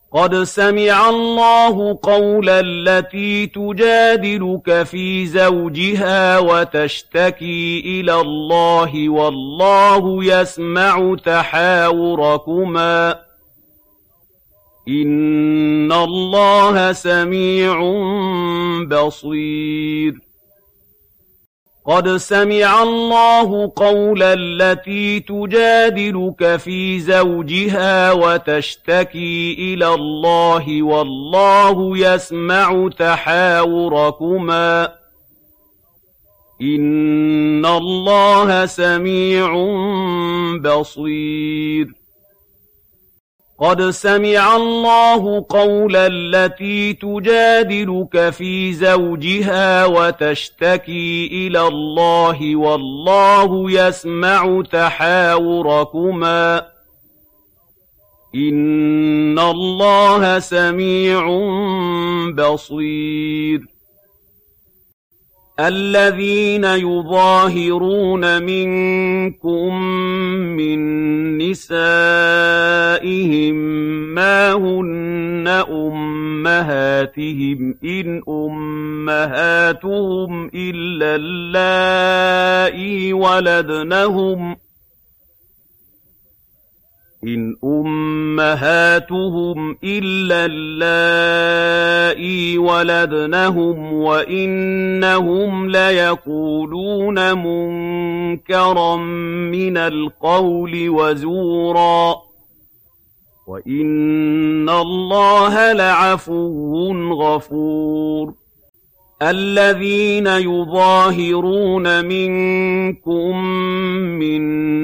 قد سمع الله قول التي تجادلك في زوجها وتشتكي إلى الله والله يسمع تحاوركما إن الله سميع بصير قد سمع الله قول التي تجادلك في زوجها وتشتكي إلى الله والله يسمع تحاوركما إن الله سميع بصير قد سمع الله قول التي تجادلك في زوجها وتشتكي إلى الله والله يسمع تحاوركما إن الله سميع بصير الذين يظاهرون منكم من نسائهم ما هن أمهاتهم إن أمهاتهم إلا اللائي ولدنهم إن أمهاتهم إلا اللائي ولدنهم وإنهم ليقولون منكرا من القول وزورا وإن الله لعفو غفور الذين يظاهرون منكم من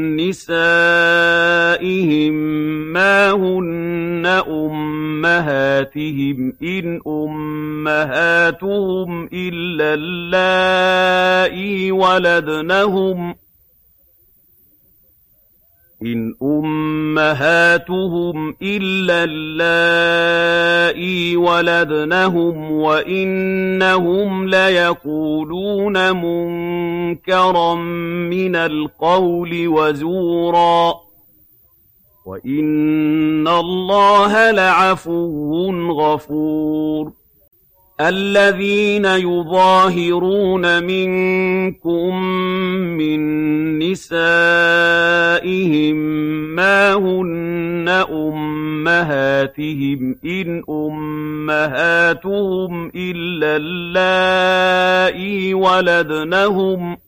نسائهم ما هن أمهاتهم إن أمهاتهم إلا اللائي ولدنهم إن أمهاتهم إلا اللائي ولدنهم وإنهم ليقولون منكرا من القول وزورا وإن الله لعفو غفور الذين يظاهرون منكم من نسائهم ما هن أمهاتهم إن أمهاتهم إلا اللائي ولدنهم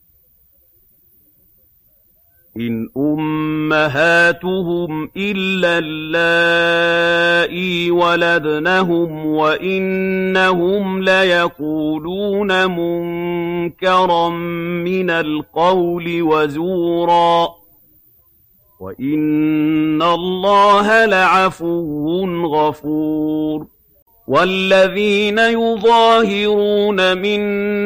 إن أمهاتهم إلا اللائي ولدنهم وإنهم ليقولون منكرا من القول وزورا وإن الله لعفو غفور والذين يظاهرون من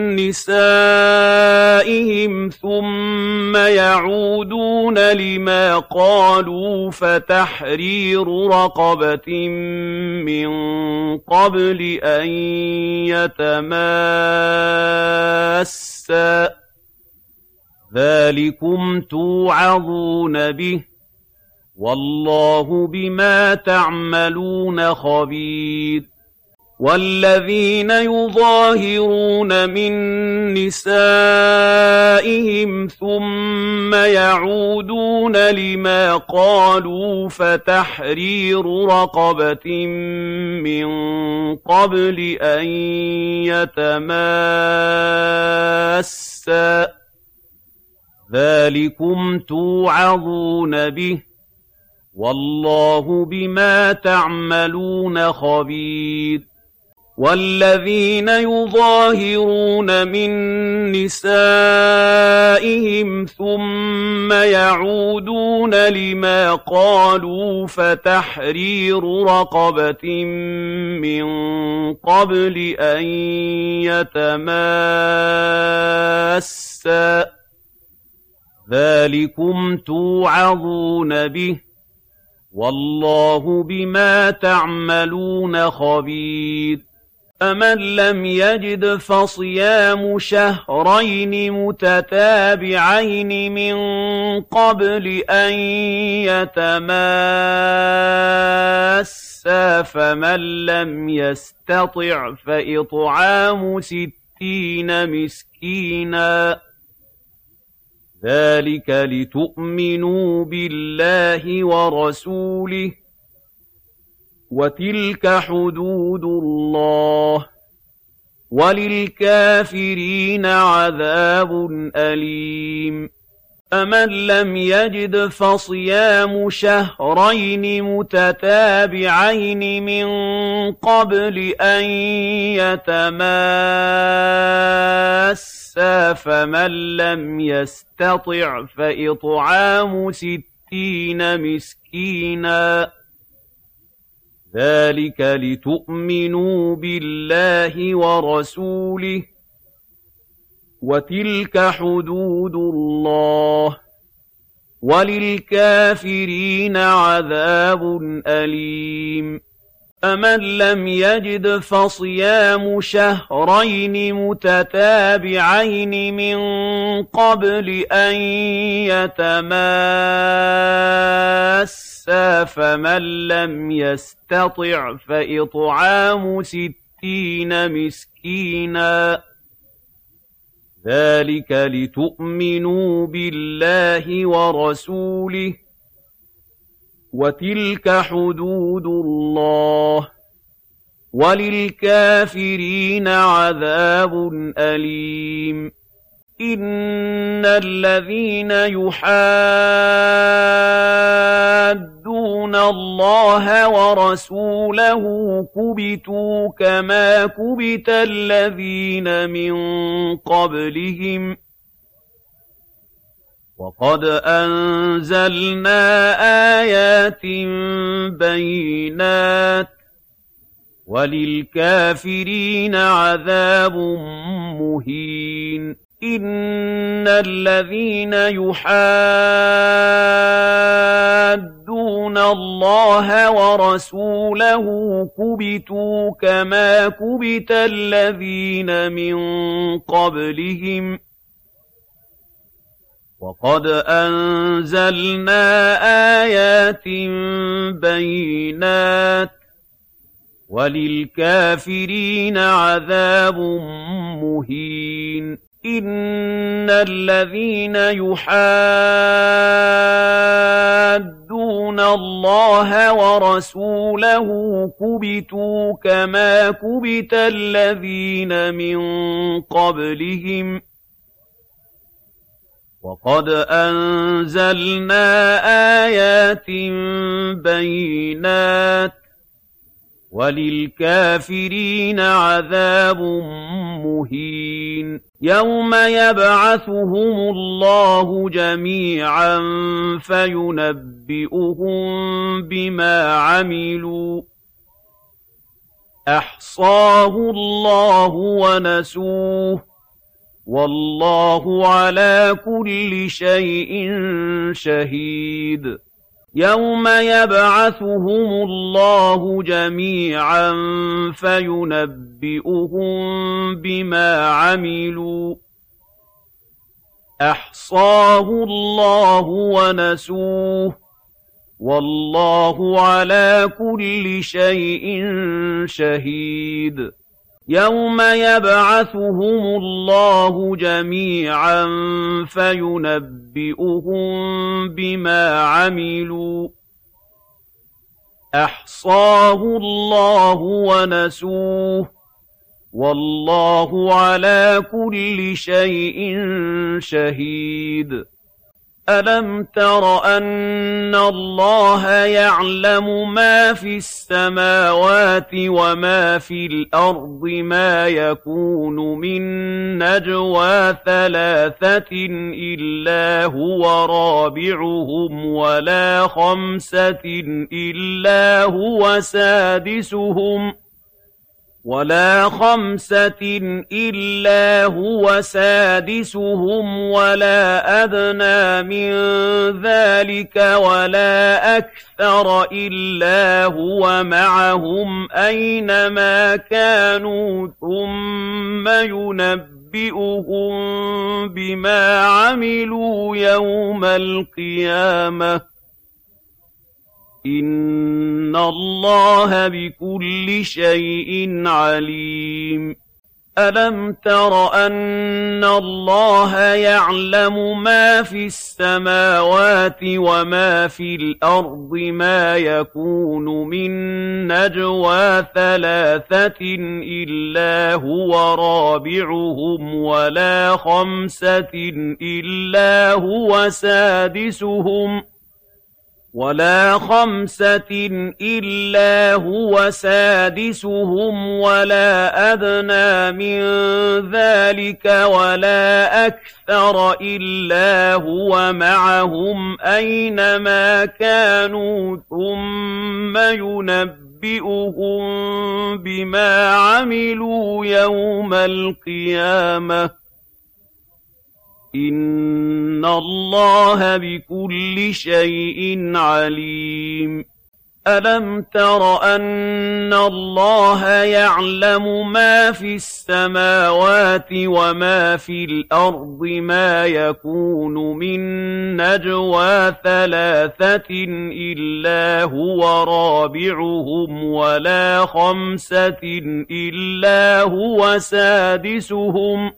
نسائهم ثم يعودون لما قالوا فتحرير رقبة من قبل أن يتماسا ذلكم توعظون به والله بما تعملون خبير والذين يظاهرون من نسائهم ثم يعودون لما قالوا فتحرير رقبة من قبل أن يتماسا ذلكم توعظون به والله بما تعملون خبير والذين يظاهرون من نسائهم ثم يعودون لما قالوا فتحرير رقبة من قبل أن يتماسا ذلكم توعظون به والله بما تعملون خبير فمن لم يجد فصيام شهرين متتابعين من قبل أن يتماسا فمن لم يستطع فإطعام 60 مسكينا ذلك لتؤمنوا بالله ورسوله وتلك حدود الله وللكافرين عذاب أليم فمن لم يجد فصيام شهرين متتابعين من قبل أن يتماسا فمن لم يستطع فإطعام 60 مسكينا ذلك لتؤمنوا بالله ورسوله وتلك حدود الله وللكافرين عذاب أليم فمن لم يجد فصيام شهرين متتابعين من قبل أن يتماسا فمن لم يستطع فإطعام 60 مسكينا ذلك لتؤمنوا بالله ورسوله وتلك حدود الله وللكافرين عذاب أليم إن الذين يحادون الله ورسوله كبتوا كما كبت الذين من قبلهم وقد أنزلنا آيات بينات وللكافرين عذاب مهين إن الذين يحادون الله ورسوله كبتوا كما كبت الذين من قبلهم وقد أنزلنا آيات بينات وللكافرين عذاب مهين إن الذين يحادون الله ورسوله كبتوا كما كبت الذين من قبلهم وقد أنزلنا آيات بينات وللكافرين عذاب مهين يوم يبعثهم الله جميعا فينبئهم بما عملوا أحصاه الله ونسوه والله على كل شيء شهيد يوم يبعثهم الله جميعا فينبئهم بما عملوا أحصاه الله ونسوه والله على كل شيء شهيد يوم يبعثهم الله جميعا فينبئهم بما عملوا أحصاه الله ونسوه والله على كل شيء شهيد ألم تر أن الله يعلم ما في السماوات وما في الأرض ما يكون من نجوى 3 إلا هو رابعهم ولا 5 إلا هو سادسهم ولا خمسة إلا هو سادسهم ولا أدنى من ذلك ولا أكثر إلا هو معهم أينما كانوا ثم ينبئهم بما عملوا يوم القيامة إن الله بكل شيء عليم ألم تر أن الله يعلم ما في السماوات وما في الأرض ما يكون من نجوى ثلاثة إلا هو رابعهم ولا خمسة إلا هو سادسهم ولا أدنى من ذلك ولا أكثر إلا هو معهم أينما كانوا ثم ينبئهم بما عملوا يوم القيامة إن الله بكل شيء عليم ألم تر أن الله يعلم ما في السماوات وما في الأرض ما يكون من نجوى ثلاثة إلا هو رابعهم ولا خمسة إلا هو سادسهم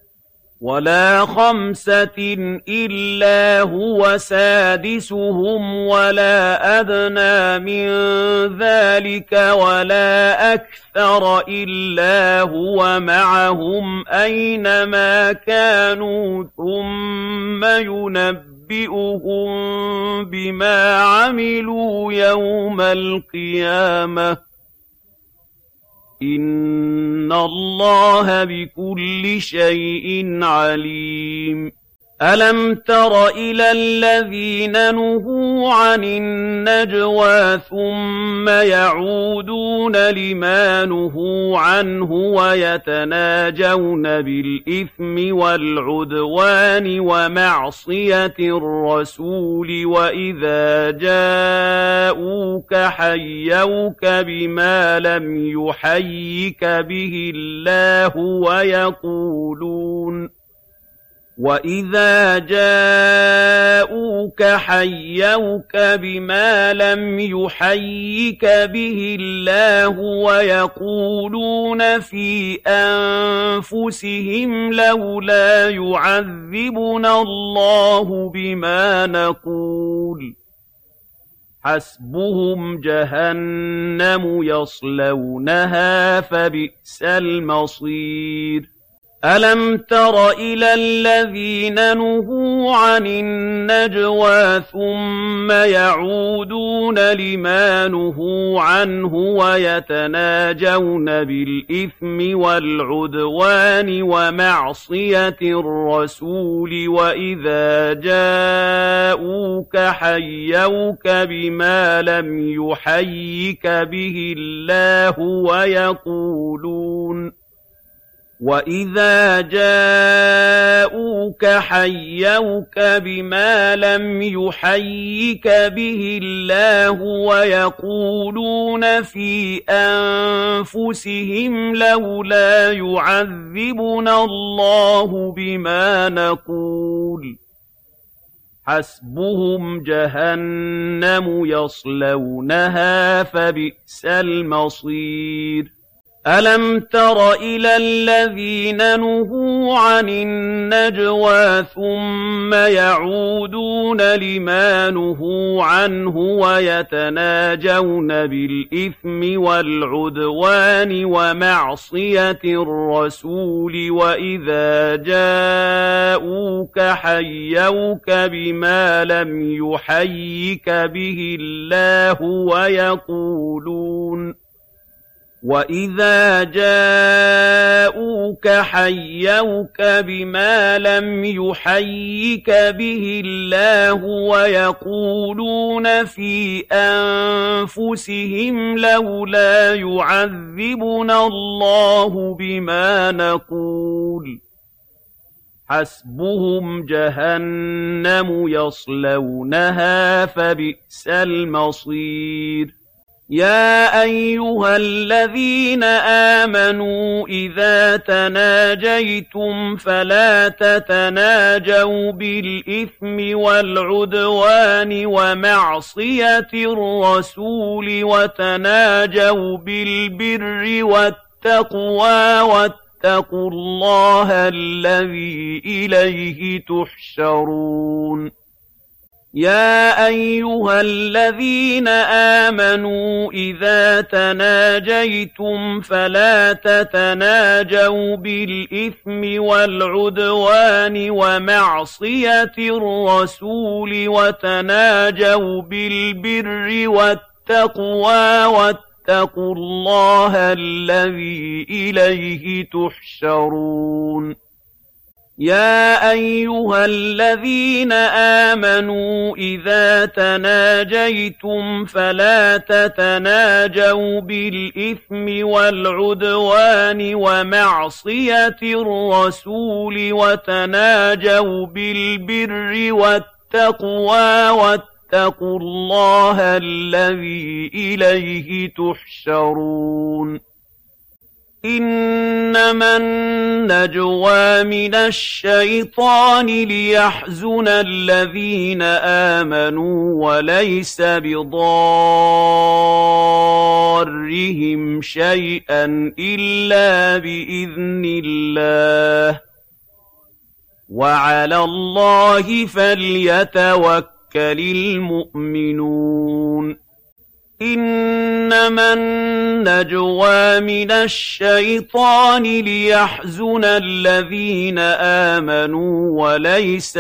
ولا أدنى من ذلك ولا أكثر إلا هو معهم أينما كانوا ثم ينبئهم بما عملوا يوم القيامة إن الله بكل شيء عليم ألم تر إلى الذين نهوا عن النجوى ثم يعودون لما نهوا عنه ويتناجون بالإثم والعدوان ومعصية الرسول وإذا جاءوك حيوك بما لم يحيك به الله ويقولون في أنفسهم لولا يعذبنا الله بما نقول حسبهم جهنم يصلونها فبئس المصير ألم تر إلى الذين نهوا عن النجوى ثم يعودون لما نهوا عنه ويتناجون بالإثم والعدوان ومعصية الرسول وإذا جاءوك حيوك بما لم يحيك به الله ويقولون في أنفسهم لولا يعذبنا الله بما نقول حسبهم جهنم يصلونها فبئس المصير ألم تر إلى الذين نهوا عن النجوى ثم يعودون لما نهوا عنه ويتناجون بالإثم والعدوان ومعصية الرسول وإذا جاءوك حيوك بما لم يحيك به الله وَإِذَا جَاءُوكَ حَيَّوْكَ بِمَا لَمْ يُحَيِّكَ بِهِ اللَّهُ وَيَقُولُونَ فِي أَنفُسِهِمْ لَوْلَا يُعَذِّبُنَا اللَّهُ بِمَا نَقُولُ حَسْبُهُمْ جَهَنَّمُ يَصْلَوْنَهَا فَبِئْسَ الْمَصِيرُ يَا أَيُّهَا الَّذِينَ آمَنُوا إِذَا تَنَاجَيْتُمْ فَلَا تَتَنَاجَوْا بِالْإِثْمِ وَالْعُدْوَانِ وَمَعْصِيَةِ الرَّسُولِ وَتَنَاجَوْا بِالْبِرِّ وَالتَّقْوَىٰ وَاتَّقُوا اللَّهَ الَّذِي إِلَيْهِ تُحْشَرُونَ يَا أَيُّهَا الَّذِينَ آمَنُوا إِذَا تَنَاجَيْتُمْ فَلَا تَتَنَاجَوْا بِالْإِثْمِ وَالْعُدْوَانِ وَمَعْصِيَةِ الرَّسُولِ وَتَنَاجَوْا بِالْبِرِّ وَالتَّقْوَىٰ وَاتَّقُوا اللَّهَ الَّذِي إِلَيْهِ تُحْشَرُونَ يَا أَيُّهَا الَّذِينَ آمَنُوا إِذَا تَنَاجَيْتُمْ فَلَا تَتَنَاجَوْا بِالْإِثْمِ وَالْعُدْوَانِ وَمَعْصِيَةِ الرَّسُولِ وَتَنَاجَوْا بِالْبِرِّ وَالتَّقْوَىٰ وَاتَّقُوا اللَّهَ الَّذِي إِلَيْهِ تُحْشَرُونَ إِنَّمَا النَّجْوَىٰ مِنَ الشَّيْطَانِ لِيَحْزُنَ الَّذِينَ آمَنُوا وَلَيْسَ بِضَارِّهِمْ شَيْئًا إِلَّا بِإِذْنِ اللَّهِ وَعَلَى اللَّهِ فَلْيَتَوَكَّلِ الْمُؤْمِنُونَ إِنَّمَا النَّجْوَىٰ مِنَ الشَّيْطَانِ لِيَحْزُنَ الَّذِينَ آمَنُوا وَلَيْسَ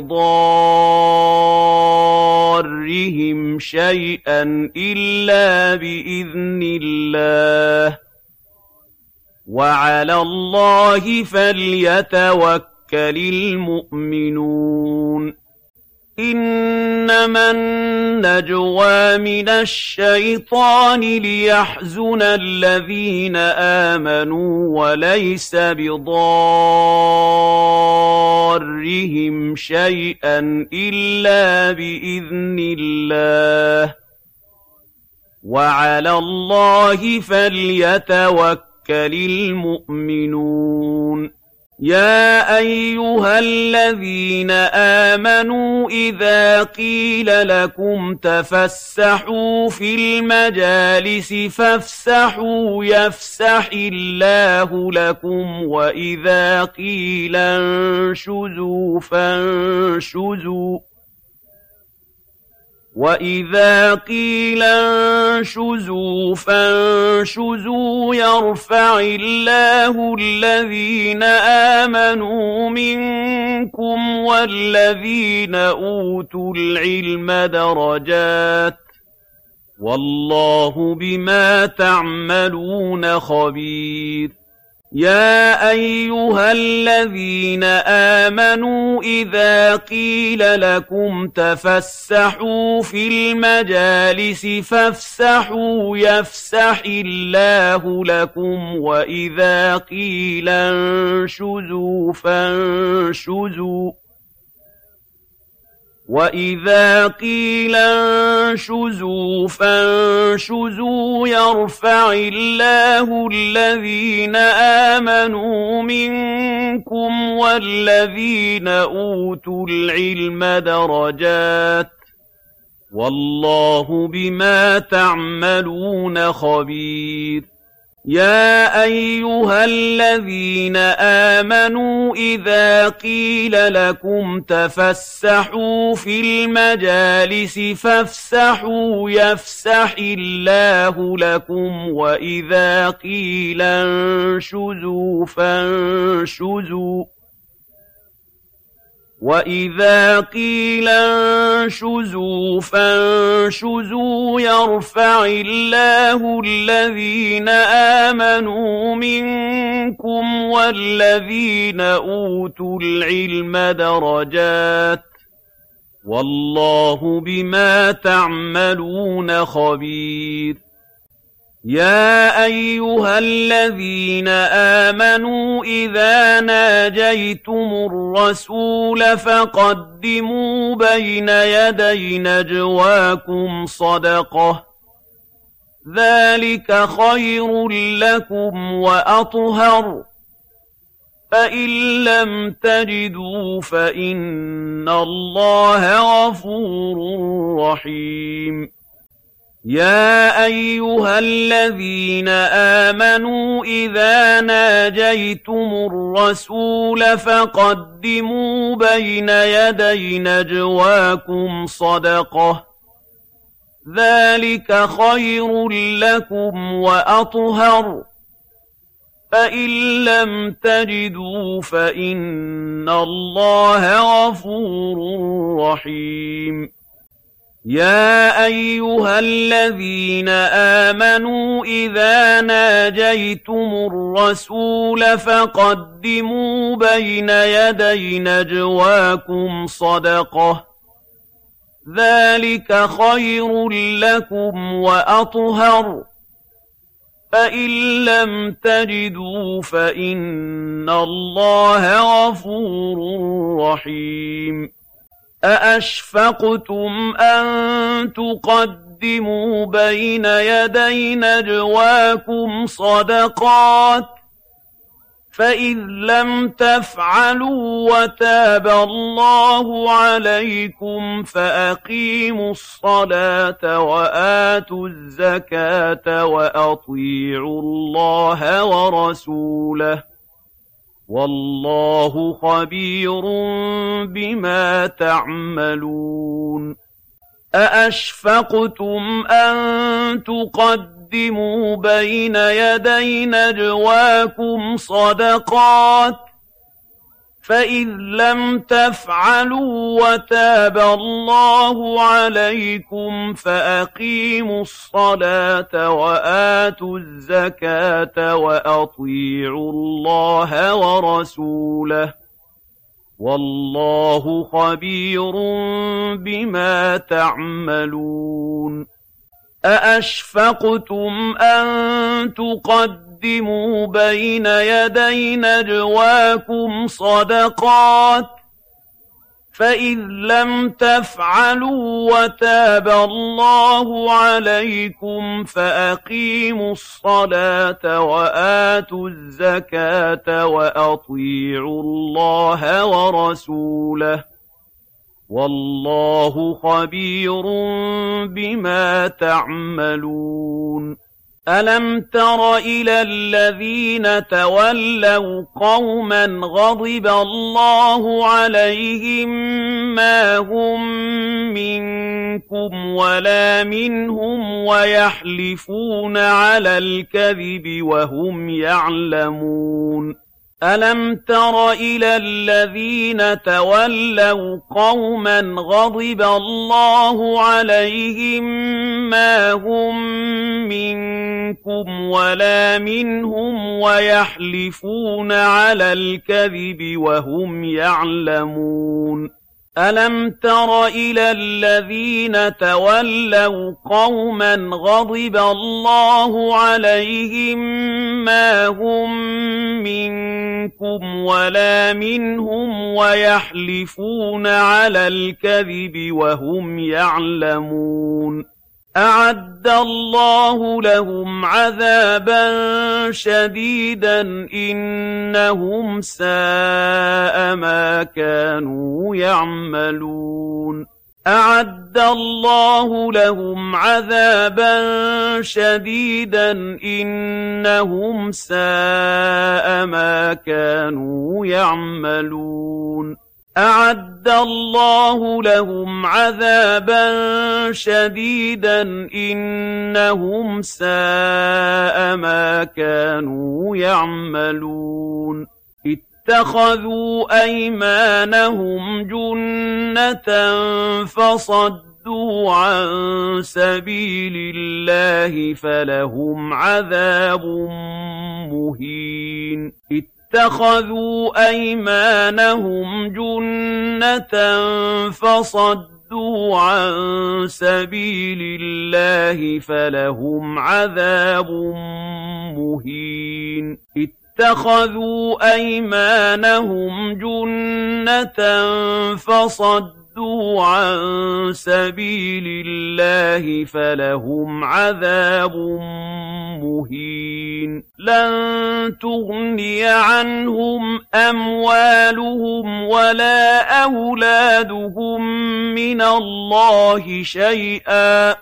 بِضَارِّهِمْ شَيْئًا إِلَّا بِإِذْنِ اللَّهِ وَعَلَى اللَّهِ فَلْيَتَوَكَّلِ الْمُؤْمِنُونَ إِنَّمَا النَّجْوَىٰ مِنَ الشَّيْطَانِ لِيَحْزُنَ الَّذِينَ آمَنُوا وَلَيْسَ بِضَارِّهِمْ شَيْئًا إِلَّا بِإِذْنِ اللَّهِ وَعَلَى اللَّهِ فَلْيَتَوَكَّلِ الْمُؤْمِنُونَ يَا أَيُّهَا الَّذِينَ آمَنُوا إِذَا قِيلَ لَكُمْ تَفَسَّحُوا فِي الْمَجَالِسِ فَافْسَحُوا يَفْسَحِ اللَّهُ لَكُمْ وَإِذَا قِيلَ انشُزُوا فَانشُزُوا وَإِذَا قِيلَ انشُزُوا فَانشُزُوا يَرْفَعِ اللَّهُ الَّذِينَ آمَنُوا مِنكُمْ وَالَّذِينَ أُوتُوا الْعِلْمَ دَرَجَاتٍ وَاللَّهُ بِمَا تَعْمَلُونَ خَبِيرٌ يَا أَيُّهَا الَّذِينَ آمَنُوا إِذَا قِيلَ لَكُمْ تَفَسَّحُوا فِي الْمَجَالِسِ فَافْسَحُوا يَفْسَحِ اللَّهُ لَكُمْ وَإِذَا قِيلَ انشُزُوا فَانشُزُوا وَإِذَا قِيلَ انشُزُوا فَانشُزُوا يَرْفَعِ اللَّهُ الَّذِينَ آمَنُوا مِنكُمْ وَالَّذِينَ أُوتُوا الْعِلْمَ دَرَجَاتٍ وَاللَّهُ بِمَا تَعْمَلُونَ خَبِيرٌ يَا أَيُّهَا الَّذِينَ آمَنُوا إِذَا قِيلَ لَكُمْ تَفَسَّحُوا فِي الْمَجَالِسِ فَافْسَحُوا يَفْسَحِ اللَّهُ لَكُمْ وَإِذَا قِيلَ انشُزُوا فَانشُزُوا وَإِذَا قِيلَ انشُزُوا فَانشُزُوا يَرْفَعِ اللَّهُ الَّذِينَ آمَنُوا مِنكُمْ وَالَّذِينَ أُوتُوا الْعِلْمَ دَرَجَاتٍ وَاللَّهُ بِمَا تَعْمَلُونَ خَبِيرٌ يَا أَيُّهَا الَّذِينَ آمَنُوا إِذَا نَاجَيْتُمُ الرَّسُولَ فَقَدِّمُوا بَيْنَ يَدَيْ نَجْوَاكُمْ صَدَقَةً ذَلِكَ خَيْرٌ لَّكُمْ وَأَطْهَرُ فَإِن لَّمْ تَجِدُوا فَإِنَّ اللَّهَ غَفُورٌ رَّحِيمٌ يَا أَيُّهَا الَّذِينَ آمَنُوا إِذَا نَاجَيْتُمُ الرَّسُولَ فَقَدِّمُوا بَيْنَ يَدَيْ نَجْوَاكُمْ صَدَقَةً ذَلِكَ خَيْرٌ لَّكُمْ وَأَطْهَرُ فَإِن لَّمْ تَجِدُوا فَإِنَّ اللَّهَ غَفُورٌ رَّحِيمٌ يَا أَيُّهَا الَّذِينَ آمَنُوا إِذَا نَاجَيْتُمُ الرَّسُولَ فَقَدِّمُوا بَيْنَ يَدَيْ نَجْوَاكُمْ صَدَقَةً ذَلِكَ خَيْرٌ لَّكُمْ وَأَطْهَرُ فَإِن لَّمْ تَجِدُوا فَإِنَّ اللَّهَ غَفُورٌ رَّحِيمٌ أَأَشْفَقْتُمْ أَن تُقَدِّمُوا بَيْنَ يَدَيْ نَجْوَاكُمْ صَدَقَاتٍ فَإِذْ لَمْ تَفْعَلُوا وَتَابَ اللَّهُ عَلَيْكُمْ فَأَقِيمُوا الصَّلَاةَ وَآتُوا الزَّكَاةَ وَأَطِيعُوا اللَّهَ وَرَسُولَهُ وَاللَّهُ خَبِيرٌ بِمَا تَعْمَلُونَ أَأَشْفَقْتُمْ أَن تُقَدِّمُوا بَيْنَ يَدَيْ نَجْوَاكُمْ صَدَقَاتٍ فَإِذْ لَمْ تَفْعَلُوا وَتَابَ اللَّهُ عَلَيْكُمْ فَأَقِيمُوا الصَّلَاةَ وَآتُوا الزَّكَاةَ وَأَطِيعُوا اللَّهَ وَرَسُولَهُ وَاللَّهُ خَبِيرٌ بِمَا تَعْمَلُونَ أَأَشْفَقْتُمْ أَن تُقَدِّمُوا بَيْنَ يَدَيْ نَجْوَاكُمْ صَدَقَاتٍ فَإِذْ لَمْ تَفْعَلُوا وَتَابَ اللَّهُ عَلَيْكُمْ فَأَقِيمُوا الصَّلَاةَ وَآتُوا الزَّكَاةَ وَأَطِيعُوا اللَّهَ وَرَسُولَهُ وَاللَّهُ خَبِيرٌ بِمَا تَعْمَلُونَ أَلَمْ تَرَ إِلَى الَّذِينَ تَوَلَّوْا قَوْمًا غَضِبَ اللَّهُ عَلَيْهِم مَّا هُم مِّنكُمْ وَلَا مِنْهُمْ وَيَحْلِفُونَ عَلَى الْكَذِبِ وَهُمْ يَعْلَمُونَ أَلَمْ تَرَ إِلَى الَّذِينَ تَوَلَّوْا قَوْمًا غَضِبَ اللَّهُ عَلَيْهِم مَّا هُم مِّنكُمْ وَلَا مِنْهُمْ وَيَحْلِفُونَ عَلَى الْكَذِبِ وَهُمْ يَعْلَمُونَ أَلَمْ تَرَ إِلَى الَّذِينَ تَوَلَّوْا قَوْمًا غَضِبَ اللَّهُ عَلَيْهِم مَّا هُم مِّنكُمْ وَلَا مِنْهُمْ وَيَحْلِفُونَ عَلَى الْكَذِبِ وَهُمْ يَعْلَمُونَ أَعَدَّ اللَّهُ لَهُمْ عَذَابًا شَدِيدًا إِنَّهُمْ سَاءَ مَا كَانُوا يَعْمَلُونَ أَعَدَّ اللَّهُ لَهُمْ عَذَابًا شَدِيدًا إِنَّهُمْ سَاءَ مَا كَانُوا يَعْمَلُونَ أَعَدَّ اللَّهُ لَهُمْ عَذَابًا شَدِيدًا إِنَّهُمْ سَاءَ مَا كَانُوا يَعْمَلُونَ اتخذوا أيمانهم جنة فصدوا عن سبيل الله فلهم عذاب مهين اتخذوا أيمانهم جنة فصدوا عن سبيل الله فلهم عذاب مهين اتخذوا أيمانهم جنة فصدوا عن سبيل الله فلهم عذاب مهين لن تغني عنهم أموالهم ولا أولادهم من الله شيئا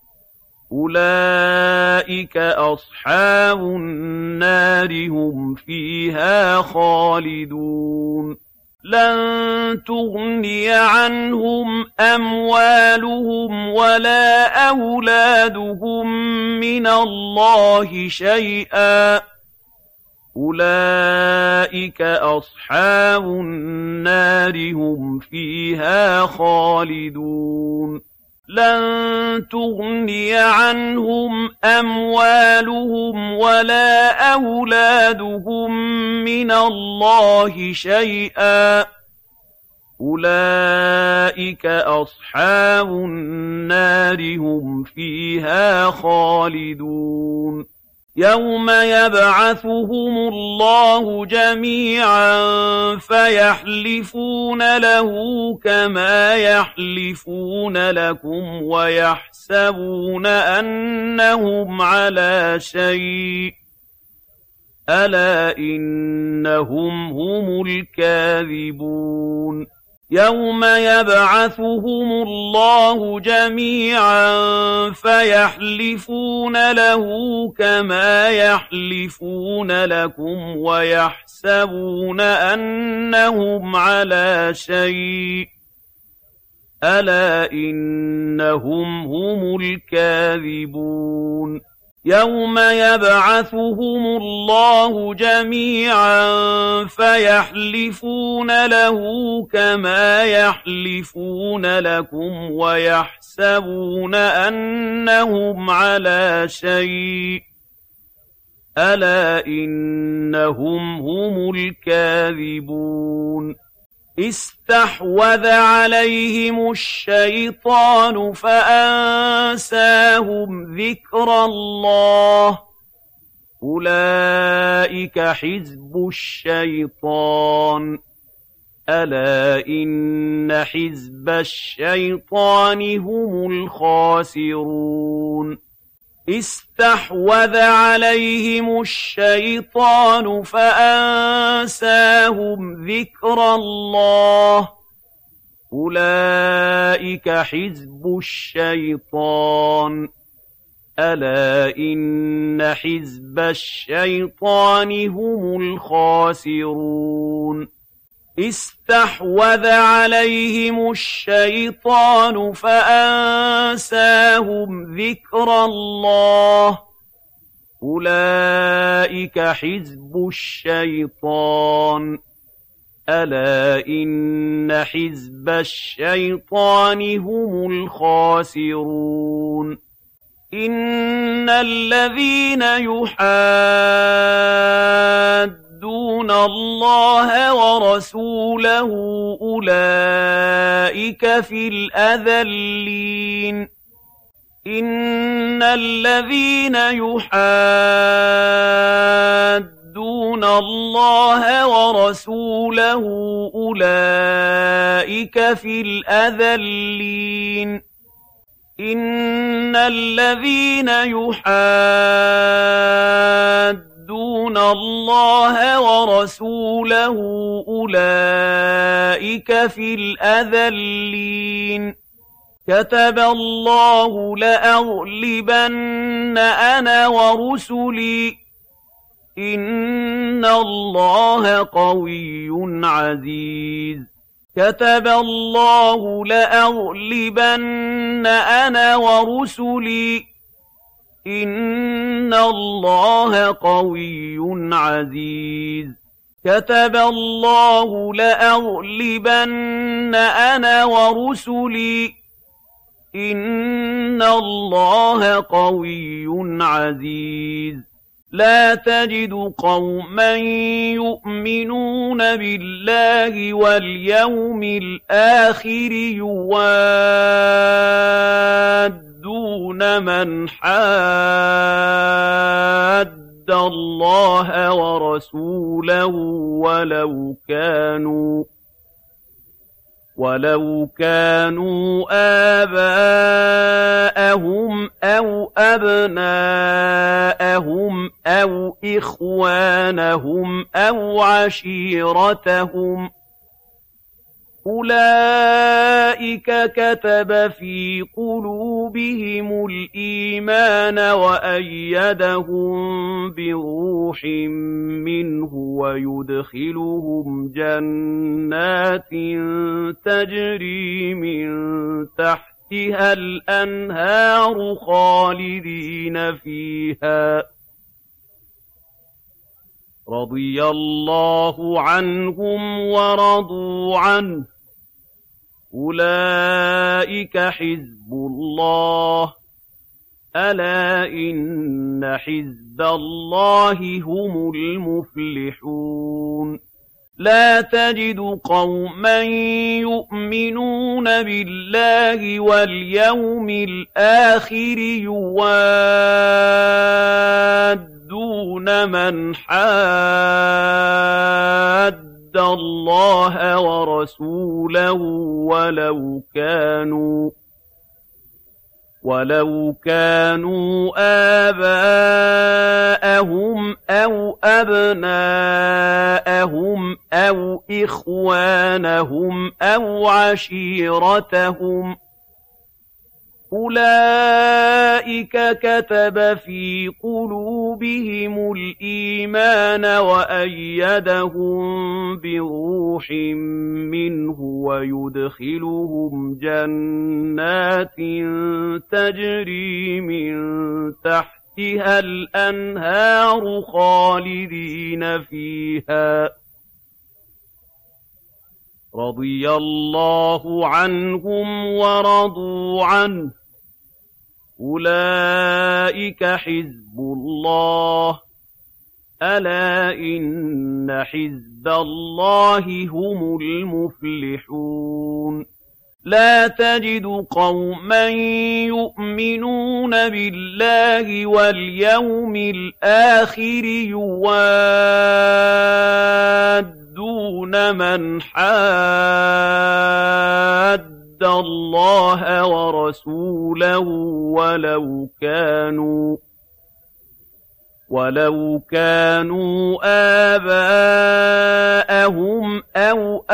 أولئك أصحاب النار هم فيها خالدون لن تغني عنهم أموالهم ولا أولادهم من الله شيئا أولئك أصحاب النار هم فيها خالدون لن تغني عنهم أموالهم ولا أولادهم من الله شيئا أولئك أصحاب النار هم فيها خالدون يوم يبعثهم الله جميعا فيحلفون له كما يحلفون لكم ويحسبون أنهم على شيء ألا إنهم هم الكاذبون يوم يبعثهم الله جميعا فيحلفون له كما يحلفون لكم ويحسبون أنهم على شيء ألا إنهم هم الكاذبون يوم يبعثهم الله جميعا فيحلفون له كما يحلفون لكم ويحسبون أنهم على شيء ألا إنهم هم الكاذبون استحوذ عليهم الشيطان فأنساهم ذكر الله أولئك حزب الشيطان ألا إن حزب الشيطان هم الخاسرون استحوذ عليهم الشيطان فأنساهم ذكر الله أولئك حزب الشيطان ألا إن حزب الشيطان هم الخاسرون استحوذ عليهم الشيطان فأنساهم ذكر الله أولئك حزب الشيطان ألا إن حزب الشيطان هم الخاسرون إن الذين يحادون الله ورسوله أولئك في الأذلين إن الذين يحادون الله ورسوله أولئك في الأذلين إن الذين يحادون الله ورسوله أولئك في الأذلين كتب الله لأغلبن أنا ورسلي إن الله قوي عزيز كتب الله لأغلبن أنا ورسلي إن الله قوي عزيز كتب الله لأغلبن أنا ورسلي إن الله قوي عزيز لا تجد قوما يؤمنون بالله واليوم الآخر يوادون من حاد الله ورسوله ولو كانوا آباءهم أو أبناءهم أو إخوانهم أو عشيرتهم أولئك كتب في قلوبهم الإيمان وأيدهم بروح منه ويدخلهم جنات تجري من تحتها الأنهار خالدين فيها رضي الله عنهم ورضوا عنه أولئك حزب الله ألا إن حزب الله هم المفلحون لا تجد قوما يؤمنون بالله واليوم الآخر يوادون من حاد الله ورسوله ولو كانوا آباءهم أو أبناءهم أو إخوانهم أو عشيرتهم أولئك كتب في قلوبهم الإيمان وأيدهم بروح منه ويدخلهم جنات تجري من تحتها الأنهار خالدين فيها رضي الله عنهم ورضوا عنه أولئك حزب الله ألا إن حزب الله هم المفلحون لا تجد قوما يؤمنون بالله واليوم الآخر يوادون من حاد الله ورسوله ولو كانوا آباءهم أو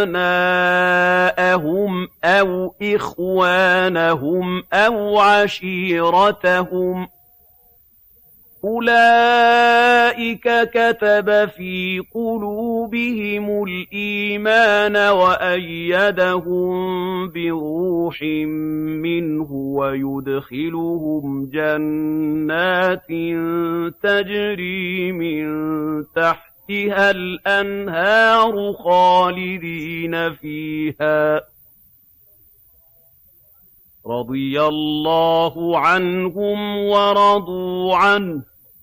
أبناءهم أو إخوانهم أو عشيرتهم أولئك كتب في قلوبهم الإيمان وأيدهم بروح منه ويدخلهم جنات تجري من تحتها الأنهار خالدين فيها رضي الله عنهم ورضوا عنه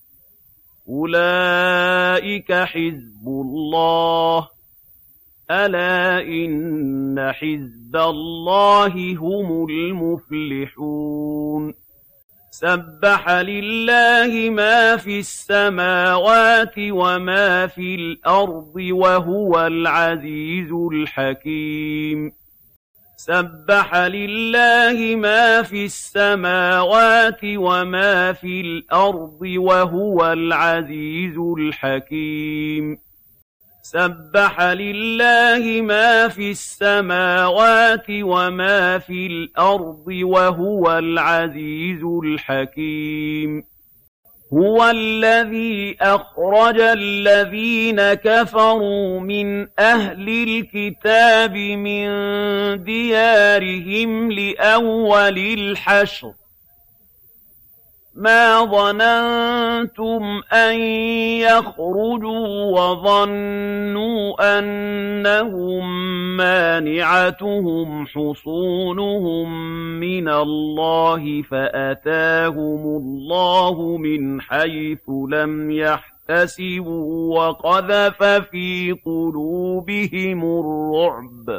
أولئك حزب الله ألا إن حزب الله هم المفلحون سبح لله ما في السماوات وما في الأرض وهو العزيز الحكيم سبح لله ما في السماوات وما في الأرض وهو العزيز الحكيم سبح لله ما في السماوات وما في الأرض وهو العزيز الحكيم هو الذي أخرج الذين كفروا من أهل الكتاب من ديارهم لأول الحشر مَا ظَنَنتُمْ أَن يَخْرُجُوا وَظَنُّوا أَنَّهُم مَّانِعَتُهُمْ حُصُونُهُم مِّنَ اللَّهِ فَأَتَاهُمُ اللَّهُ مِنْ حَيْثُ لَمْ يَحْتَسِبُوا وَقَذَفَ فِي قُلُوبِهِمُ الرُّعْبَ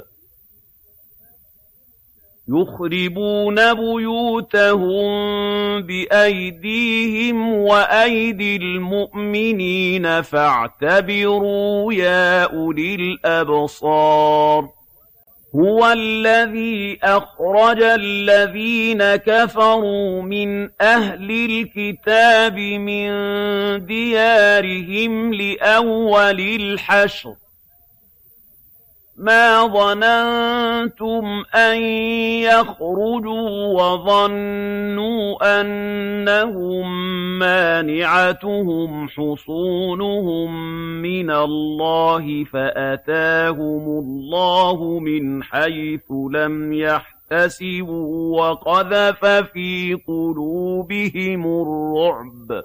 يُخْرِبُونَ بُيُوتَهُم بِأَيْدِيهِمْ وَأَيْدِي الْمُؤْمِنِينَ فَاعْتَبِرُوا يَا أُولِي الْأَبْصَارِ هُوَ الَّذِي أَخْرَجَ الَّذِينَ كَفَرُوا مِنْ أَهْلِ الْكِتَابِ مِنْ دِيَارِهِمْ لِأَوَّلِ الْحَشْرِ مَا ظَنَنتُمْ أَن يَخْرُجُوا وَظَنُّوا أَنَّهُم مَّانِعَتُهُمْ حُصُونُهُم مِّنَ اللَّهِ فَأَتَاهُمُ اللَّهُ مِنْ حَيْثُ لَمْ يَحْتَسِبُوا وَقَذَفَ فِي قُلُوبِهِمُ الرُّعْبَ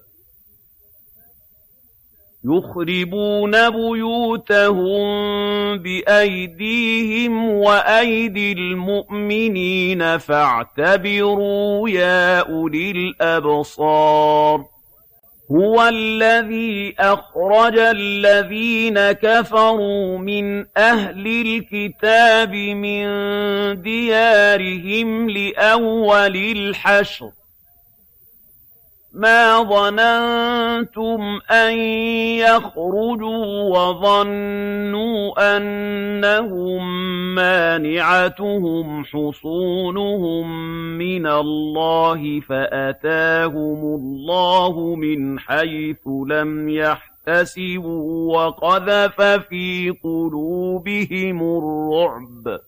يُخْرِبُونَ بُيُوتَهُم بِأَيْدِيهِمْ وَأَيْدِي الْمُؤْمِنِينَ فَاعْتَبِرُوا يَا أُولِي الْأَبْصَارِ هُوَ الَّذِي أَخْرَجَ الَّذِينَ كَفَرُوا مِنْ أَهْلِ الْكِتَابِ مِنْ دِيَارِهِمْ لِأَوَّلِ الْحَشْرِ مَا ظَنَنتُمْ أَن يَخْرُجُوا وَظَنُّوا أَنَّهُم مَّانِعَتُهُمْ حُصُونُهُم مِّنَ اللَّهِ فَأَتَاهُمُ اللَّهُ مِنْ حَيْثُ لَمْ يَحْتَسِبُوا وَقَذَفَ فِي قُلُوبِهِمُ الرُّعْبَ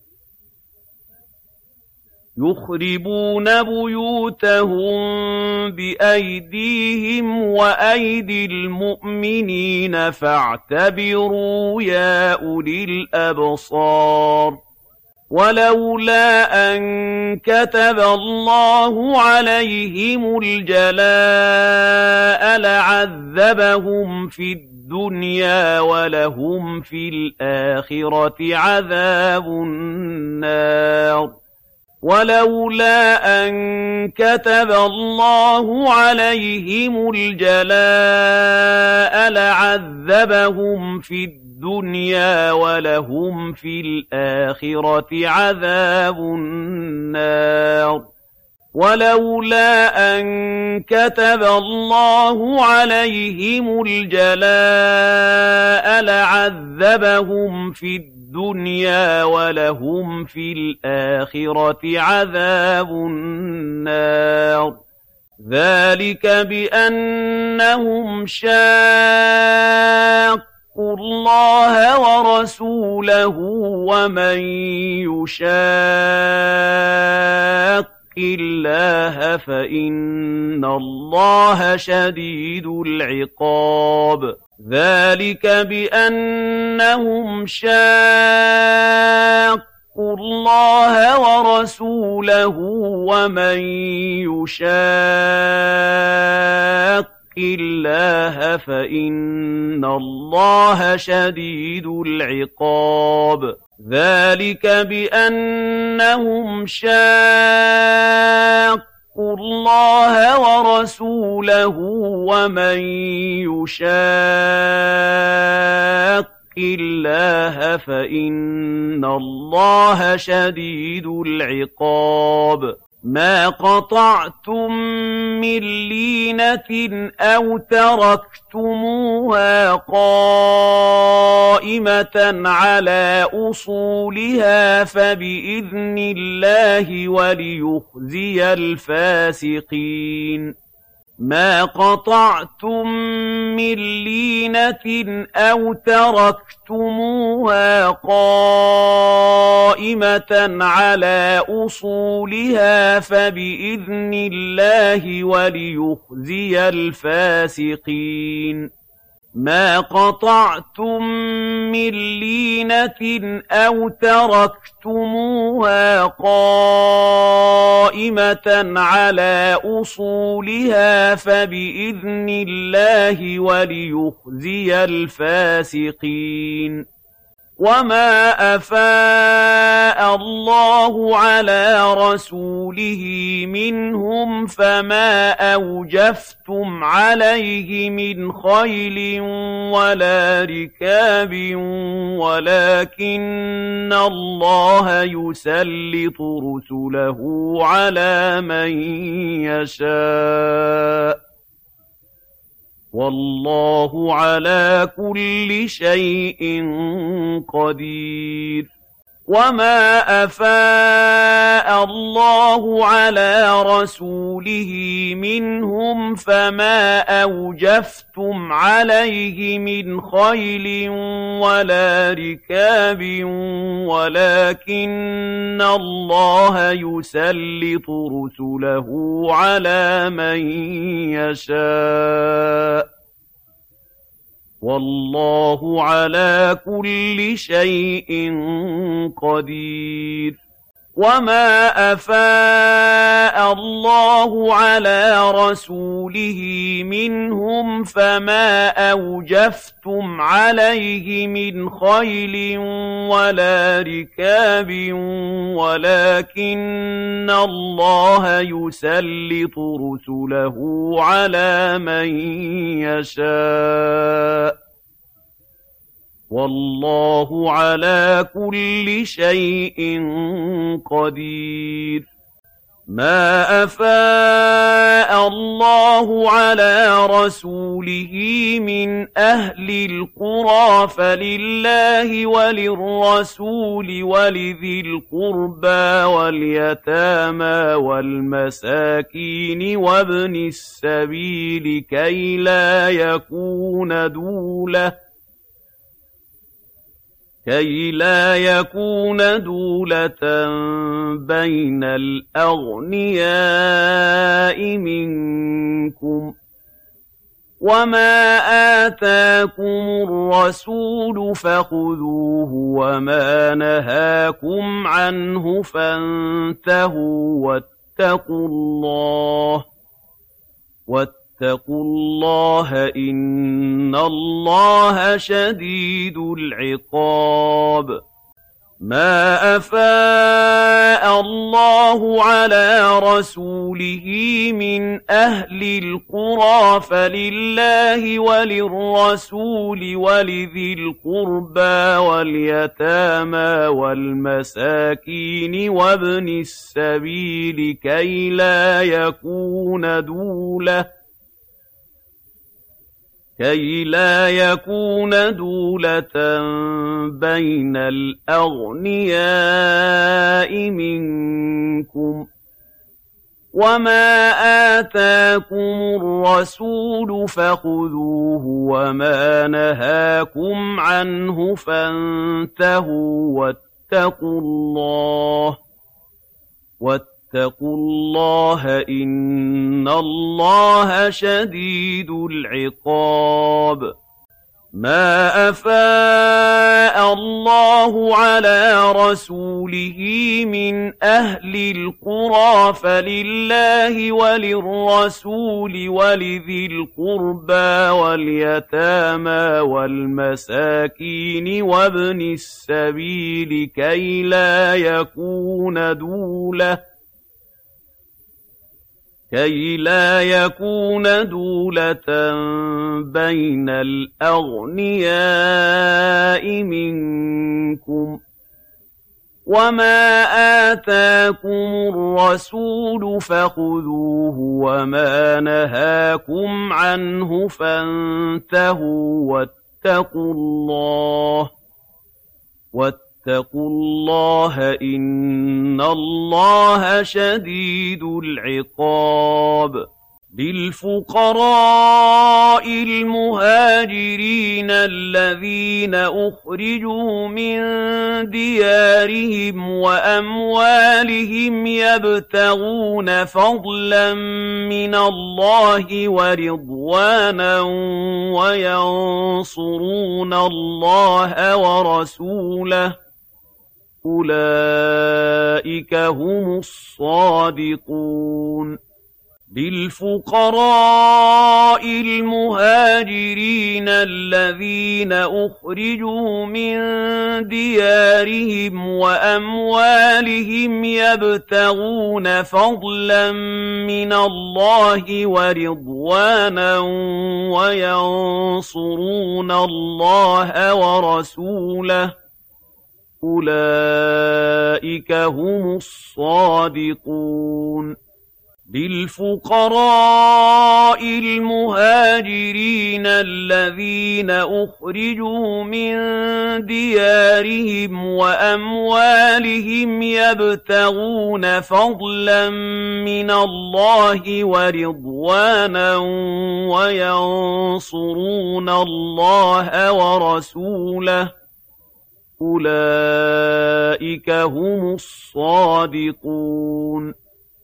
يُخْرِبُونَ بُيُوتَهُم بِأَيْدِيهِمْ وَأَيْدِي الْمُؤْمِنِينَ فَاعْتَبِرُوا يَا أُولِي الْأَبْصَارِ وَلَوْلَا أَن كَتَبَ اللَّهُ عَلَيْهِمُ الْجَلَاءَ لَعَذَّبَهُمْ فِي الدُّنْيَا وَلَهُمْ فِي الْآخِرَةِ عَذَابُ النَّارِ وَلَوْلَا أَن كَتَبَ اللَّهُ عَلَيْهِمُ الْجَلَاءَ لَعَذَّبَهُمْ فِي الدُّنْيَا وَلَهُمْ في الْآخِرَةِ عَذَابُ النَّارِ وَلَوْلَا أَن كَتَبَ اللَّهُ عَلَيْهِمُ الْجَلَاءَ لَعَذَّبَهُمْ فِي الدُّنْيَا وَلَهُمْ في الْآخِرَةِ عَذَابُ النَّارِ ذَلِكَ بِأَنَّهُمْ شَاقُّوا اللَّهَ وَرَسُولَهُ وَمَن يُشَاقِّ اللَّهَ فَإِنَّ اللَّهَ شَدِيدُ الْعِقَابِ ذَلِكَ بِأَنَّهُمْ شَاقُّوا اللَّهَ وَرَسُولَهُ وَمَن يُشَاقِّ اللَّهَ فَإِنَّ اللَّهَ شَدِيدُ الْعِقَابِ ذَلِكَ بِأَنَّهُمْ شَاقُّوا اللَّهَ وَرَسُولَهُ وَمَن يُشَاقِّ اللَّهَ فَإِنَّ اللَّهَ شَدِيدُ الْعِقَابِ مَا قَطَعْتُم مِّن لِّينَةٍ أَوْ تَرَكْتُمُوهَا قَائِمَةً عَلَىٰ أُصُولِهَا فَبِإِذْنِ اللَّهِ وَلِيُخْزِيَ الْفَاسِقِينَ مَا قَطَعْتُم مِّن لِّينَةٍ أَوْ تَرَكْتُمُوهَا قَائِمَةً عَلَىٰ أُصُولِهَا فَبِإِذْنِ اللَّهِ وَلِيُخْزِيَ الْفَاسِقِينَ مَا قَطَعْتُم مِّن لِّينَةٍ أَوْ تَرَكْتُمُوهَا قَائِمَةً عَلَىٰ أُصُولِهَا فَبِإِذْنِ اللَّهِ وَلِيُخْزِيَ الْفَاسِقِينَ وَمَا أَفَاءَ اللَّهُ عَلَىٰ رَسُولِهِ مِنْهُمْ فَمَا أَوْجَفْتُمْ عَلَيْهِ مِنْ خَيْلٍ وَلَا رِكَابٍ وَلَٰكِنَّ اللَّهَ يُسَلِّطُ رُسُلَهُ عَلَىٰ مَن يَشَاءُ ۗ وَاللَّهُ عَلَىٰ كُلِّ شَيْءٍ قَدِيرٌ وَمَا أَفَاءَ اللَّهُ عَلَىٰ رَسُولِهِ مِنْهُمْ فَمَا أَوْجَفْتُمْ عَلَيْهِ مِنْ خَيْلٍ وَلَا رِكَابٍ وَلَٰكِنَّ اللَّهَ يُسَلِّطُ رُسُلَهُ عَلَىٰ مَن يَشَاءُ ۗ وَاللَّهُ عَلَىٰ كُلِّ شَيْءٍ قَدِيرٌ وَمَا أَفَاءَ اللَّهُ عَلَىٰ رَسُولِهِ مِنْهُمْ فَمَا أَوْجَفْتُمْ عَلَيْهِ مِنْ خَيْلٍ وَلَا رِكَابٍ وَلَٰكِنَّ اللَّهَ يُسَلِّطُ رُسُلَهُ عَلَىٰ مَن يَشَاءُ ۗ وَاللَّهُ عَلَىٰ كُلِّ شَيْءٍ قَدِيرٌ مَا أَفَاءَ اللَّهُ عَلَىٰ رَسُولِهِ مِنْ أَهْلِ الْقُرَىٰ فَلِلَّهِ وَلِلرَّسُولِ وَلِذِي الْقُرْبَىٰ وَالْيَتَامَىٰ وَالْمَسَاكِينِ وَابْنِ السَّبِيلِ كَيْ لَا يَكُونَ دُولَةً بَيْنَ الْأَغْنِيَاءِ مِنكُمْ ۚ وَمَا آتَاكُمُ الرَّسُولُ فَخُذُوهُ وَمَا نَهَاكُمْ عَنْهُ فَانتَهُوا ۚ وَاتَّقُوا اللَّهَ إِنَّ اللَّهَ شَدِيدُ الْعِقَابِ مَا أَفَاءَ اللَّهُ عَلَىٰ رَسُولِهِ مِنْ أَهْلِ الْقُرَىٰ فَلِلَّهِ وَلِلرَّسُولِ وَلِذِي الْقُرْبَىٰ وَالْيَتَامَىٰ وَالْمَسَاكِينِ وَابْنِ السَّبِيلِ كَيْ لَا يَكُونَ دُولَةً بَيْنَ الْأَغْنِيَاءِ مِنكُمْ ۚ وَمَا آتَاكُمُ الرَّسُولُ فَخُذُوهُ وَمَا نَهَاكُمْ عَنْهُ فَانتَهُوا ۚ وَاتَّقُوا اللَّهَ إِنَّ اللَّهَ شَدِيدُ الْعِقَابِ مَا أَفَاءَ اللَّهُ عَلَىٰ رَسُولِهِ مِنْ أَهْلِ الْقُرَىٰ فَلِلَّهِ وَلِلرَّسُولِ وَلِذِي الْقُرْبَىٰ وَالْيَتَامَىٰ وَالْمَسَاكِينِ وَابْنِ السَّبِيلِ كَيْ لَا يَكُونَ دُولَةً بَيْنَ الْأَغْنِيَاءِ مِنكُمْ ۚ وَمَا آتَاكُمُ الرَّسُولُ فَخُذُوهُ وَمَا نَهَاكُمْ عَنْهُ فَانتَهُوا ۚ وَاتَّقُوا اللَّهَ إِنَّ اللَّهَ شَدِيدُ الْعِقَابِ للفقراء المهاجرين الذين أخرجوا من ديارهم وأموالهم يبتغون فضلا من الله ورضوانا وينصرون الله ورسوله أولئك هم الصادقون للفقراء المهاجرين الذين أخرجوا من ديارهم وأموالهم يبتغون فضلا من الله ورضوانا وينصرون الله ورسوله أولئك هم الصادقون للفقراء المهاجرين الذين أخرجوا من ديارهم وأموالهم يبتغون فضلا من الله ورضوانا وينصرون الله ورسوله أولئك هم الصادقون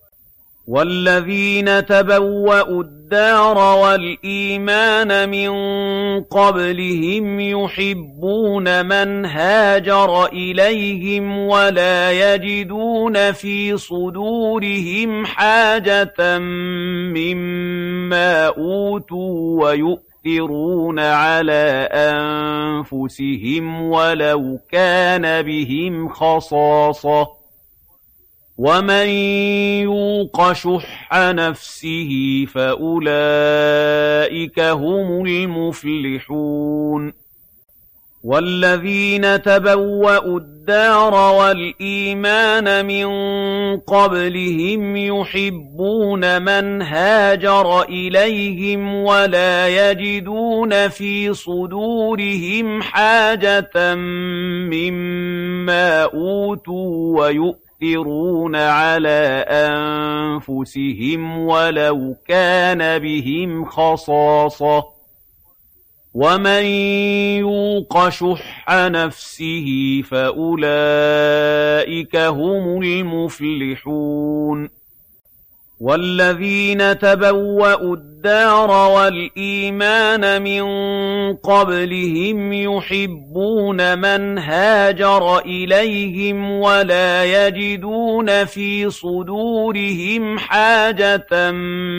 والذين تبوأوا الدار والإيمان من قبلهم يحبون من هاجر إليهم ولا يجدون في صدورهم حاجة مما أوتوا ويؤثرون على أنفسهم ولو كان بهم خصاصة ومن يوق شح نفسه فأولئك هم المفلحون والذين تبوأوا الدار والإيمان من قبلهم يحبون من هاجر إليهم ولا يجدون في صدورهم حاجة مما أوتوا ويؤثرون على أنفسهم ولو كان بهم خصاصة ومن يوق شح نفسه فأولئك هم المفلحون والذين تبوأوا الدار والإيمان من قبلهم يحبون من هاجر إليهم ولا يجدون في صدورهم حاجة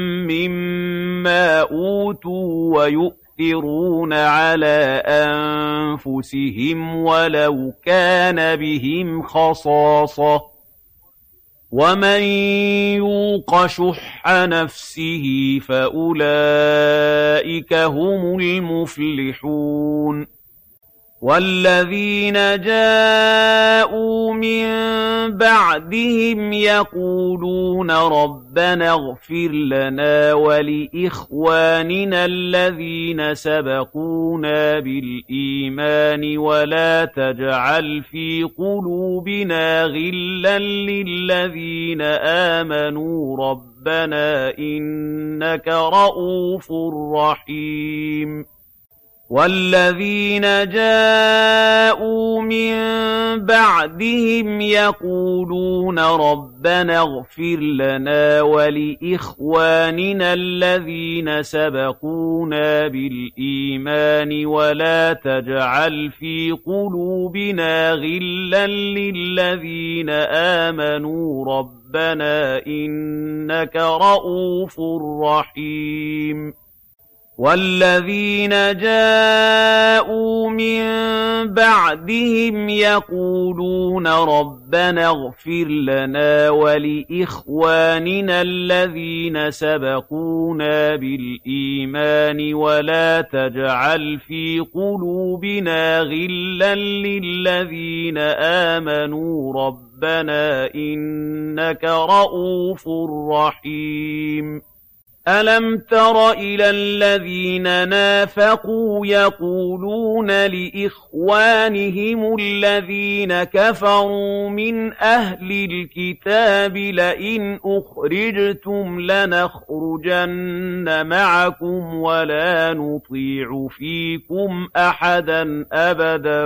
مما أوتوا ويؤثرون على أنفسهم ولو كان بهم خصاصة ومن يوق شح نفسه فأولئك هم المفلحون والذين جاءوا من بعدهم يقولون ربنا اغفر لنا ولإخواننا الذين سبقونا بالإيمان ولا تجعل في قلوبنا غلا للذين آمنوا ربنا إنك رؤوف رحيم والذين جاءوا من بعدهم يقولون ربنا اغفر لنا ولإخواننا الذين سبقونا بالإيمان ولا تجعل في قلوبنا غلا للذين آمنوا ربنا إنك رؤوف رحيم والذين جاءوا من بعدهم يقولون ربنا اغفر لنا ولإخواننا الذين سبقونا بالإيمان ولا تجعل في قلوبنا غلا للذين آمنوا ربنا إنك رؤوف رحيم أَلَمْ تَرَ إِلَى الَّذِينَ نَافَقُوا يَقُولُونَ لِإِخْوَانِهِمُ الَّذِينَ كَفَرُوا مِنْ أَهْلِ الْكِتَابِ لَئِنْ أُخْرِجْتُمْ لَنَخْرُجَنَّ مَعَكُمْ وَلَا نُطِيعُ فِيكُمْ أَحَدًا أَبَدًا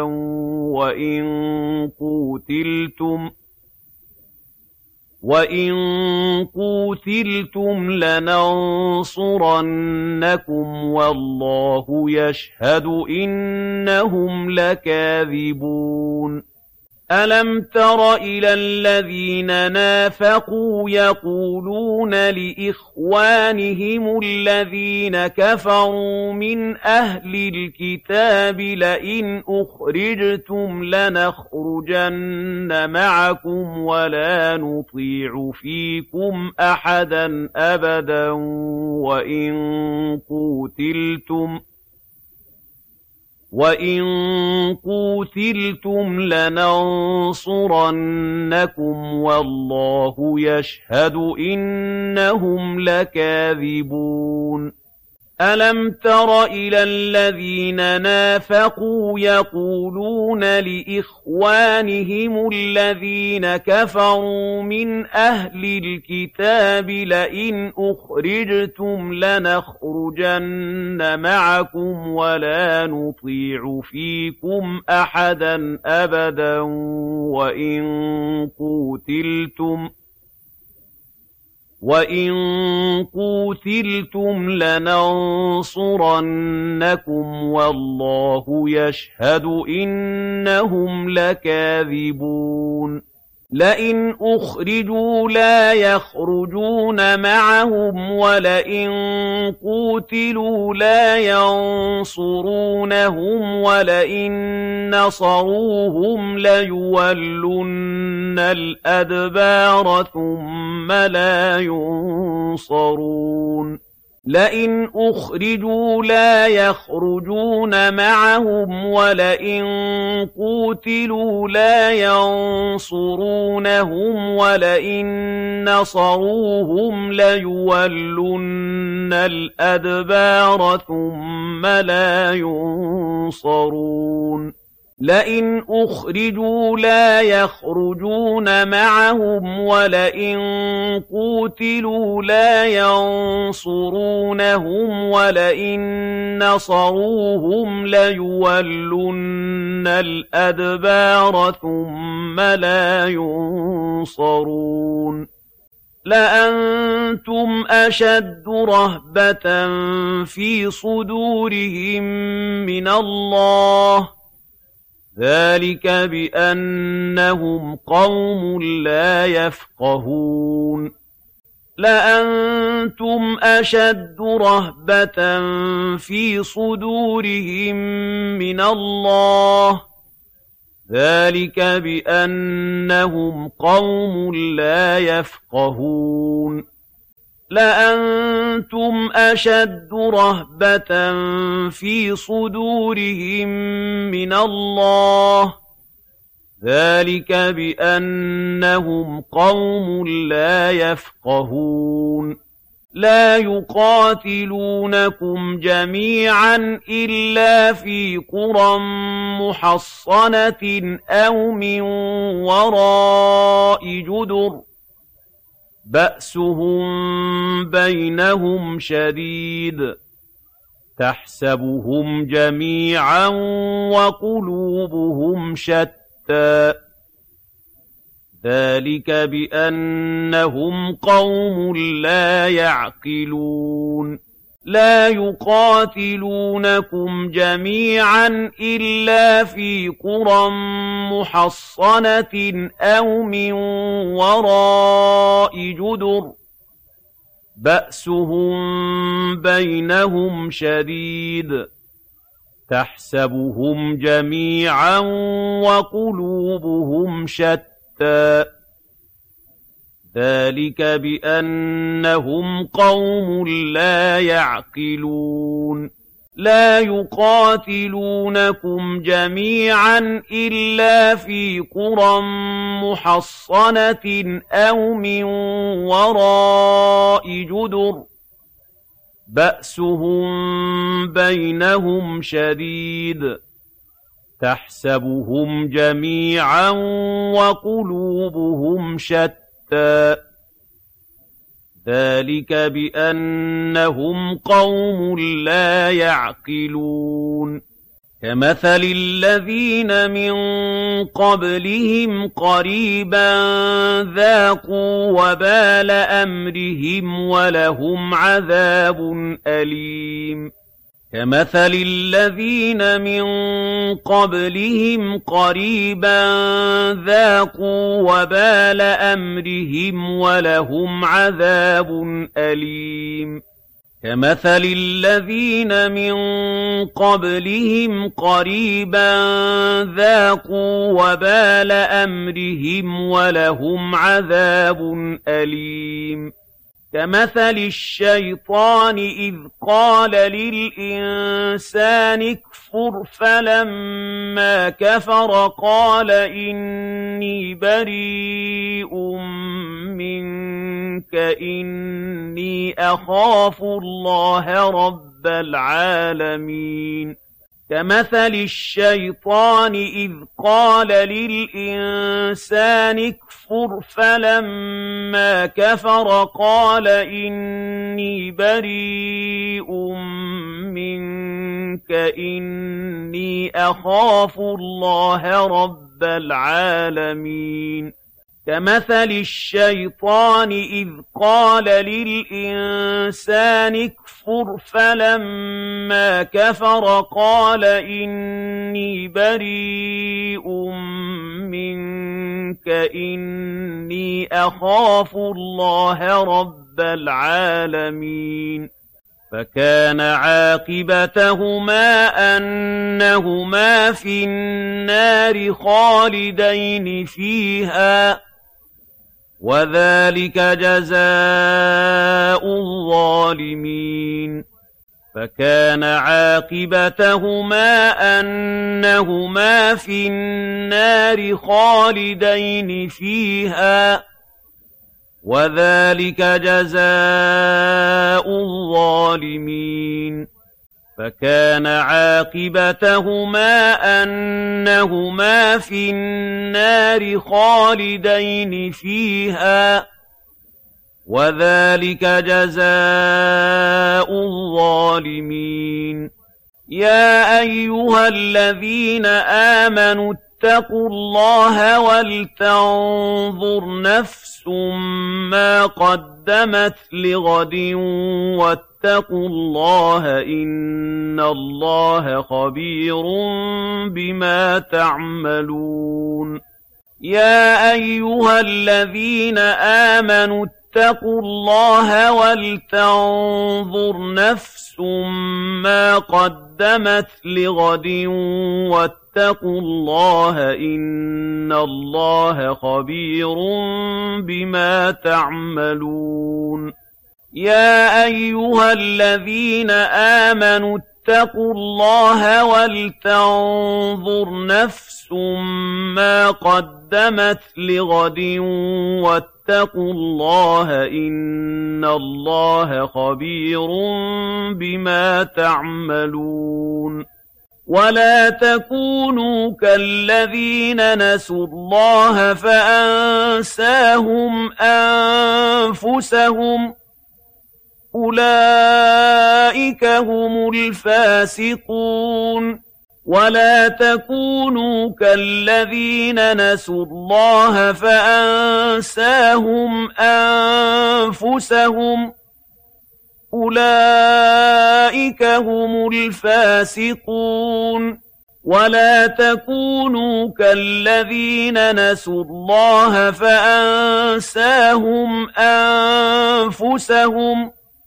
وَإِن قُوتِلْتُمْ لَنَنصُرَنَّكُمْ وَاللَّهُ يَشْهَدُ إِنَّهُمْ لَكَاذِبُونَ أَلَمْ تَرَ إِلَى الَّذِينَ نَافَقُوا يَقُولُونَ لِإِخْوَانِهِمُ الَّذِينَ كَفَرُوا مِنْ أَهْلِ الْكِتَابِ لَئِنْ أُخْرِجْتُمْ لَنَخْرُجَنَّ مَعَكُمْ وَلَا نُطِيعُ فِيكُمْ أَحَدًا أَبَدًا وَإِن قُوتِلْتُمْ لَنَنصُرَنَّكُمْ وَاللَّهُ يَشْهَدُ إِنَّهُمْ لَكَاذِبُونَ أَلَمْ تَرَ إِلَى الَّذِينَ نَافَقُوا يَقُولُونَ لِإِخْوَانِهِمُ الَّذِينَ كَفَرُوا مِنْ أَهْلِ الْكِتَابِ لَئِنْ أُخْرِجْتُمْ لَنَخْرُجَنَّ مَعَكُمْ وَلَا نُطِيعُ فِيكُمْ أَحَدًا أَبَدًا وَإِن قُوتِلْتُمْ لَنَنصُرَنَّكُمْ وَاللَّهُ يَشْهَدُ إِنَّهُمْ لَكَاذِبُونَ لَئِنْ أُخْرِجُوا لَا يَخْرُجُونَ مَعَهُمْ وَلَئِن قُوتِلُوا لَا يَنصُرُونَهُمْ وَلَئِن نَّصَرُوهُمْ لَيُوَلُّنَّ الْأَدْبَارَ ثُمَّ لَا يُنصَرُونَ لَئِنْ أُخْرِجُوا لَا يَخْرُجُونَ مَعَهُمْ وَلَئِن قُوتِلُوا لَا يَنصُرُونَهُمْ وَلَئِن نَّصَرُوهُمْ لَيُوَلُّنَّ الْأَدْبَارَ ثُمَّ لَا يُنصَرُونَ لَئِنْ أُخْرِجُوا لَا يَخْرُجُونَ مَعَهُمْ وَلَئِن قُوتِلُوا لَا يَنصُرُونَهُمْ وَلَئِن نَّصَرُوهُمْ لَيُوَلُّنَّ الْأَدْبَارَ ثُمَّ لَا يُنصَرُونَ لَأَنتُمْ أَشَدُّ رَهْبَةً فِي صُدُورِهِم مِّنَ اللَّهِ ذَلِكَ بِأَنَّهُمْ قَوْمٌ لَّا يَفْقَهُونَ لَأَنتُمْ أَشَدُّ رَهْبَةً فِي صُدُورِهِم مِّنَ اللَّهِ ذَلِكَ بِأَنَّهُمْ قَوْمٌ لَّا يَفْقَهُونَ لَأَنتُمْ أَشَدُّ رَهْبَةً فِي صُدُورِهِم مِّنَ اللَّهِ ذَلِكَ بِأَنَّهُمْ قَوْمٌ لَّا يَفْقَهُونَ لَا يُقَاتِلُونَكُمْ جَمِيعًا إِلَّا فِي قُرًى مُّحَصَّنَةٍ أَوْ مِن وَرَاءِ جُدُرٍ بَأْسُهُم بَيْنَهُمْ شَدِيدٌ تَحْسَبُهُمْ جَمِيعًا وَقُلُوبُهُمْ شَتَّىٰ ذَلِكَ بِأَنَّهُمْ قَوْمٌ لَّا يَعْقِلُونَ لَا يُقَاتِلُونَكُمْ جَمِيعًا إِلَّا فِي قُرًى مُّحَصَّنَةٍ أَوْ مِن وَرَاءِ جُدُرٍ بَأْسُهُم بَيْنَهُمْ شَدِيدٌ تَحْسَبُهُمْ جَمِيعًا وَقُلُوبُهُمْ شَتَّىٰ ذَلِكَ بِأَنَّهُمْ قَوْمٌ لَّا يَعْقِلُونَ لَا يُقَاتِلُونَكُمْ جَمِيعًا إِلَّا فِي قُرًى مُّحَصَّنَةٍ أَوْ مِن وَرَاءِ جُدُرٍ بَأْسُهُم بَيْنَهُمْ شَدِيدٌ تَحْسَبُهُمْ جَمِيعًا وَقُلُوبُهُمْ شَتَّىٰ ذَٰلِكَ بِأَنَّهُمْ قَوْمٌ لَّا يَعْقِلُونَ كَمَثَلِ الَّذِينَ مِن قَبْلِهِمْ قَرِيبًا ذَاقُوا وَبَالَ أَمْرِهِمْ وَلَهُمْ عَذَابٌ أَلِيمٌ كَمَثَلِ الَّذِينَ مِن قَبْلِهِمْ قَرِيبًا ذَاقُوا وَبَالَ أَمْرِهِمْ وَلَهُمْ عَذَابٌ أَلِيمٌ كَمَثَلِ الَّذِينَ مِن قَبْلِهِمْ قَرِيبًا ذَاقُوا وَبَالَ أَمْرِهِمْ وَلَهُمْ عَذَابٌ أَلِيمٌ كَمَثَلِ الشَّيْطَانِ إِذْ قَالَ لِلْإِنسَانِ اكْفُرْ فَلَمَّا كَفَرَ قَالَ إِنِّي بَرِيءٌ مِّنكَ إِنِّي أَخَافُ اللَّهَ رَبَّ الْعَالَمِينَ كَمَثَلِ الشَّيْطَانِ إِذْ قَالَ لِلْإِنسَانِ اكْفُرْ فَلَمَّا كَفَرَ قَالَ إِنِّي بَرِيءٌ مِّنكَ إِنِّي أَخَافُ اللَّهَ رَبَّ الْعَالَمِينَ كَمَثَلِ الشَّيْطَانِ إِذْ قَالَ لِلْإِنسَانِ اكْفُرْ فَلَمَّا كَفَرَ قَالَ إِنِّي بَرِيءٌ مِّنكَ إِنِّي أَخَافُ اللَّهَ رَبَّ الْعَالَمِينَ فَكَانَ عَاقِبَتَهُمَا أَنَّهُمَا فِي النَّارِ خَالِدَيْنِ فِيهَا وَذَلِكَ جَزَاءُ الظَّالِمِينَ فَكَانَ عَاقِبَتَهُمَا أَنَّهُمَا فِي النَّارِ خَالِدَيْنِ فِيهَا وَذَلِكَ جَزَاءُ الظَّالِمِينَ فَكَانَ عَاقِبَتَهُمَا أَنَّهُمَا فِي النَّارِ خَالِدَيْنِ فِيهَا وَذَلِكَ جَزَاءُ الظَّالِمِينَ يَا أَيُّهَا الَّذِينَ آمَنُوا اتَّقُوا اللَّهَ وَلْتَنظُرْ نَفْسٌ مَّا قَدَّمَتْ لِغَدٍ وَاتَّقُوا اللَّهَ إِنَّ اللَّهَ خَبِيرٌ بِمَا تَعْمَلُونَ يَا أَيُّهَا الَّذِينَ آمَنُوا اتَّقُوا اللَّهَ وَلْتَنظُرْ نَفْسٌ مَّا قَدَّمَتْ لِغَدٍ وَاتَّقُوا اللَّهَ إِنَّ اللَّهَ خَبِيرٌ بِمَا تَعْمَلُونَ يَا أَيُّهَا الَّذِينَ آمَنُوا اتَّقُوا اللَّهَ وَلْتَنظُرْ نَفْسٌ مَّا قَدَّمَتْ لِغَدٍ وَاتَّقُوا اللَّهَ إِنَّ اللَّهَ خَبِيرٌ بِمَا تَعْمَلُونَ وَلَا تَكُونُوا كَالَّذِينَ نَسُوا اللَّهَ فَأَنسَاهُمْ أَنفُسَهُمْ أُولَٰئِكَ هُمُ الْفَاسِقُونَ وَلَا تَكُونُوا كَالَّذِينَ نَسُوا اللَّهَ فَأَنسَاهُمْ أَنفُسَهُمْ أُولَٰئِكَ هُمُ الْفَاسِقُونَ وَلَا تَكُونُوا كَالَّذِينَ نَسُوا اللَّهَ فَأَنسَاهُمْ أَنفُسَهُمْ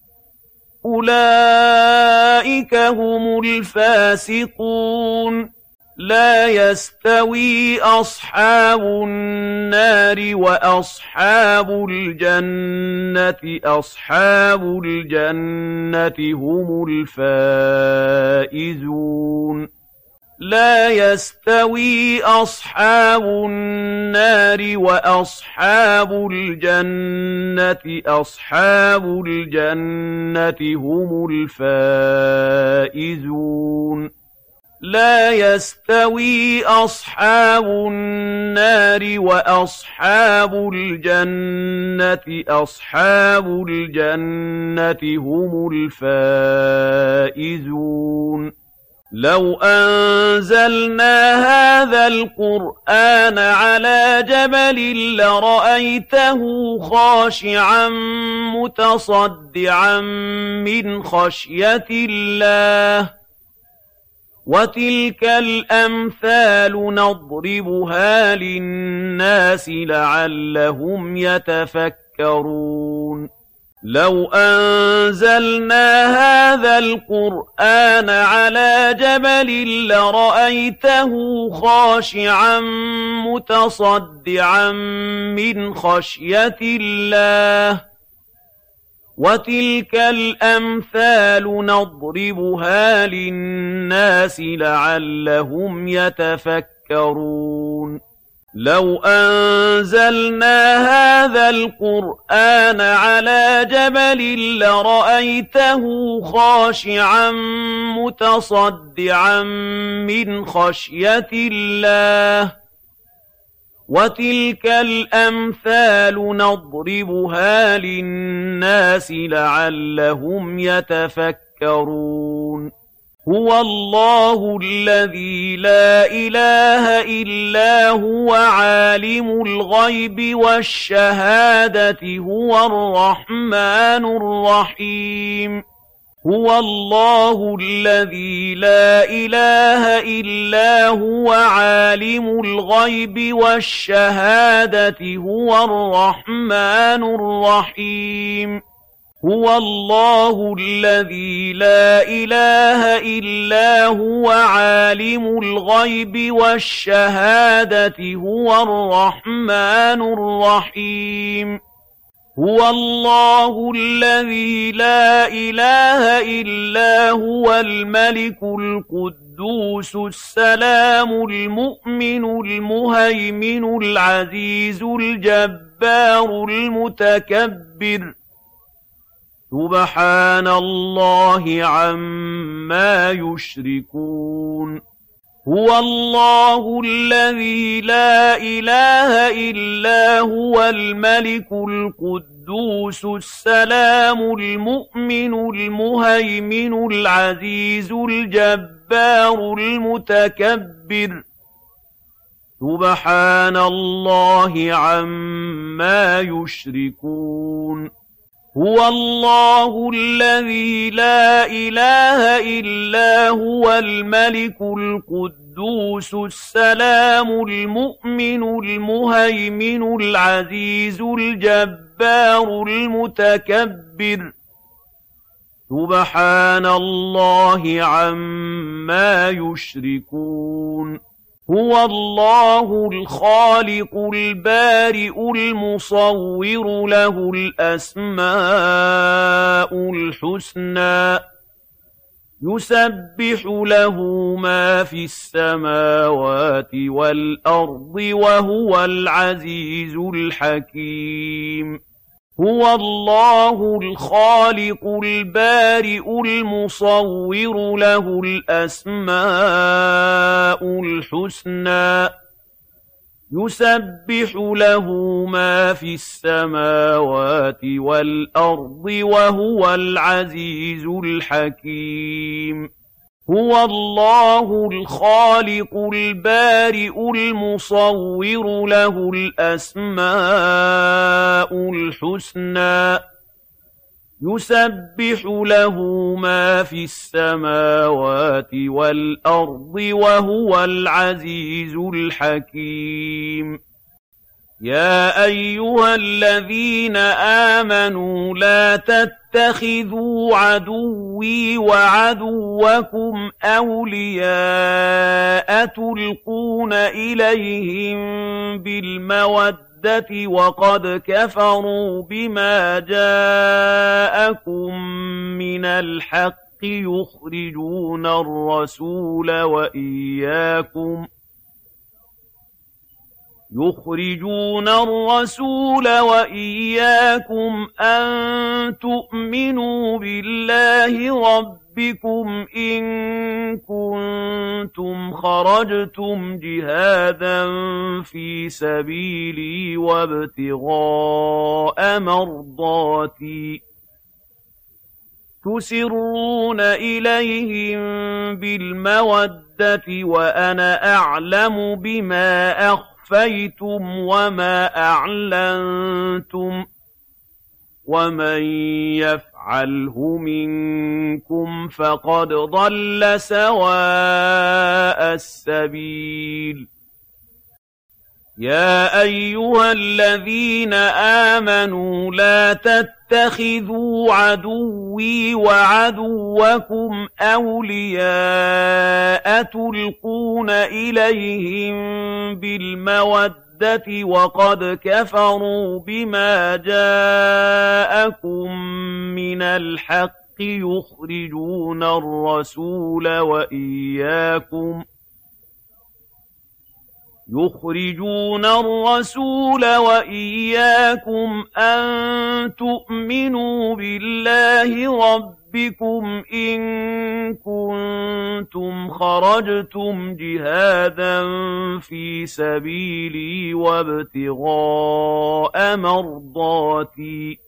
أُولَئِكَ هُمُ الْفَاسِقُونَ لَا يَسْتَوِي أَصْحَابُ النَّارِ وَأَصْحَابُ الْجَنَّةِ أَصْحَابُ الْجَنَّةِ هُمُ الْفَائِزُونَ لا يستوي أصحاب النار وأصحاب الجنة أصحاب الجنة هم الفائزون لا يستوي أصحاب النار وأصحاب الجنة أصحاب الجنة هم الفائزون لو أنزلنا هذا القرآن على جبل لرأيته خاشعا متصدعا من خشية الله وتلك الأمثال نضربها للناس لعلهم يتفكرون لو أنزلنا هذا القرآن على جبل لرأيته خاشعا متصدعا من خشية الله وتلك الأمثال نضربها للناس لعلهم يتفكرون لو أنزلنا هذا القرآن على جبل لرأيته خاشعا متصدعا من خشية الله وتلك الأمثال نضربها للناس لعلهم يتفكرون هو الله الذي لا إله إلا هو عالم الغيب والشهادة هو الرحمن الرحيم هو الله الذي لا إله إلا هو عالم الغيب والشهادة هو الرحمن الرحيم هو الله الذي لا إله إلا هو عالم الغيب والشهادة هو الرحمن الرحيم هو الله الذي لا إله إلا هو الملك القدوس السلام المؤمن المهيمن العزيز الجبار المتكبر سبحان الله عما يشركون هو الله الذي لا إله إلا هو الملك القدوس السلام المؤمن المهيمن العزيز الجبار المتكبر سبحان الله عما يشركون هو الله الذي لا إله إلا هو الملك القدوس السلام المؤمن المهيمن العزيز الجبار المتكبر سبحان الله عما يشركون هو الله الخالق البارئ المصور له الأسماء الحسنى يسبح له ما في السماوات والأرض وهو العزيز الحكيم هو الله الخالق البارئ المصور له الأسماء الحسنى يسبح له ما في السماوات والأرض وهو العزيز الحكيم هو الله الخالق البارئ المصور له الأسماء الحسنى يسبح له ما في السماوات والأرض وهو العزيز الحكيم يا أيها الذين آمنوا لا تتخذوا عدوي وعدوكم أولياء تلقون إليهم بالمودة وقد كفروا بما جاءكم من الحق يخرجون الرسول وإياكم أن تؤمنوا بالله ربكم إن كنتم خرجتم جهادا في سبيلي وابتغاء مرضاتي تسرون إليهم بالمودة وأنا أعلم بما أخفيتم وما أعلنتم ومن يفعله منكم فقد ضل سواء السبيل يا أيها الذين آمنوا لا تتخذوا عدوي وعدوكم أولياء تلقون إليهم بالمودة وقد كفروا بما جاءكم من الحق يخرجون الرسول وإياكم أن تؤمنوا بالله ربكم إن كنتم خرجتم جهادا في سبيلي وابتغاء مرضاتي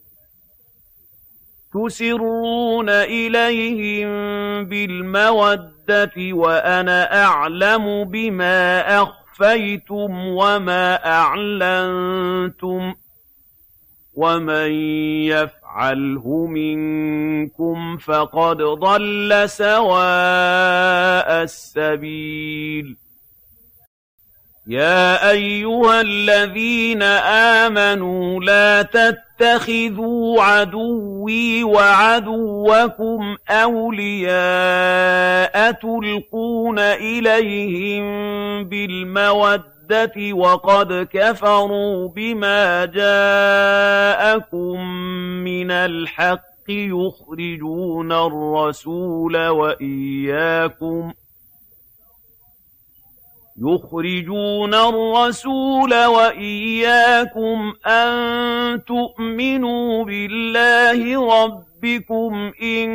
تسرون إليهم بالمودة وأنا أعلم بما أخفيتم وما أعلنتم ومن يفعله منكم فقد ضل سواء السبيل يا أيها الذين آمنوا لا تتخذوا عدوي وعدوكم أولياء تلقون إليهم بالمودة وقد كفروا بما جاءكم من الحق يخرجون الرسول وإياكم أن تؤمنوا بالله ربكم إن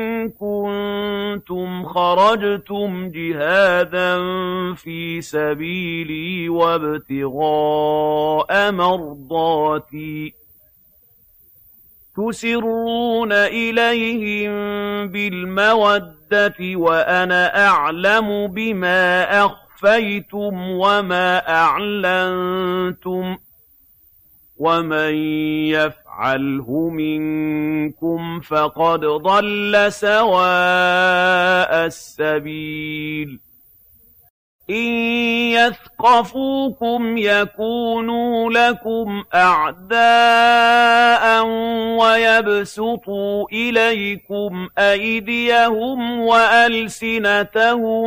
كنتم خرجتم جهادا في سبيلي وابتغاء مرضاتي تسرون إليهم بالمودة وأنا أعلم بما أخفيتم وما أعلنتم ومن يفعله منكم فقد ضل سواء السبيل إن يثقفوكم يكونوا لكم أعداء ويبسطوا إليكم أيديهم وألسنتهم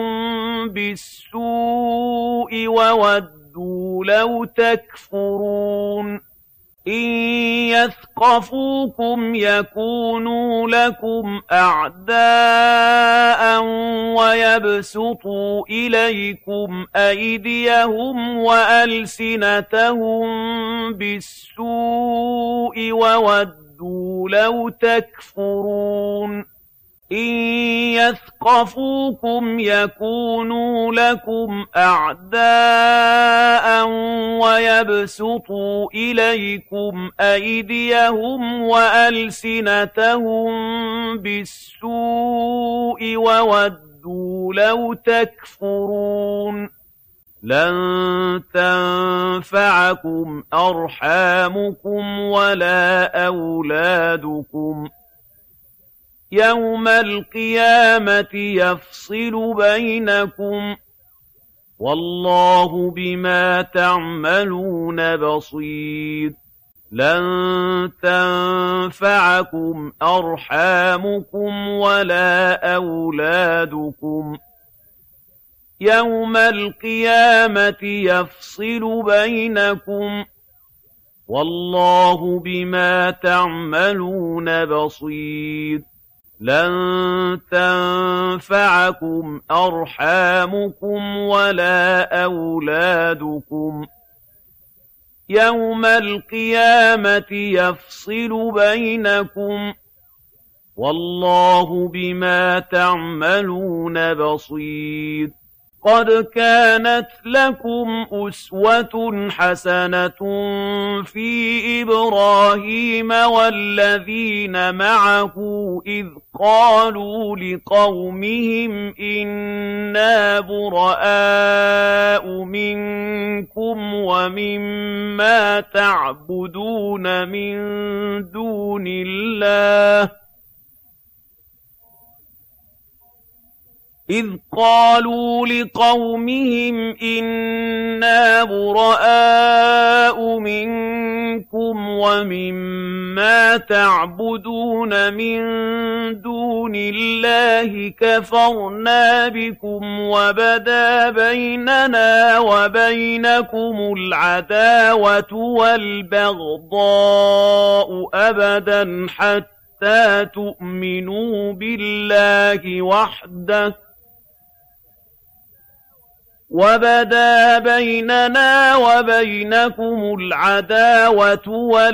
بالسوء وودوا لو تكفرون إن يثقفوكم يكونوا لكم أعداء ويبسطوا إليكم أيديهم وألسنتهم بالسوء وودوا لو تكفرون إن يثقفوكم يكونوا لكم أعداء ويبسطوا إليكم أيديهم وألسنتهم بالسوء وودوا لو تكفرون لن تنفعكم أرحامكم ولا أولادكم يوم القيامة يفصل بينكم ۖ والله بما تعملون بصير لن تنفعكم أرحامكم ولا أولادكم يوم القيامة يفصل بينكم ۖ والله بما تعملون بصير لن تنفعكم أرحامكم ولا أولادكم يوم القيامة يفصل بينكم والله بما تعملون بصير قد كانت لكم أسوة حسنة في إبراهيم والذين معه إذ قالوا لقومهم إنا براء منكم ومما تعبدون من دون الله إذ قالوا لقومهم إنا براء منكم ومما تعبدون من دون الله كفرنا بكم وبدا بيننا وبينكم العداوة والبغضاء أبدا حتى تؤمنوا بالله وحده وبدا بيننا وبينكم العداوة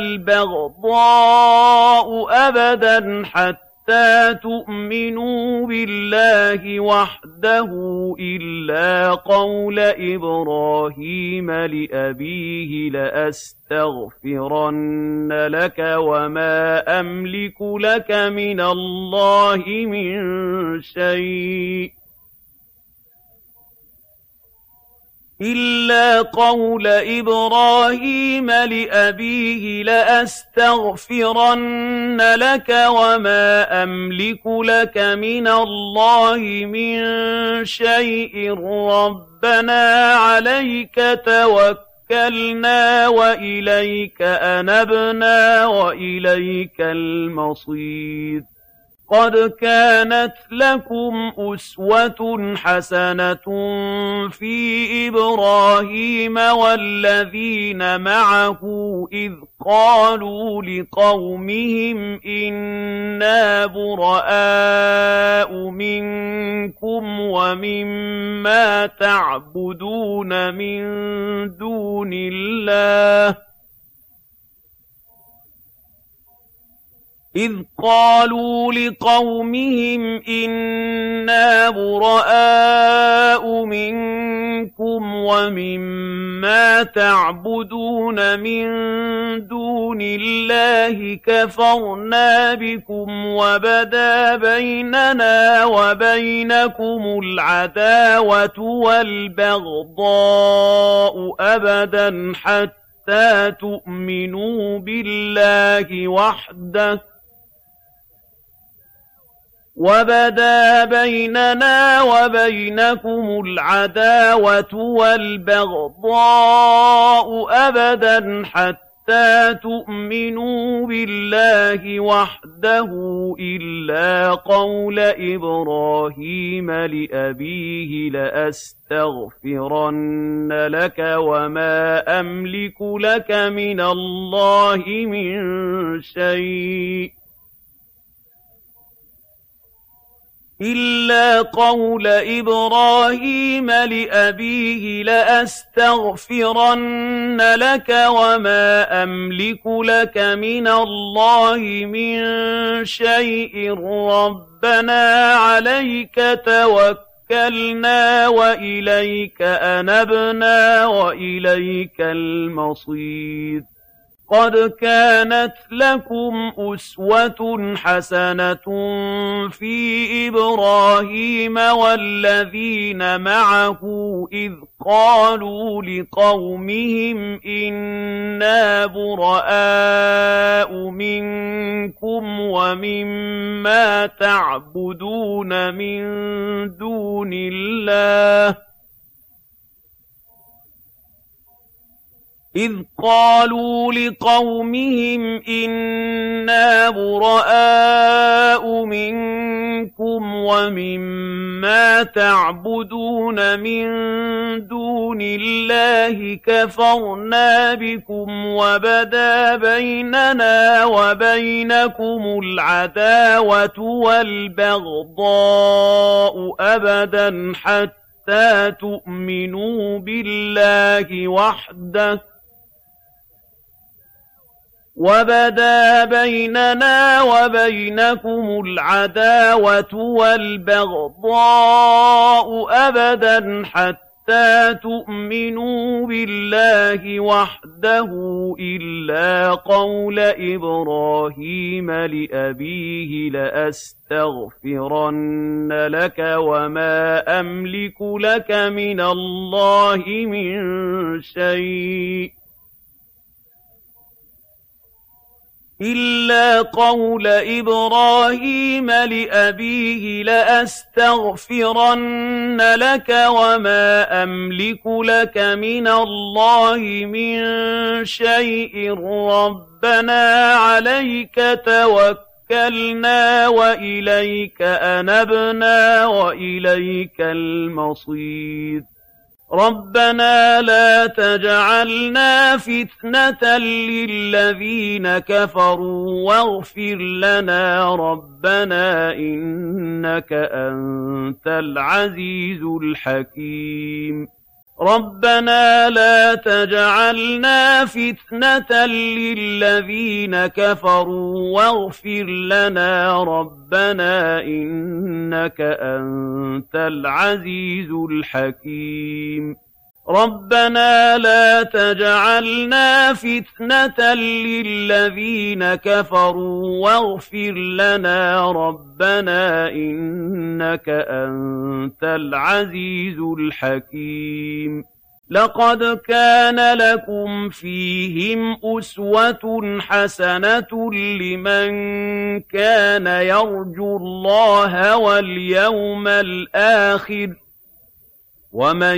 والبغضاء أبدا حتى تؤمنوا بالله وحده إلا قول إبراهيم لأبيه لأستغفرن لك وما أملك لك من الله من شيء إلا قول إبراهيم لأبيه لأستغفرن لك وما أملك لك من الله من شيء ربنا عليك توكلنا وإليك أنبنا وإليك المصير قد كانت لكم أسوة حسنة في إبراهيم والذين معه إذ قالوا لقومهم إنا براء منكم ومما تعبدون من دون الله إذ قالوا لقومهم إنا براء منكم ومما تعبدون من دون الله كفرنا بكم وبدا بيننا وبينكم العداوة والبغضاء أبدا حتى تؤمنوا بالله وحده وبدا بيننا وبينكم العداوة والبغضاء أبدا حتى تؤمنوا بالله وحده إلا قول إبراهيم لأبيه لأستغفرن لك وما أملك لك من الله من شيء إلا قول إبراهيم لأبيه لأستغفرن لك وما أملك لك من الله من شيء ربنا عليك توكلنا وإليك أنبنا وإليك المصير قد كانت لكم أسوة حسنة في إبراهيم والذين معه إذ قالوا لقومهم إنا براء منكم ومما تعبدون من دون الله إذ قالوا لقومهم إنا براء منكم ومما تعبدون من دون الله كفرنا بكم وبدا بيننا وبينكم العداوة والبغضاء أبدا حتى تؤمنوا بالله وحده وبدا بيننا وبينكم العداوة والبغضاء أبدا حتى تؤمنوا بالله وحده إلا قول إبراهيم لأبيه لأستغفرن لك وما أملك لك من الله من شيء إلا قول إبراهيم لأبيه لأستغفرن لك وما أملك لك من الله من شيء ربنا عليك توكلنا وإليك أنبنا وإليك المصير ربنا لا تجعلنا فتنة للذين كفروا واغفر لنا ربنا إنك أنت العزيز الحكيم ربنا لا تجعلنا فتنة للذين كفروا واغفر لنا ربنا إنك أنت العزيز الحكيم ربنا لا تجعلنا فتنة للذين كفروا واغفر لنا ربنا إنك أنت العزيز الحكيم لقد كان لكم فيهم أسوة حسنة لمن كان يرجو الله واليوم الآخر ومن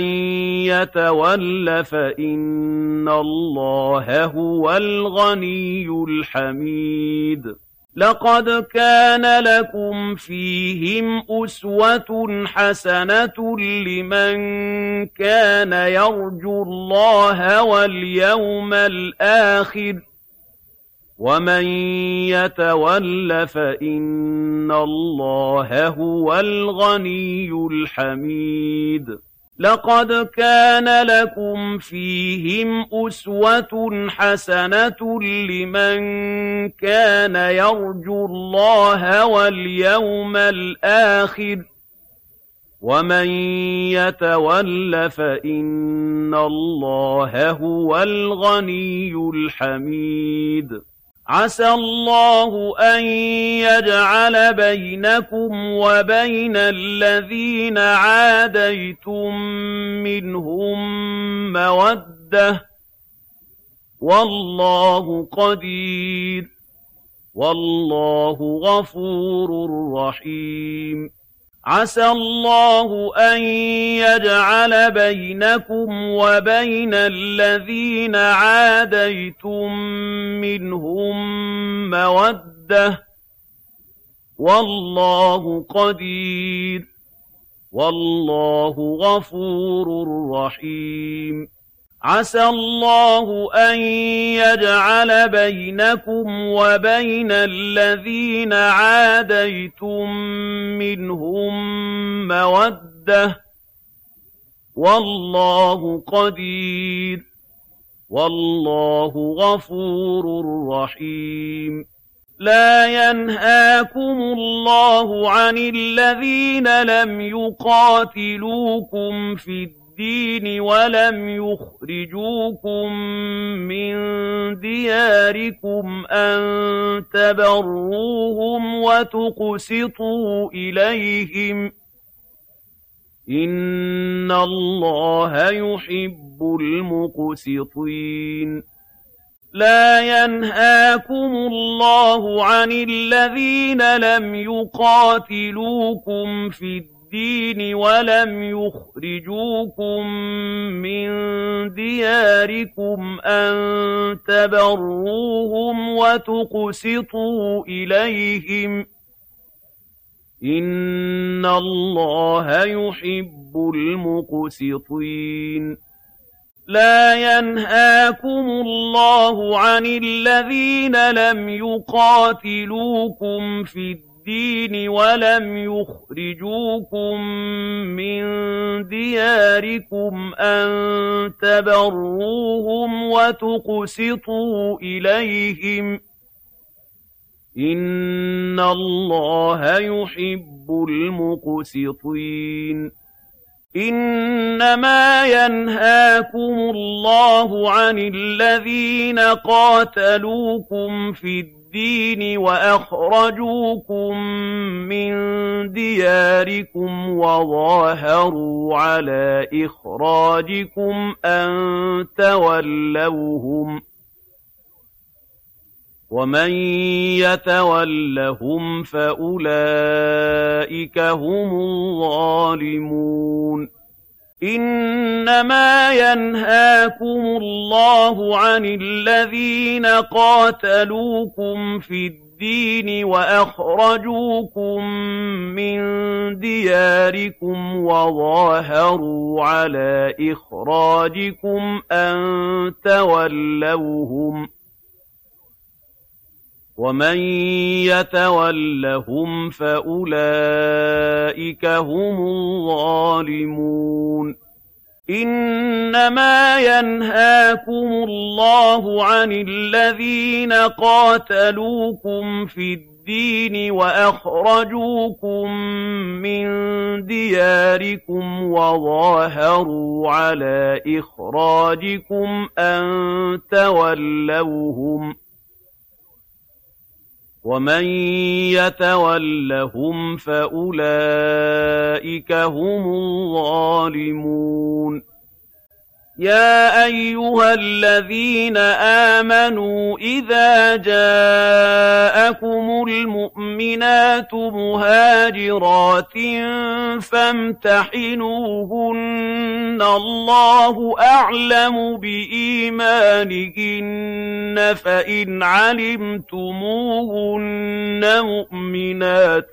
يتول فإن الله هو الغني الحميد لقد كان لكم فيهم أسوة حسنة لمن كان يرجو الله واليوم الآخر ومن يتول فإن الله هو الغني الحميد لقد كان لكم فيهم أسوة حسنة لمن كان يرجو الله واليوم الآخر ومن يتول فإن الله هو الغني الحميد عسى الله أن يجعل بينكم وبين الذين عاديتم منهم مودة والله قدير والله غفور رحيم عسى الله أن يجعل بينكم وبين الذين عاديتم منهم مودة والله قدير والله غفور رحيم عسى الله أن يجعل بينكم وبين الذين عاديتم منهم مودة والله قدير والله غفور رحيم لا ينهاكم الله عن الذين لم يقاتلوكم في الدين ولم يخرجوكم من دياركم أن تبروهم وتقسطوا إليهم إن الله يحب المقسطين لا ينهاكم الله عن الذين لم يقاتلوكم في الدين الدين ولم يخرجوكم من دياركم أن تبروهم وتقسطوا إليهم إن الله يحب المقسطين لا ينهاكم الله عن الذين لم يقاتلوكم في الدين ولم يخرجوكم من دياركم أن تبروهم وتقسطوا إليهم إن الله يحب المقسطين إنما ينهاكم الله عن الذين قاتلوكم في الدين وأخرجوكم من دياركم وظاهروا على إخراجكم أن تولوهم ومن يتولهم فأولئك هم الظالمون إنما ينهاكم الله عن الذين قاتلوكم في الدين وأخرجوكم من دياركم وظاهروا على إخراجكم أن تولوهم ومن يتولهم فأولئك هم الظالمون إنما ينهاكم الله عن الذين قاتلوكم في الدين وأخرجوكم من دياركم وظاهروا على إخراجكم أن تولوهم ومن يتولهم فأولئك هم الظالمون يا أيها الذين آمنوا إذا جاءكم المؤمنات مهاجرات فامتحنوهن الله أعلم بإيمانهن فإن علمتموهن مؤمنات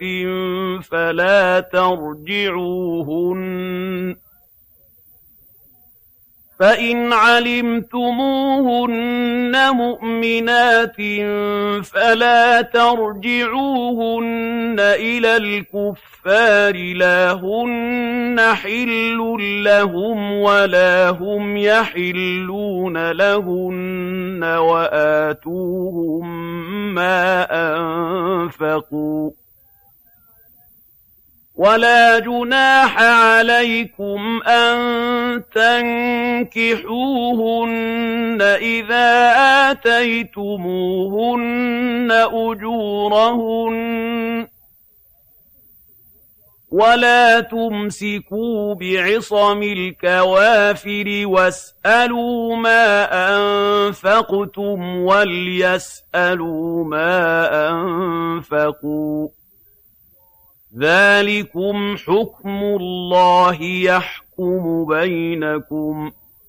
فلا ترجعوهن إلى الكفار لا هن حل لهم ولا هم يحلون لهن وآتوهم ما أنفقوا ولا جناح عليكم أن تنكحوهن إذا آتيتموهن أجورهن ولا تمسكوا بعصم الكوافر واسألوا ما أنفقتم وليسألوا ما أنفقوا ذلكم حكم الله يحكم بينكم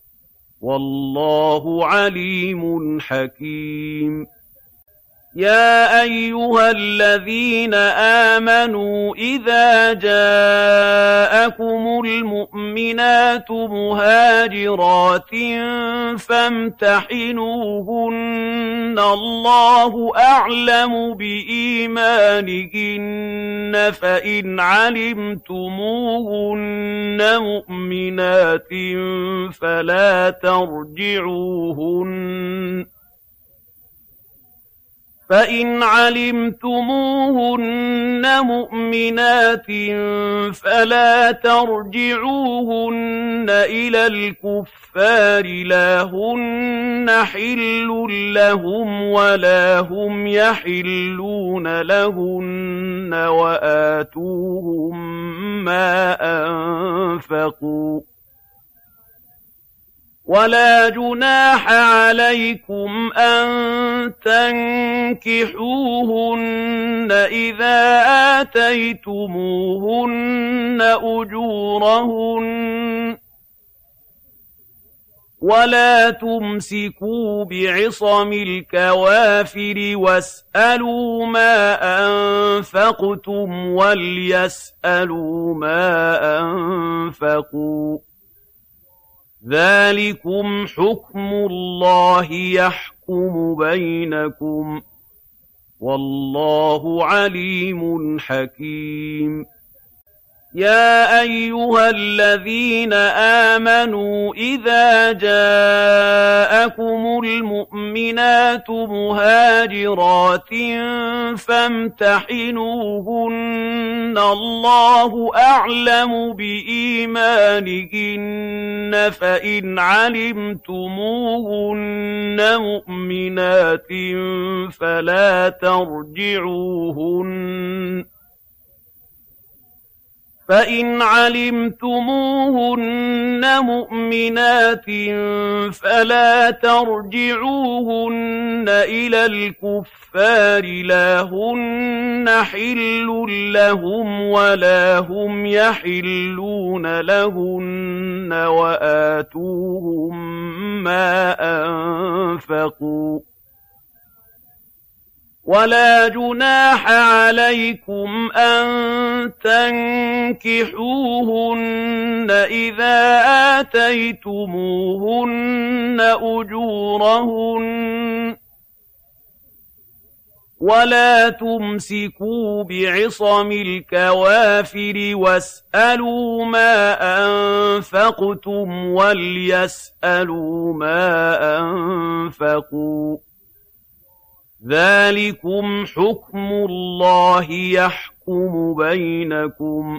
والله عليم حكيم يا أيها الذين آمنوا إذا جاءكم المؤمنات مهاجرات فامتحنوهن الله أعلم بإيمانهن فإن علمتموهن مؤمنات فلا ترجعوهن إلى الكفار لا هن حل لهم ولا هم يحلون لهن وآتوهم ما أنفقوا ولا جناح عليكم أن تنكحوهن إذا آتيتموهن أجورهن ولا تمسكوا بعصم الكوافر واسألوا ما أنفقتم وليسألوا ما أنفقوا ذلكم حكم الله يحكم بينكم والله عليم حكيم يا أيها الذين آمنوا إذا جاءكم المؤمنات مهاجرات فامتحنوهن الله أعلم بإيمانهن فإن علمتموهن مؤمنات فلا ترجعوهن إلى الكفار لا هن حل لهم ولا هم يحلون لهن وآتوهم ما أنفقوا ولا جناح عليكم أن تنكحوهن إذا آتيتموهن أجورهن ولا تمسكوا بعصم الكوافر واسألوا ما أنفقتم وليسألوا ما أنفقوا ذلكم حكم الله يحكم بينكم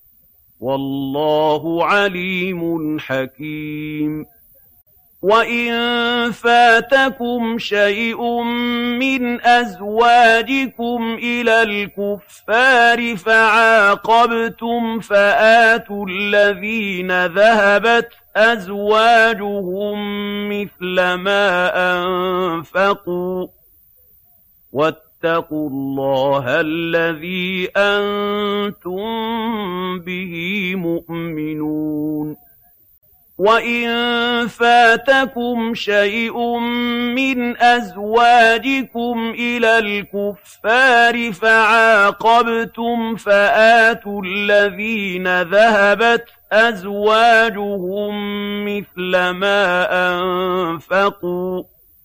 والله عليم حكيم وإن فاتكم شيء من أزواجكم إلى الكفار فعاقبتم فآتوا الذين ذهبت أزواجهم مثل ما أنفقوا واتقوا الله الذي أنتم به مؤمنون وإن فاتكم شيء من أزواجكم إلى الكفار فعاقبتم فآتوا الذين ذهبت أزواجهم مثل ما أنفقوا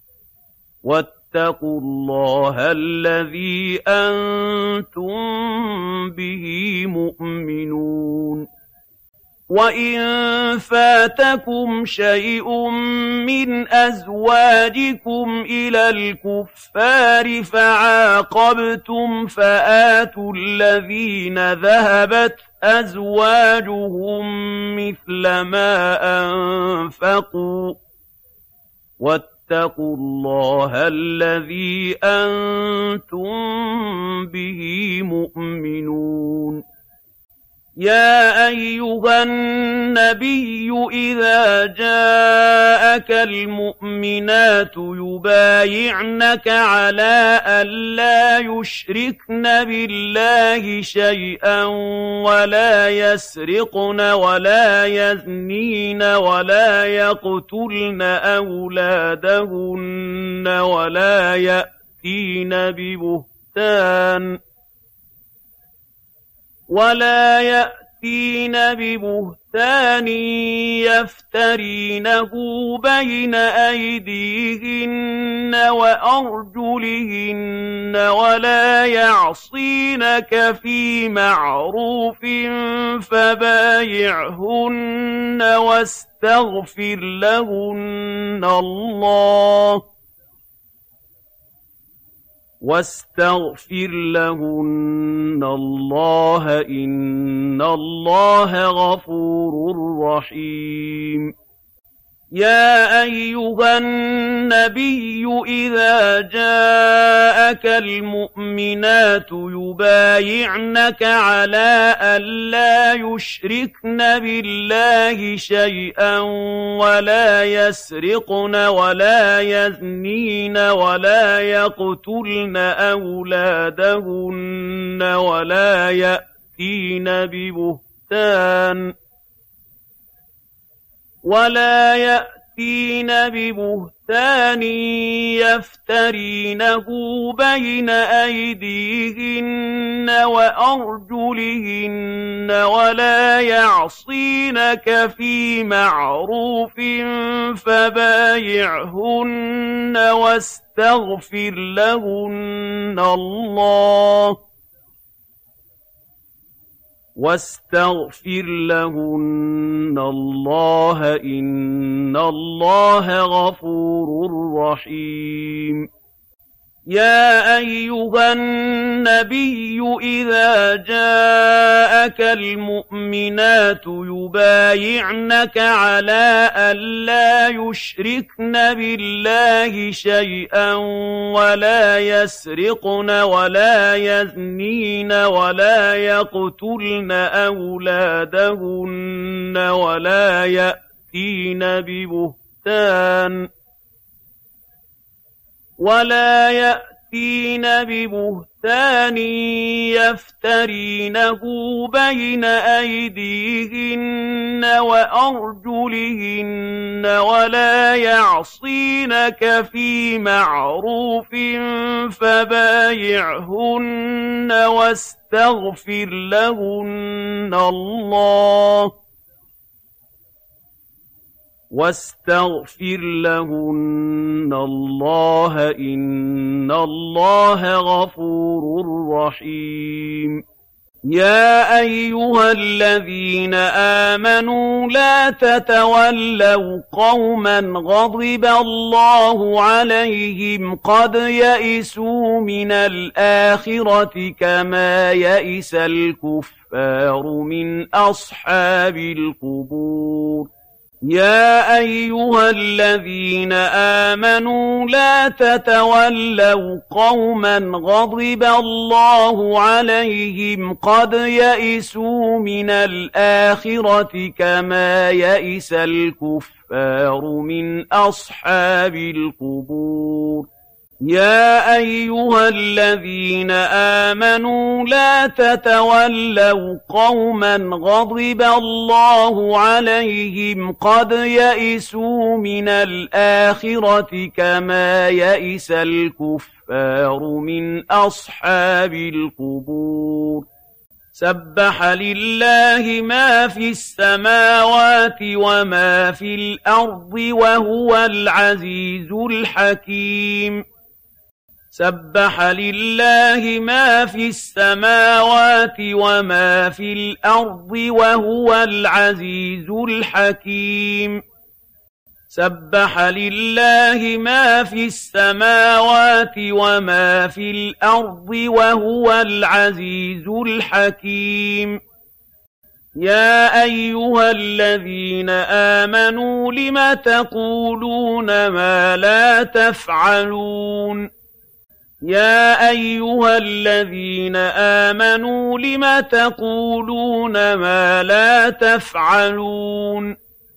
واتقوا الله الذي أنتم به مؤمنون وإن فاتكم شيء من أزواجكم إلى الكفار فعاقبتم فآتوا الذين ذهبت أزواجهم مثل ما أنفقوا واتقوا الله الذي أنتم به مؤمنون يا أيها النبي إذا جاءك المؤمنات يبايعنك على أن لا يشركن بالله شيئا ولا يسرقن ولا يزنين ولا يقتلن أولادهن ولا يأتين ببهتان يفترينه بين أيديهن وأرجلهن ولا يعصينك في معروف فبايعهن واستغفر لهن الله إن الله غفور رحيم يا أيها النبي إذا جاءك المؤمنات يبايعنك على ألا يشركن بالله شيئا ولا يسرقن ولا يزنين ولا يقتلن أولادهن ولا يأتين ببهتان يفترينه بين أيديهن وأرجلهن ولا يعصينك في معروف فبايعهن واستغفر لهن الله إن الله غفور رحيم يا أيها النبي إذا جاءك المؤمنات يبايعنك على ألا يشركن بالله شيئا ولا يسرقن ولا يزنين ولا يقتلن أولادهن ولا يأتين ببهتان يفترينه بين أيديهن وأرجلهن ولا يعصينك في معروف فبايعهن واستغفر لهن الله إن الله غفور رحيم يا أيها الذين آمنوا لا تتولوا قوما غضب الله عليهم قد يئسوا من الآخرة كما يئس الكفار من أصحاب القبور يا أيها الذين آمنوا لا تتولوا قوما غضب الله عليهم قد يئسوا من الآخرة كما يئس الكفار من أصحاب القبور يا أيها الذين آمنوا لا تتولوا قوما غضب الله عليهم قد يئسوا من الآخرة كما يئس الكفار من أصحاب القبور سبح لله ما في السماوات وما في الأرض وهو العزيز الحكيم سبح لله ما في السماوات وما في الأرض وهو العزيز الحكيم سبح لله ما في السماوات وما في الأرض وهو العزيز الحكيم يا أيها الذين آمنوا لم تقولون ما لا تفعلون يا أيها الذين آمنوا لم تقولون ما لا تفعلون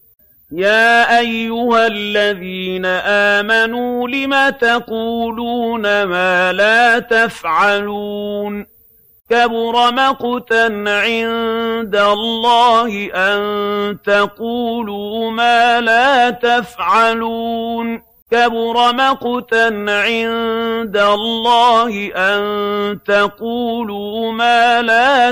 يا أيها الذين آمنوا لم تقولون ما لا تفعلون كبر مقتا عند الله أن تقولوا ما لا تفعلون كبر مقتا عند الله أن تقولوا ما لا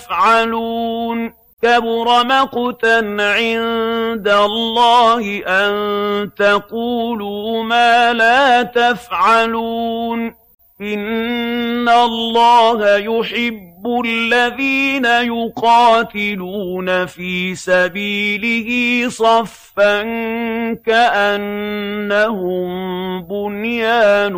تفعلون كبر مقتا عند الله أن تقولوا ما لا تفعلون إن الله يحب الذين يقاتلون في سبيله صفا كأنهم بنيان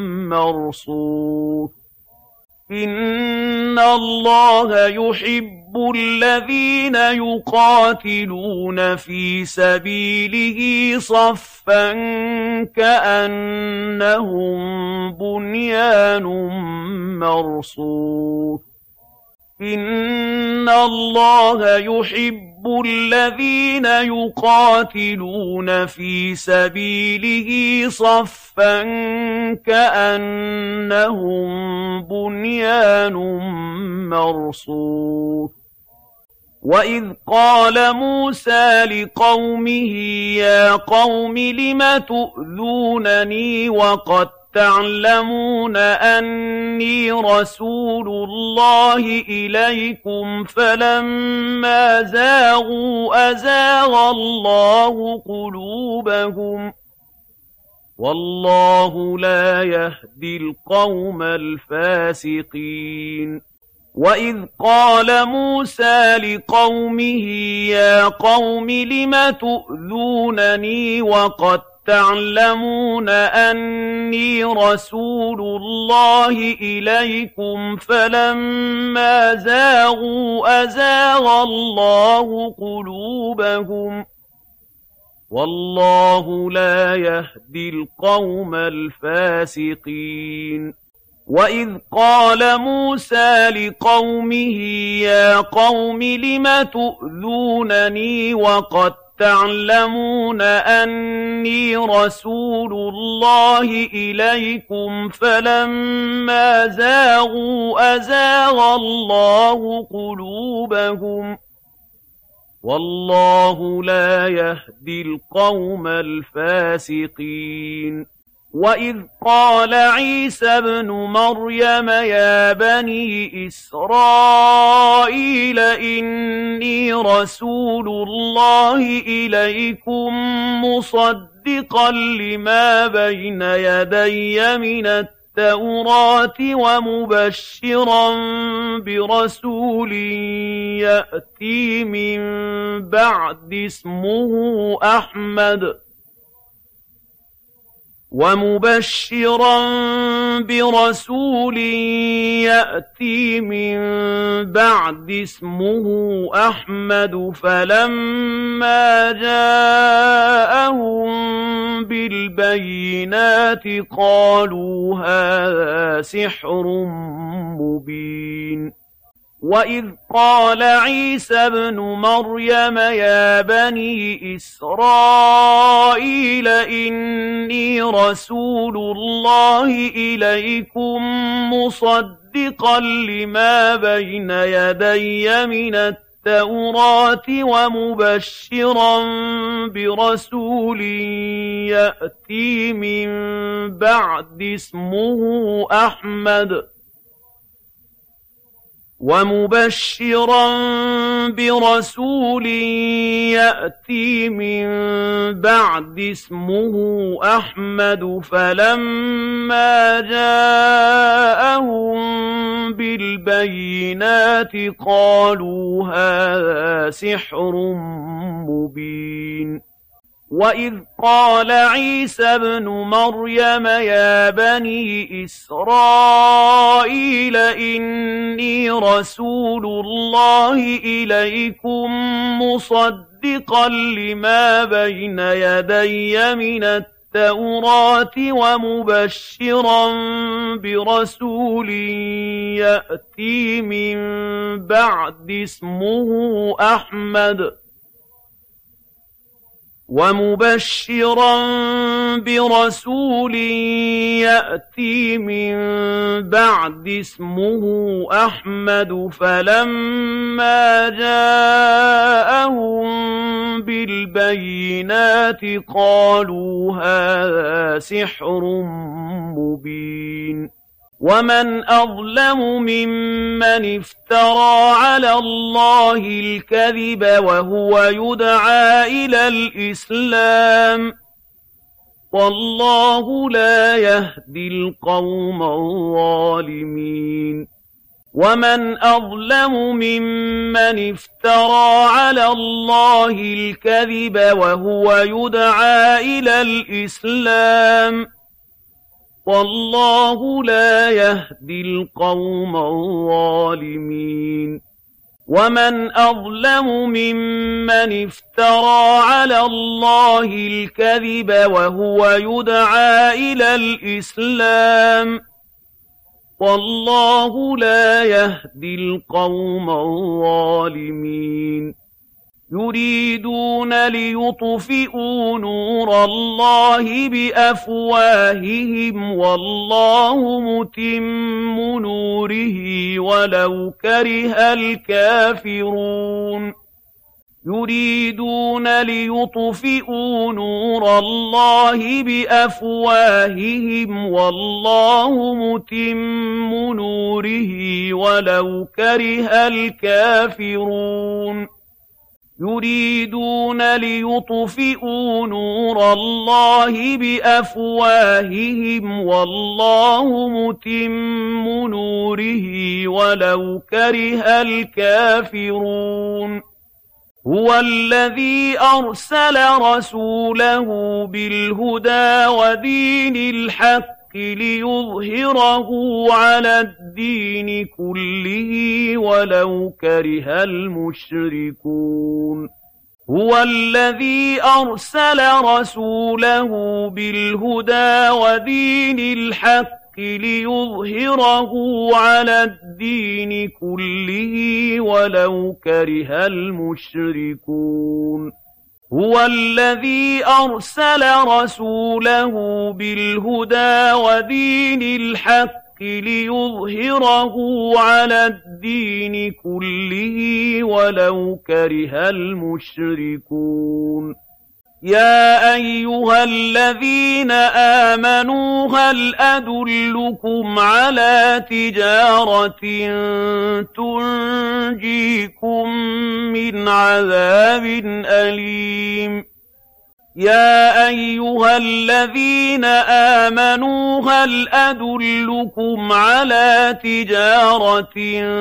مرصوص إن الله يحب الذين يقاتلون في سبيله صفا كأنهم بنيان مرصوص إن الله يحب الذين يقاتلون في سبيله صفا كأنهم بنيان مرصوص وإذ قال موسى لقومه يا قوم لم تؤذونني وقد تعلمون أني رسول الله إليكم فلما زاغوا أزاغ الله قلوبهم والله لا يهدي القوم الفاسقين وإذ قال موسى لقومه يا قوم لم تؤذونني وقد تعلمون أني رسول الله إليكم فلما زاغوا أزاغ الله قلوبهم والله لا يهدي القوم الفاسقين وإذ قال موسى لقومه يا قوم لم تؤذونني وقد تعلمون أني رسول الله إليكم فلما زاغوا أزاغ الله قلوبهم والله لا يهدي القوم الفاسقين وإذ قال عيسى ابن مريم يا بني إسرائيل إني رسول الله إليكم مصدقا لما بين يدي من التوراة ومبشرا برسول يأتي من بعد اسمه أحمد فلما جاءهم بالبينات قالوا هذا سحر مبين وإذ قال عيسى ابن مريم يا بني إسرائيل إني رسول الله إليكم مصدقا لما بين يدي من التوراة ومبشرا برسول يأتي من بعد اسمه أحمد فلما جاءهم بالبينات قالوا هذا سحر مبين وإذ قال عيسى ابن مريم يا بني إسرائيل إني رسول الله إليكم مصدقا لما بين يدي من التوراة ومبشرا برسول يأتي من بعد اسمه أحمد فلما جاءهم بالبينات قالوا هذا سحر مبين ومن أظلم ممن افترى على الله الكذب وهو يدعى إلى الإسلام والله لا يهدي القوم الظالمين ومن أظلم ممن افترى على الله الكذب وهو يدعى إلى الإسلام والله لا يهدي القوم الظالمين ومن أظلم ممن افترى على الله الكذب وهو يدعى إلى الإسلام والله لا يهدي القوم الظالمين يريدون ليطفئوا نور الله بأفواههم والله متم نوره ولو كره الكافرون يريدون ليطفئوا نور الله بأفواههم والله متم نوره ولو كره الكافرون يريدون ليطفئوا نور الله بأفواههم والله متم نوره ولو كره الكافرون هو الذي أرسل رسوله بالهدى ودين الحق ليظهره على الدين كله ولو كره المشركون هو الذي أرسل رسوله بالهدى ودين الحق ليظهره على الدين كله ولو كره المشركون هو الذي أرسل رسوله بالهدى ودين الحق ليظهره على الدين كله ولو كره المشركون يا أيها الذين آمنوا هل أدلكم على تجارة تنجيكم من عذاب أليم يا أيها الذين آمنوا هل أدلكم على تجارة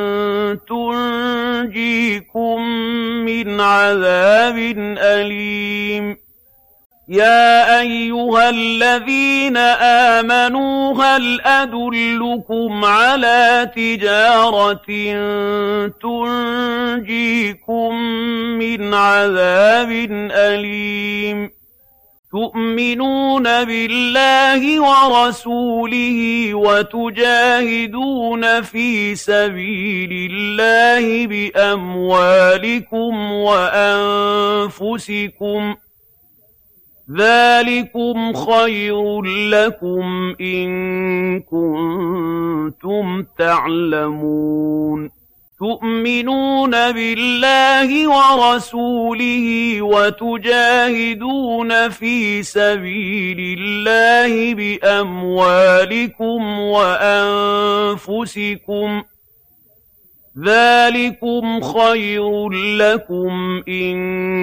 تنجيكم من عذاب أليم يا أيها الذين آمنوا هل أدلكم على تجارة تنجيكم من عذاب أليم تؤمنون بالله ورسوله وتجاهدون في سبيل الله بأموالكم وأنفسكم ذلكم خير لكم إن كنتم تعلمون تؤمنون بالله ورسوله وتجاهدون في سبيل الله بأموالكم وأنفسكم ذلكم خير لكم إن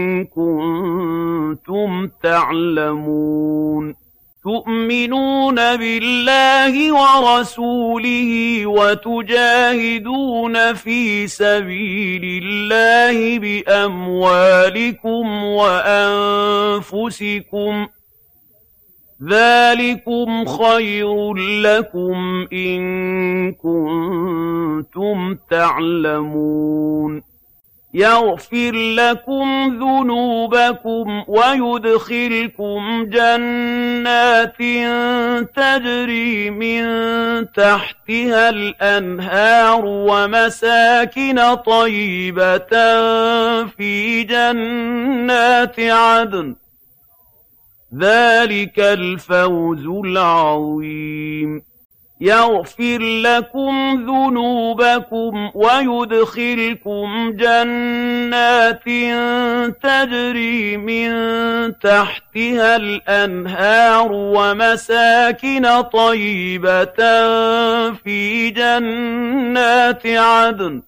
كنتم تعلمون تؤمنون بالله ورسوله وتجاهدون في سبيل الله بأموالكم وأنفسكم ذلكم خير لكم إن كنتم تعلمون يغفر لكم ذنوبكم ويدخلكم جنات تجري من تحتها الأنهار ومساكن طيبة في جنات عدن ذلك الفوز العظيم يغفر لكم ذنوبكم ويدخلكم جنات تجري من تحتها الأنهار ومساكن طيبة في جنات عدن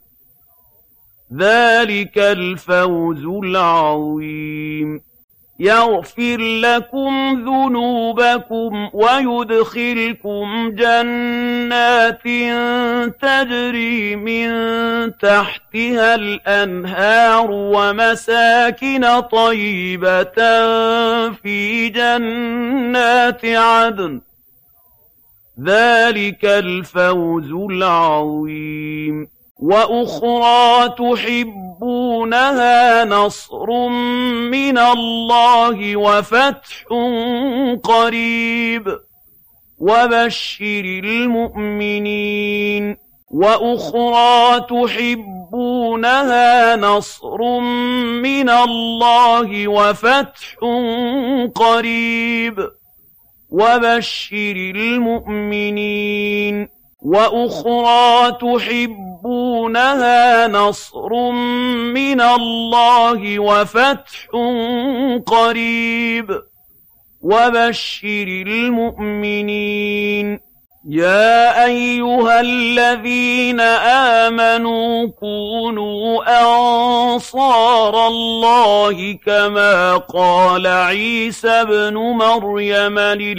ذلك الفوز العظيم يغفر لكم ذنوبكم ويدخلكم جنات تجري من تحتها الأنهار ومساكن طيبة في جنات عدن ذلك الفوز العظيم وأخرى تحبونها نصر من الله وفتح قريب وبشر المؤمنين وأخرى تحبونها نصر من الله وفتح قريب وبشر المؤمنين وأخرى تحبونها نصر من الله وفتح قريب وبشر المؤمنين يا أيها الذين آمنوا كونوا أنصار الله كما قال عيسى ابن مريم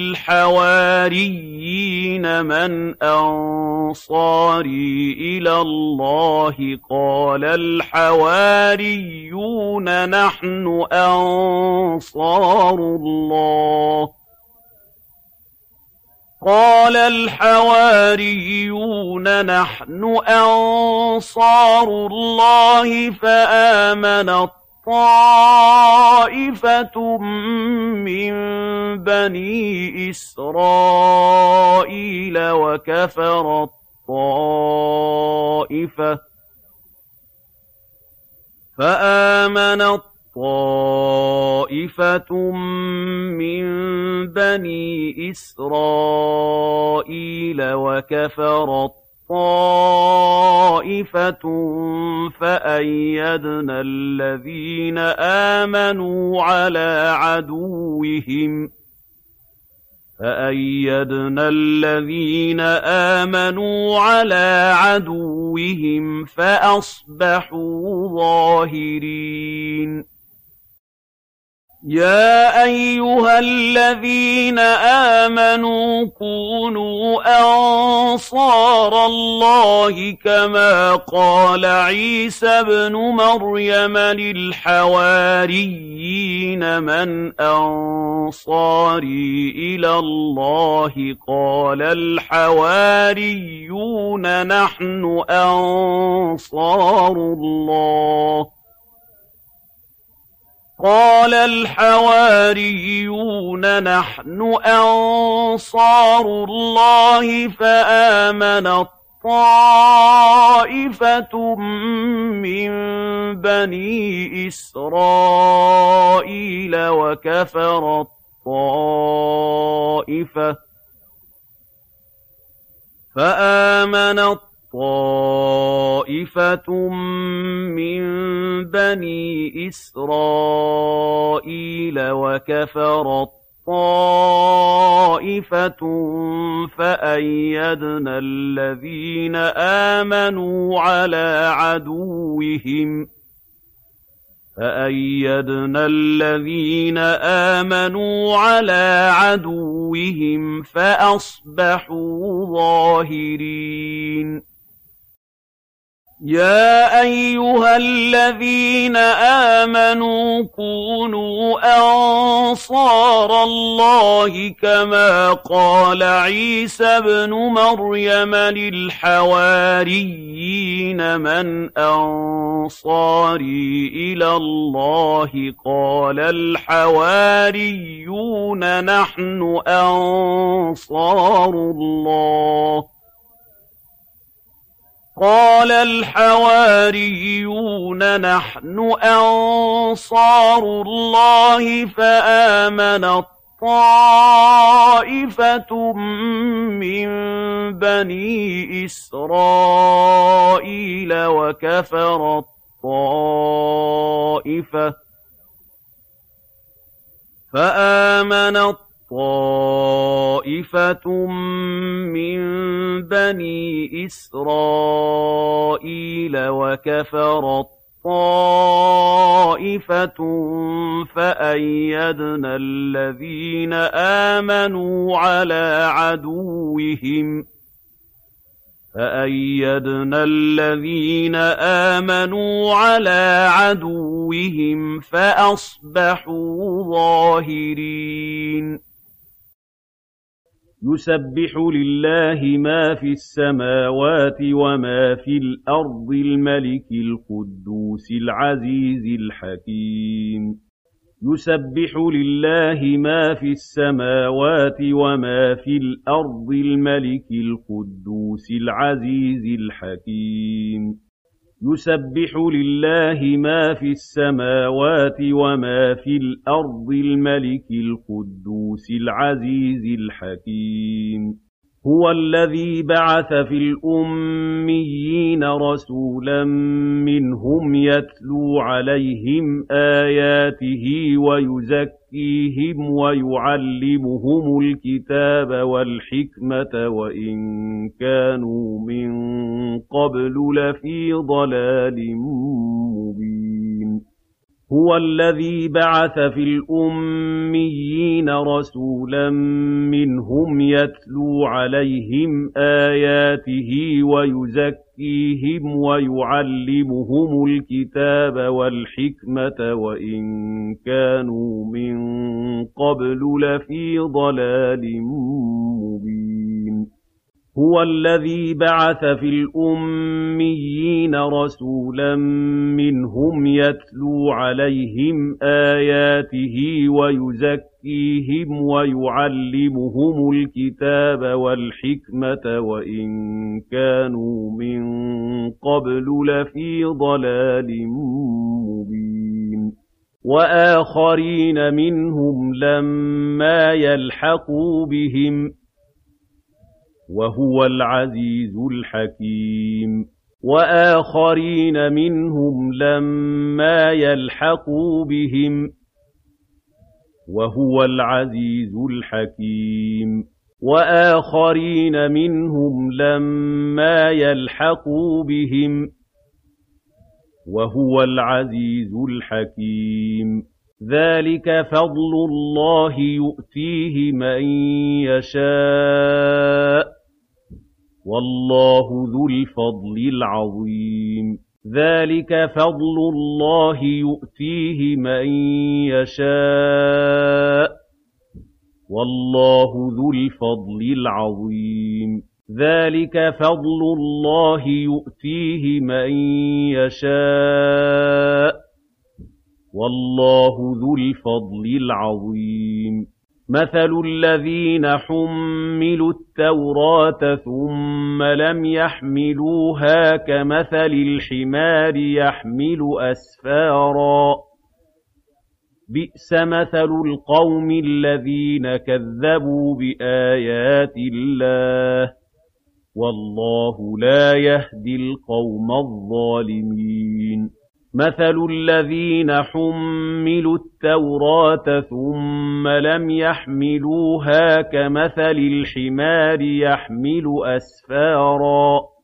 للحواريين من أنصاري إلى الله قال الحواريون نحن أنصار الله قال الحواريون نحن أنصار الله فآمنت طائفة من بني إسرائيل وكفرت طائفة فآمنت طائفة من بني إسرائيل وكفرت طائفة فأيدنا الذين آمنوا على عدوهم فأصبحوا ظاهرين يا أيها الذين آمنوا كونوا أنصار الله كما قال عيسى ابن مريم للحواريين من أنصاري إلى الله قال الحواريون نحن أنصار الله قال الحواريون نحن أنصار الله فآمنت طائفة من بني إسرائيل وكفرت طائفة فآمنت طائفة من بني إسرائيل وكفرت طائفة فأيدنا الذين آمنوا على عدوهم فأصبحوا ظاهرين يا أيها الذين آمنوا كونوا أنصار الله كما قال عيسى ابن مريم للحواريين من أنصاري إلى الله قال الحواريون نحن أنصار الله قال الحواريون نحن أنصار الله فآمنت طائفة من بني إسرائيل وكفرت طائفة فآمنت طائفة من بني إسرائيل وكفرت طائفة فأيدنا الذين آمنوا على عدوهم فأصبحوا ظاهرين يُسَبِّحُ لِلَّهِ مَا فِي السَّمَاوَاتِ وَمَا فِي الْأَرْضِ الْمَلِكِ الْقُدُّوسِ الْعَزِيزِ الْحَكِيمِ يُسَبِّحُ لِلَّهِ مَا فِي السَّمَاوَاتِ وَمَا فِي الْأَرْضِ الْمَلِكِ الْقُدُّوسِ الْعَزِيزِ الْحَكِيمِ يُسَبِّحُ لِلَّهِ مَا فِي السَّمَاوَاتِ وَمَا فِي الْأَرْضِ الْمَلِكِ الْقُدُّوسِ الْعَزِيزِ الْحَكِيمِ هُوَ الَّذِي بَعَثَ فِي الْأُمِّيِّينَ رَسُولًا مِّنْهُمْ يَتْلُو عَلَيْهِمْ آيَاتِهِ وَيُزَكِّيهِمْ وَيُعَلِّمُهُمُ الْكِتَابَ وَالْحِكْمَةَ وَإِن كَانُوا مِن قَبْلُ لَفِي ضَلَالٍ مُّبِينٍ هُوَ الَّذِي بَعَثَ فِي الْأُمِّيِّينَ رَسُولًا مِّنْهُمْ يَتْلُو عَلَيْهِمْ آيَاتِهِ وَيُزَكِّيهِمْ وَيُعَلِّمُهُمُ الْكِتَابَ وَالْحِكْمَةَ وَإِن كَانُوا مِن قَبْلُ لَفِي ضَلَالٍ مُّبِينٍ هُوَ الَّذِي بَعَثَ فِي الْأُمِّيِّينَ رَسُولًا مِّنْهُمْ يَتْلُو عَلَيْهِمْ آيَاتِهِ وَيُزَكِّيهِمْ وَيُعَلِّمُهُمُ الْكِتَابَ وَالْحِكْمَةَ وَإِن كَانُوا مِن قَبْلُ لَفِي ضَلَالٍ مُّبِينٍ وَآخَرِينَ مِنْهُمْ لَمَّا يَلْحَقُوا بِهِمْ وَهُوَ الْعَزِيزُ الْحَكِيمُ وَآخَرِينَ مِنْهُمْ لَمَّا يَلْحَقُوا بِهِمْ وَهُوَ الْعَزِيزُ الْحَكِيمُ وَآخَرِينَ مِنْهُمْ لَمَّا يَلْحَقُوا بِهِمْ وَهُوَ الْعَزِيزُ الْحَكِيمُ ذَلِكَ فَضْلُ اللَّهِ يُؤْتِيهِ مَن يَشَاءُ وَاللَّهُ ذُو الْفَضْلِ الْعَظِيمِ ذَلِكَ فَضْلُ اللَّهِ يُؤْتِيهِ مَن يَشَاءُ وَاللَّهُ ذُو الْفَضْلِ الْعَظِيمِ ذَلِكَ فَضْلُ اللَّهِ يُؤْتِيهِ مَن يَشَاءُ وَاللَّهُ ذُو الْفَضْلِ الْعَظِيمِ مَثَلُ الَّذِينَ حُمِّلُوا التَّوْرَاةَ ثُمَّ لَمْ يَحْمِلُوهَا كَمَثَلِ الْحِمَارِ يَحْمِلُ أَسْفَارًا ۚ بِئْسَ مَثَلُ الْقَوْمِ الَّذِينَ كَذَّبُوا بِآيَاتِ اللَّهِ ۚ وَاللَّهُ لَا يَهْدِي الْقَوْمَ الظَّالِمِينَ مَثَلُ الَّذِينَ حُمِّلُوا التَّوْرَاةَ ثُمَّ لَمْ يَحْمِلُوهَا كَمَثَلِ الْحِمَارِ يَحْمِلُ أَسْفَارًا ۚ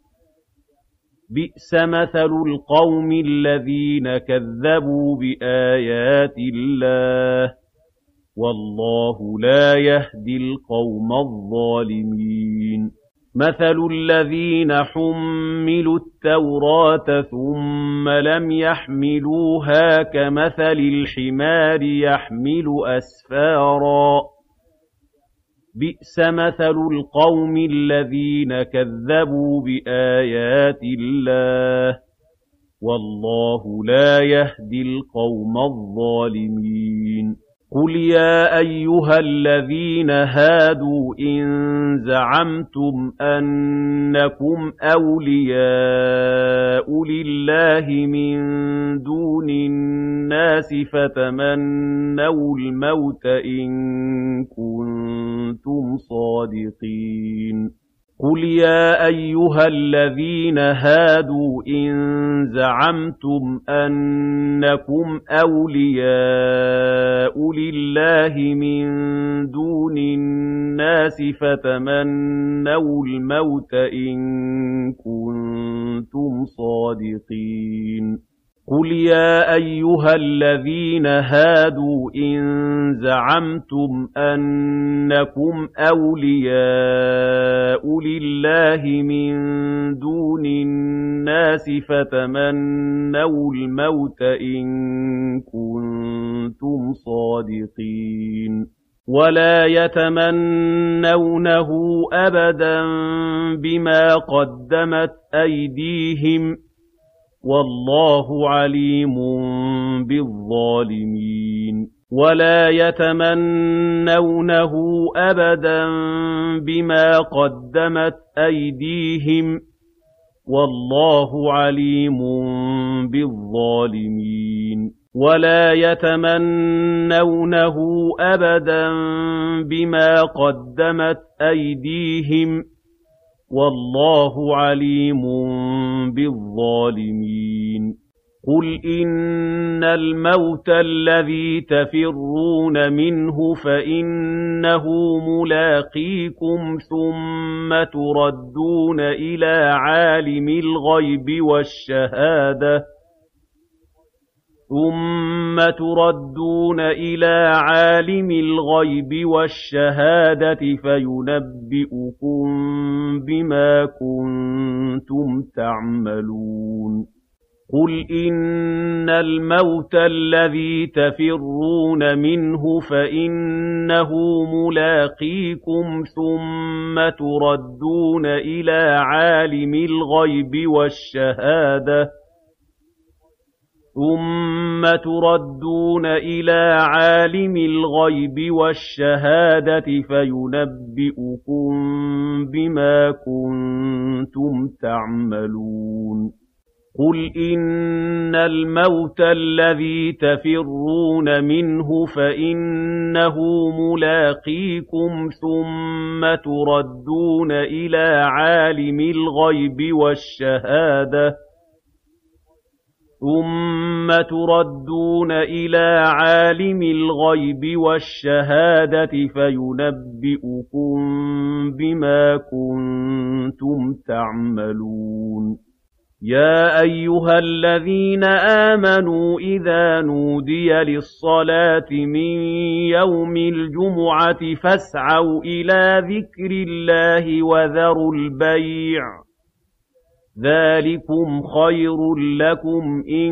بِئْسَ مَثَلُ الْقَوْمِ الَّذِينَ كَذَّبُوا بِآيَاتِ اللَّهِ ۚ وَاللَّهُ لَا يَهْدِي الْقَوْمَ الظَّالِمِينَ مَثَلُ الَّذِينَ حُمِّلُوا التَّوْرَاةَ ثُمَّ لَمْ يَحْمِلُوهَا كَمَثَلِ الْحِمَارِ يَحْمِلُ أَسْفَارًا ۚ بِئْسَ مَثَلُ الْقَوْمِ الَّذِينَ كَذَّبُوا بِآيَاتِ اللَّهِ ۚ وَاللَّهُ لَا يَهْدِي الْقَوْمَ الظَّالِمِينَ قُلْ يَا أَيُّهَا الَّذِينَ هَادُوا إِن زَعَمْتُمْ أَنَّكُمْ أَوْلِيَاءُ لِلَّهِ مِن دُونِ النَّاسِ فَتَمَنَّوُا الْمَوْتَ إِن كُنتُمْ صَادِقِينَ قُلْ يَا أَيُّهَا الَّذِينَ هَادُوا إِن زَعَمْتُمْ أَنَّكُمْ أَوْلِيَاءُ لِلَّهِ مِن دُونِ النَّاسِ فَتَمَنَّوُا الْمَوْتَ إِن كُنتُمْ صَادِقِينَ قُلْ يَا أَيُّهَا الَّذِينَ هَادُوا إِن زَعَمْتُمْ أَنَّكُمْ أَوْلِيَاءُ لِلَّهِ مِن دُونِ النَّاسِ فَتَمَنَّوُا الْمَوْتَ إِن كُنتُمْ صَادِقِينَ ولا يتمنونه أبدا بما قدمت أيديهم والله عليم بالظالمين ولا يتمنونه أبدا بما قدمت أيديهم والله عليم بالظالمين ولا يتمنونه أبدا بما قدمت أيديهم والله عليم بالظالمين قل إن الموت الذي تفرون منه فإنه ملاقيكم ثم تردون إلى عالم الغيب والشهادة فينبئكم بما كنتم تعملون قل إن الموت الذي تفرون منه فإنه ملاقيكم ثم تردون إلى عالم الغيب والشهادة فينبئكم بما كنتم تعملون قل إن الموت الذي تفرون منه فإنه ملاقيكم ثم تردون إلى عالم الغيب والشهادة فينبئكم بما كنتم تعملون يا أيها الذين آمنوا إذا نودي للصلاة من يوم الجمعة فاسعوا إلى ذكر الله وذروا البيع ذلكم خير لكم إن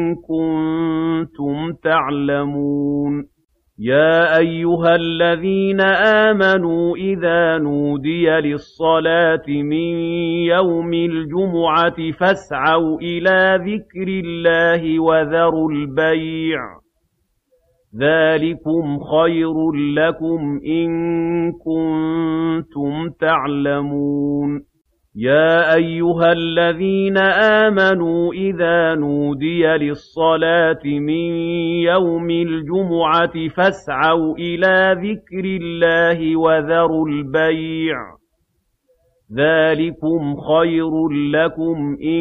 كنتم تعلمون يا أيها الذين آمنوا إذا نودي للصلاة من يوم الجمعة فاسعوا إلى ذكر الله وذروا البيع ذلكم خير لكم إن كنتم تعلمون يا أيها الذين آمنوا إذا نودي للصلاة من يوم الجمعة فاسعوا إلى ذكر الله وذروا البيع ذلكم خير لكم إن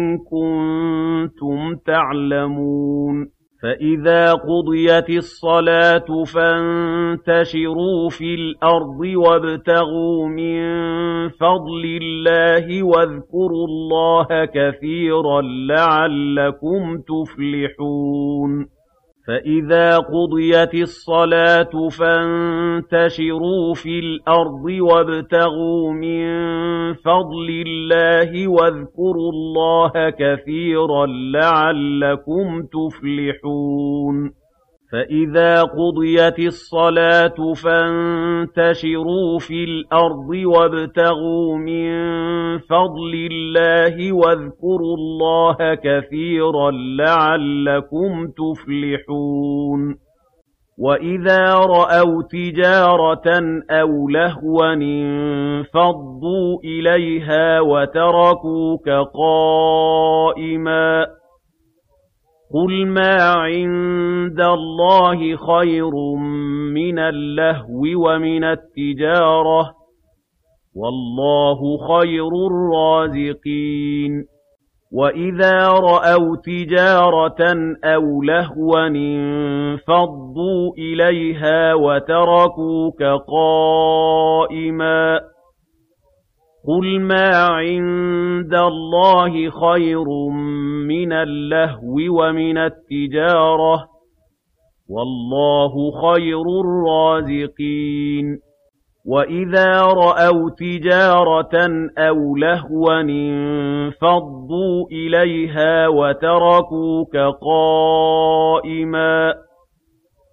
كنتم تعلمون فإذا قضيت الصلاة فانتشروا في الأرض وابتغوا من فضل الله واذكروا الله كثيرا لعلكم تفلحون فإذا قضيت الصلاة فانتشروا في الأرض وابتغوا من فضل الله واذكروا الله كثيرا لعلكم تفلحون فإذا قضيت الصلاة فانتشروا في الأرض وابتغوا من فضل الله واذكروا الله كثيرا لعلكم تفلحون وإذا رأوا تجارة أو لهوا انفضوا إليها وتركوك قائما قل ما عند الله خير من اللهو ومن التجارة والله خير الرازقين وإذا رأوا تجارة أو لهوا انفضوا إليها وتركوك قائما قل ما عند الله خير من اللهو ومن التجارة والله خير الرازقين وإذا رأوا تجارة أو لهوا انفضوا إليها وتركوك قائما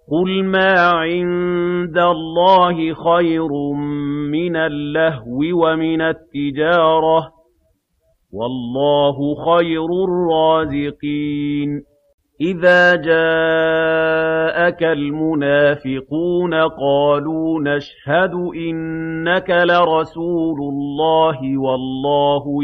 قُلْ مَا عِندَ اللَّهِ خَيْرٌ مِّنَ اللَّهْوِ وَمِنَ التِّجَارَةِ ۚ وَاللَّهُ خَيْرُ الرَّازِقِينَ إِذَا جَاءَكَ الْمُنَافِقُونَ قَالُوا نَشْهَدُ إِنَّكَ لَرَسُولُ اللَّهِ وَاللَّهُ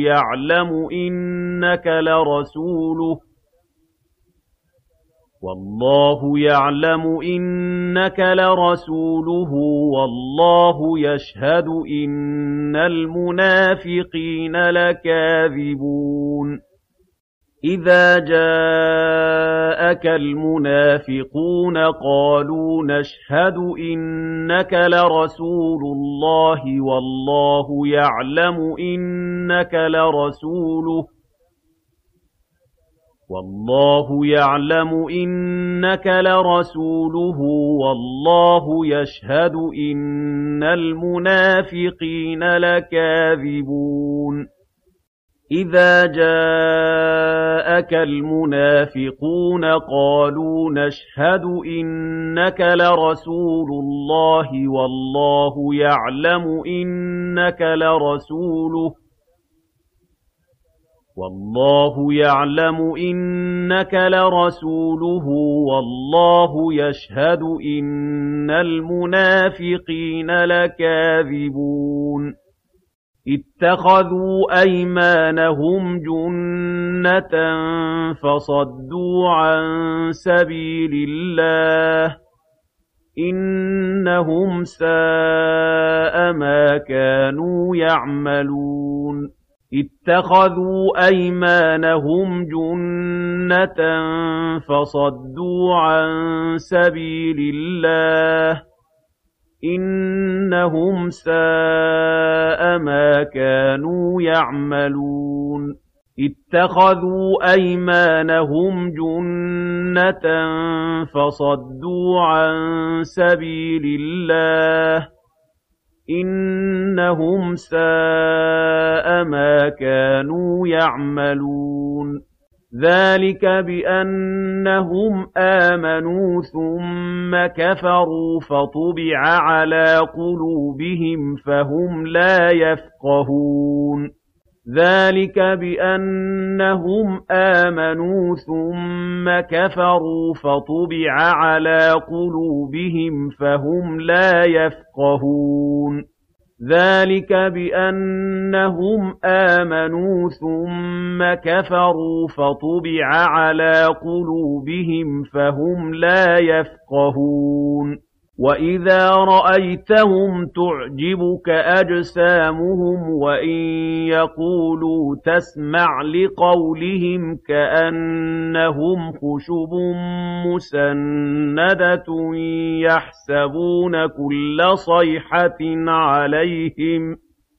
يَعْلَمُ إِنَّكَ لَرَسُولُهُ وَاللَّهُ يَشْهَدُ إِنَّ الْمُنَافِقِينَ لَكَاذِبُونَ إِذَا جَاءَكَ الْمُنَافِقُونَ قَالُوا نَشْهَدُ إِنَّكَ لَرَسُولُ اللَّهِ وَاللَّهُ يَعْلَمُ إِنَّكَ لَرَسُولُهُ وَاللَّهُ يَشْهَدُ إِنَّ الْمُنَافِقِينَ لَكَاذِبُونَ إِذَا جَاءَكَ الْمُنَافِقُونَ قَالُوا نَشْهَدُ إِنَّكَ لَرَسُولُ اللَّهِ وَاللَّهُ يَعْلَمُ إِنَّكَ لَرَسُولُهُ وَاللَّهُ يَشْهَدُ إِنَّ الْمُنَافِقِينَ لَكَاذِبُونَ اتَّخَذُوا أَيْمَانَهُمْ جُنَّةً فَصَدُّوا عَن سَبِيلِ اللَّهِ ۚ إِنَّهُمْ سَاءَ مَا كَانُوا يَعْمَلُونَ اتَّخَذُوا أَيْمَانَهُمْ جُنَّةً فَصَدُّوا عَن سَبِيلِ اللَّهِ ۚ إِنَّهُمْ سَاءَ مَا كَانُوا يَعْمَلُونَ اتَّخَذُوا أَيْمَانَهُمْ جُنَّةً فَصَدُّوا عَن سَبِيلِ اللَّهِ ۚ إِنَّهُمْ سَاءَ مَا كَانُوا يَعْمَلُونَ ذَٰلِكَ بِأَنَّهُمْ آمَنُوا ثُمَّ كَفَرُوا فَطُبِعَ عَلَىٰ قُلُوبِهِمْ فَهُمْ لَا يَفْقَهُونَ ذَٰلِكَ بِأَنَّهُمْ آمَنُوا ثُمَّ كَفَرُوا فَطُبِعَ عَلَىٰ قُلُوبِهِمْ فَهُمْ لَا يَفْقَهُونَ ذَٰلِكَ بِأَنَّهُمْ آمَنُوا ثُمَّ كَفَرُوا فَطُبِعَ عَلَىٰ قُلُوبِهِمْ فَهُمْ لَا يَفْقَهُونَ وَإِذَا رَأَيْتَهُمْ تُعْجِبُكَ أَجْسَامُهُمْ وَإِن يَقُولُوا تَسْمَعْ لِقَوْلِهِمْ كَأَنَّهُمْ خُشُبٌ مُّسَنَّدَةٌ يَحْسَبُونَ كُلَّ صَيْحَةٍ عَلَيْهِمْ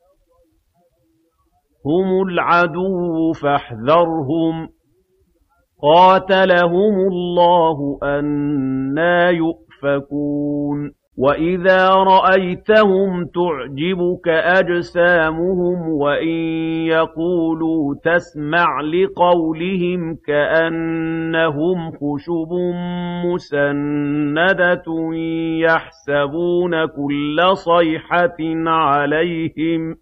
هُمُ الْعَدُوُّ فَاحْذَرْهُمْ قَاتَلَهُمُ اللَّهُ أَنَّىٰ يُؤْفَكُونَ وَإِذَا رَأَيْتَهُمْ تُعْجِبُكَ أَجْسَامُهُمْ وَإِن يَقُولُوا تَسْمَعْ لِقَوْلِهِمْ كَأَنَّهُمْ خُشُبٌ مُّسَنَّدَةٌ يَحْسَبُونَ كُلَّ صَيْحَةٍ عَلَيْهِمْ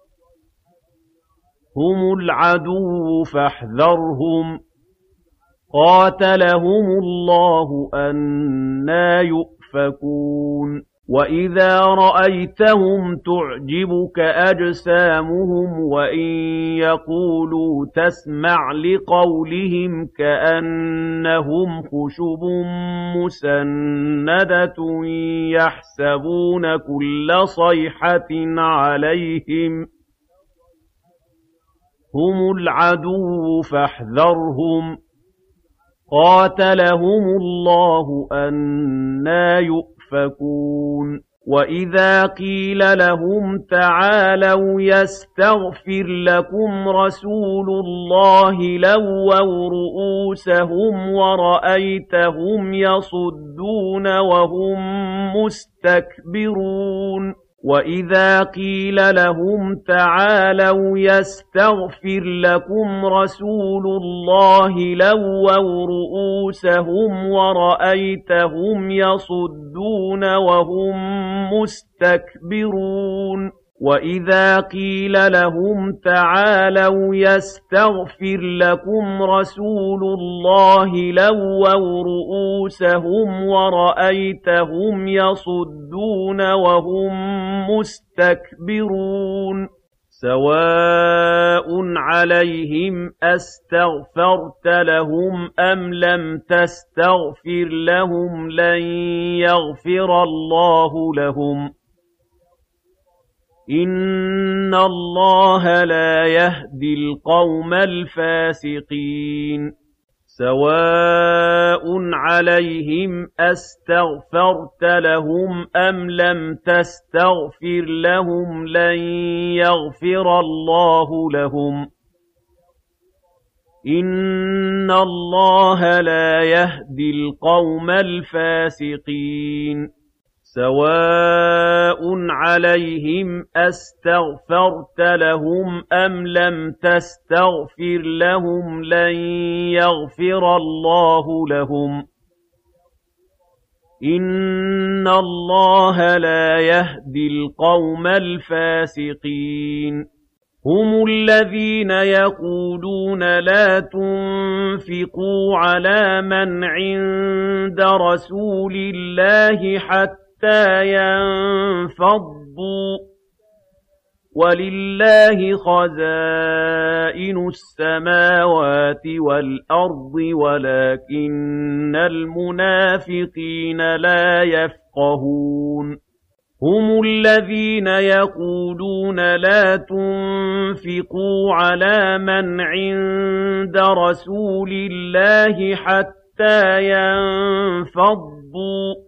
هُمُ الْعَدُوُّ فَاحْذَرْهُمْ قَاتَلَهُمُ اللَّهُ أَنَّىٰ يُؤْفَكُونَ وَإِذَا رَأَيْتَهُمْ تُعْجِبُكَ أَجْسَامُهُمْ وَإِن يَقُولُوا تَسْمَعْ لِقَوْلِهِمْ كَأَنَّهُمْ خُشُبٌ مُّسَنَّدَةٌ يَحْسَبُونَ كُلَّ صَيْحَةٍ عَلَيْهِمْ هُمُ الْعَدُوُّ فَاحْذَرْهُمْ قَاتَلَهُمُ اللَّهُ أَنَّىٰ يُؤْفَكُونَ وَإِذَا قِيلَ لَهُمْ تَعَالَوْا يَسْتَغْفِرْ لَكُمْ رَسُولُ اللَّهِ لَوَّوْا رُءُوسَهُمْ وَرَأَيْتَهُمْ يَصُدُّونَ وَهُم مُّسْتَكْبِرُونَ وَإِذَا قِيلَ لَهُمْ تَعَالَوْا يَسْتَغْفِرْ لَكُمْ رَسُولُ اللَّهِ لَوَّوْا رُءُوسَهُمْ وَرَأَيْتَهُمْ يَصُدُّونَ وَهُمْ مُسْتَكْبِرُونَ وَإِذَا قِيلَ لَهُمْ تَعَالَوْا يَسْتَغْفِرْ لَكُمْ رَسُولُ اللَّهِ لَوَّوْا رُءُوسَهُمْ وَرَأَيْتَهُمْ يَصُدُّونَ وَهُمْ مُسْتَكْبِرُونَ سَوَاءٌ عَلَيْهِمْ أَسْتَغْفَرْتَ لَهُمْ أَمْ لَمْ تَسْتَغْفِرْ لَهُمْ لَن يَغْفِرَ اللَّهُ لَهُمْ إِنَّ اللَّهَ لَا يَهْدِي الْقَوْمَ الْفَاسِقِينَ سَوَاءٌ عَلَيْهِمْ أَسْتَغْفَرْتَ لَهُمْ أَمْ لَمْ تَسْتَغْفِرْ لَهُمْ لَن يَغْفِرَ اللَّهُ لَهُمْ إِنَّ اللَّهَ لَا يَهْدِي الْقَوْمَ الْفَاسِقِينَ سَوَاءٌ عَلَيْهِمْ أَسْتَغْفَرْتَ لَهُمْ أَمْ لَمْ تَسْتَغْفِرْ لَهُمْ لَن يَغْفِرَ اللَّهُ لَهُمْ إِنَّ اللَّهَ لَا يَهْدِي الْقَوْمَ الْفَاسِقِينَ هُمُ الَّذِينَ يَقُولُونَ لَا تُنفِقُوا عَلَىٰ مَنْ عِندَ رَسُولِ اللَّهِ حَتَّىٰ يَنفَضُّوا ۗ وَلِلَّهِ خَزَائِنُ السَّمَاوَاتِ وَالْأَرْضِ وَلَٰكِنَّ الْمُنَافِقِينَ لَا يَفْقَهُونَ هُمُ الَّذِينَ يَقُولُونَ لَا تُنفِقُوا عَلَىٰ مَنْ عِندَ رَسُولِ اللَّهِ حَتَّىٰ يَنفَضُّوا ۗ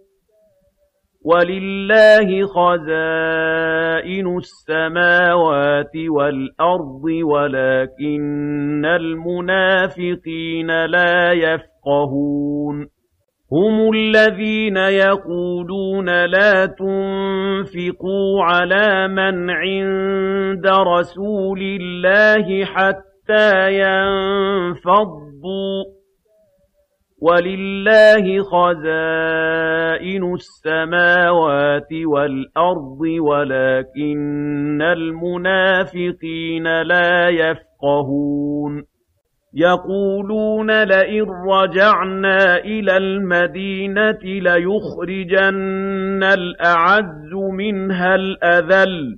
وَلِلَّهِ خَزَائِنُ السَّمَاوَاتِ وَالْأَرْضِ وَلَٰكِنَّ الْمُنَافِقِينَ لَا يَفْقَهُونَ هُمُ الَّذِينَ يَقُولُونَ لَا تُنفِقُوا عَلَىٰ مَنْ عِندَ رَسُولِ اللَّهِ حَتَّىٰ يَنفَضُّوا ۗ وَلِلَّهِ خَزَائِنُ السَّمَاوَاتِ وَالْأَرْضِ وَلَٰكِنَّ الْمُنَافِقِينَ لَا يَفْقَهُونَ يَقُولُونَ لَئِن رَّجَعْنَا إِلَى الْمَدِينَةِ لَيُخْرِجَنَّ الْأَعَزُّ مِنْهَا الْأَذَلَّ ۚ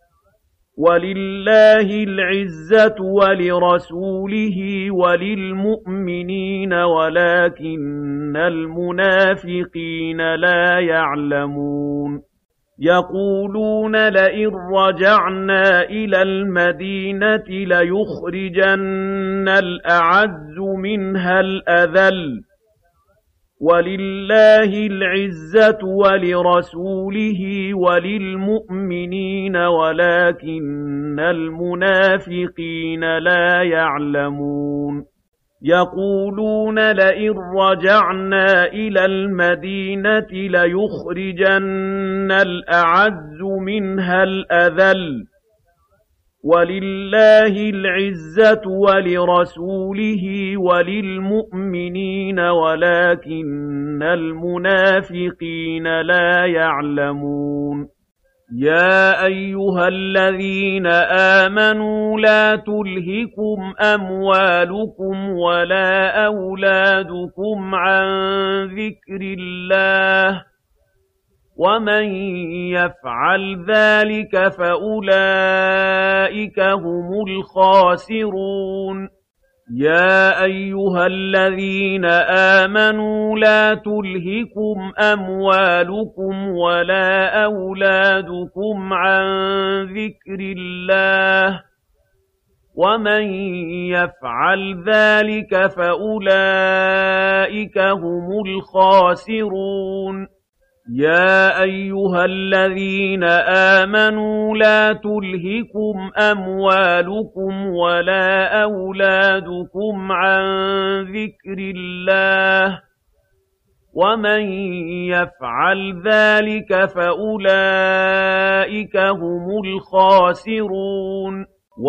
وَلِلَّهِ الْعِزَّةُ وَلِرَسُولِهِ وَلِلْمُؤْمِنِينَ وَلَٰكِنَّ الْمُنَافِقِينَ لَا يَعْلَمُونَ يَقُولُونَ لَئِن رَّجَعْنَا إِلَى الْمَدِينَةِ لَيُخْرِجَنَّ الْأَعَزُّ مِنْهَا الْأَذَلَّ ۚ وَلِلَّهِ الْعِزَّةُ وَلِرَسُولِهِ وَلِلْمُؤْمِنِينَ وَلَٰكِنَّ الْمُنَافِقِينَ لَا يَعْلَمُونَ يَقُولُونَ لَئِن رَّجَعْنَا إِلَى الْمَدِينَةِ لَيُخْرِجَنَّ الْأَعَزُّ مِنْهَا الْأَذَلَّ ۚ وَلِلَّهِ الْعِزَّةُ وَلِرَسُولِهِ وَلِلْمُؤْمِنِينَ وَلَٰكِنَّ الْمُنَافِقِينَ لَا يَعْلَمُونَ يَا أَيُّهَا الَّذِينَ آمَنُوا لَا تُلْهِكُمْ أَمْوَالُكُمْ وَلَا أَوْلَادُكُمْ عَن ذِكْرِ اللَّهِ ۚ وَمَن يَفْعَلْ ذَٰلِكَ فَأُولَٰئِكَ هُمُ الْخَاسِرُونَ يَا أَيُّهَا الَّذِينَ آمَنُوا لَا تُلْهِكُمْ أَمْوَالُكُمْ وَلَا أَوْلَادُكُمْ عَن ذِكْرِ اللَّهِ ۚ وَمَن يَفْعَلْ ذَٰلِكَ فَأُولَٰئِكَ هُمُ الْخَاسِرُونَ يَا أَيُّهَا الَّذِينَ آمَنُوا لَا تُلْهِكُمْ أَمْوَالُكُمْ وَلَا أَوْلَادُكُمْ عَن ذِكْرِ اللَّهِ ۚ وَمَن يَفْعَلْ ذَٰلِكَ فَأُولَٰئِكَ هُمُ الْخَاسِرُونَ يَا أَيُّهَا الَّذِينَ آمَنُوا لَا تُلْهِكُمْ أَمْوَالُكُمْ وَلَا أَوْلَادُكُمْ عَن ذِكْرِ اللَّهِ ۚ وَمَن يَفْعَلْ ذَٰلِكَ فَأُولَٰئِكَ هُمُ الْخَاسِرُونَ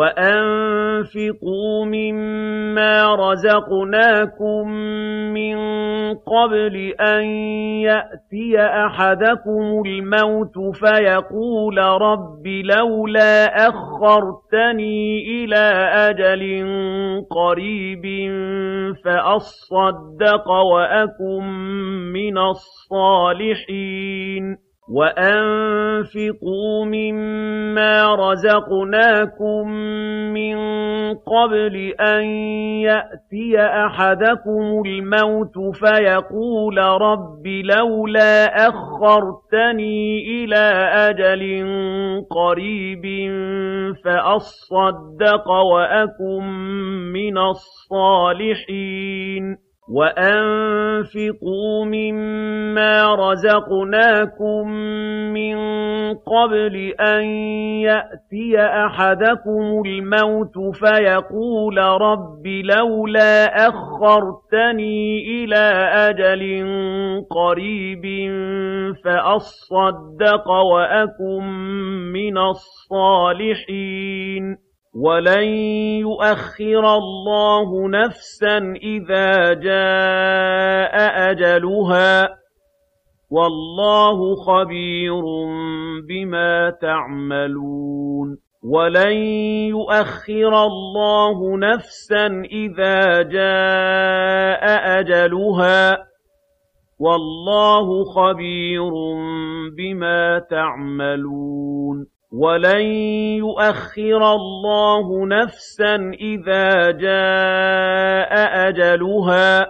وَأَنفِقُوا مِمَّا رَزَقْنَاكُم مِّن قَبْلِ أَن يَأْتِيَ أَحَدَكُمُ الْمَوْتُ فَيَقُولَ رَبِّ لَوْلَا أَخَّرْتَنِي إِلَىٰ أَجَلٍ قَرِيبٍ فَأَصَّدَّقَ وَأَكُن مِّنَ الصَّالِحِينَ وَأَنفِقُوا مِمَّا رَزَقْنَاكُم مِّن قَبْلِ أَن يَأْتِيَ أَحَدَكُمُ الْمَوْتُ فَيَقُولَ رَبِّ لَوْلَا أَخَّرْتَنِي إِلَىٰ أَجَلٍ قَرِيبٍ فَأَصَّدَّقَ وَأَكُن مِّنَ الصَّالِحِينَ وَأَنفِقُوا مِمَّا رَزَقْنَاكُم مِّن قَبْلِ أَن يَأْتِيَ أَحَدَكُمُ الْمَوْتُ فَيَقُولَ رَبِّ لَوْلَا أَخَّرْتَنِي إِلَىٰ أَجَلٍ قَرِيبٍ فَأَصَّدَّقَ وَأَكُن مِّنَ الصَّالِحِينَ وَلَن يُؤَخِّرَ اللَّهُ نَفْسًا إِذَا جَاءَ أَجَلُهَا ۚ وَاللَّهُ خَبِيرٌ بِمَا تَعْمَلُونَ وَلَن يُؤَخِّرَ اللَّهُ نَفْسًا إِذَا جَاءَ أَجَلُهَا ۚ وَاللَّهُ خَبِيرٌ بِمَا تَعْمَلُونَ وَلَن يُؤَخِّرَ اللَّهُ نَفْسًا إِذَا جَاءَ أَجَلُهَا ۚ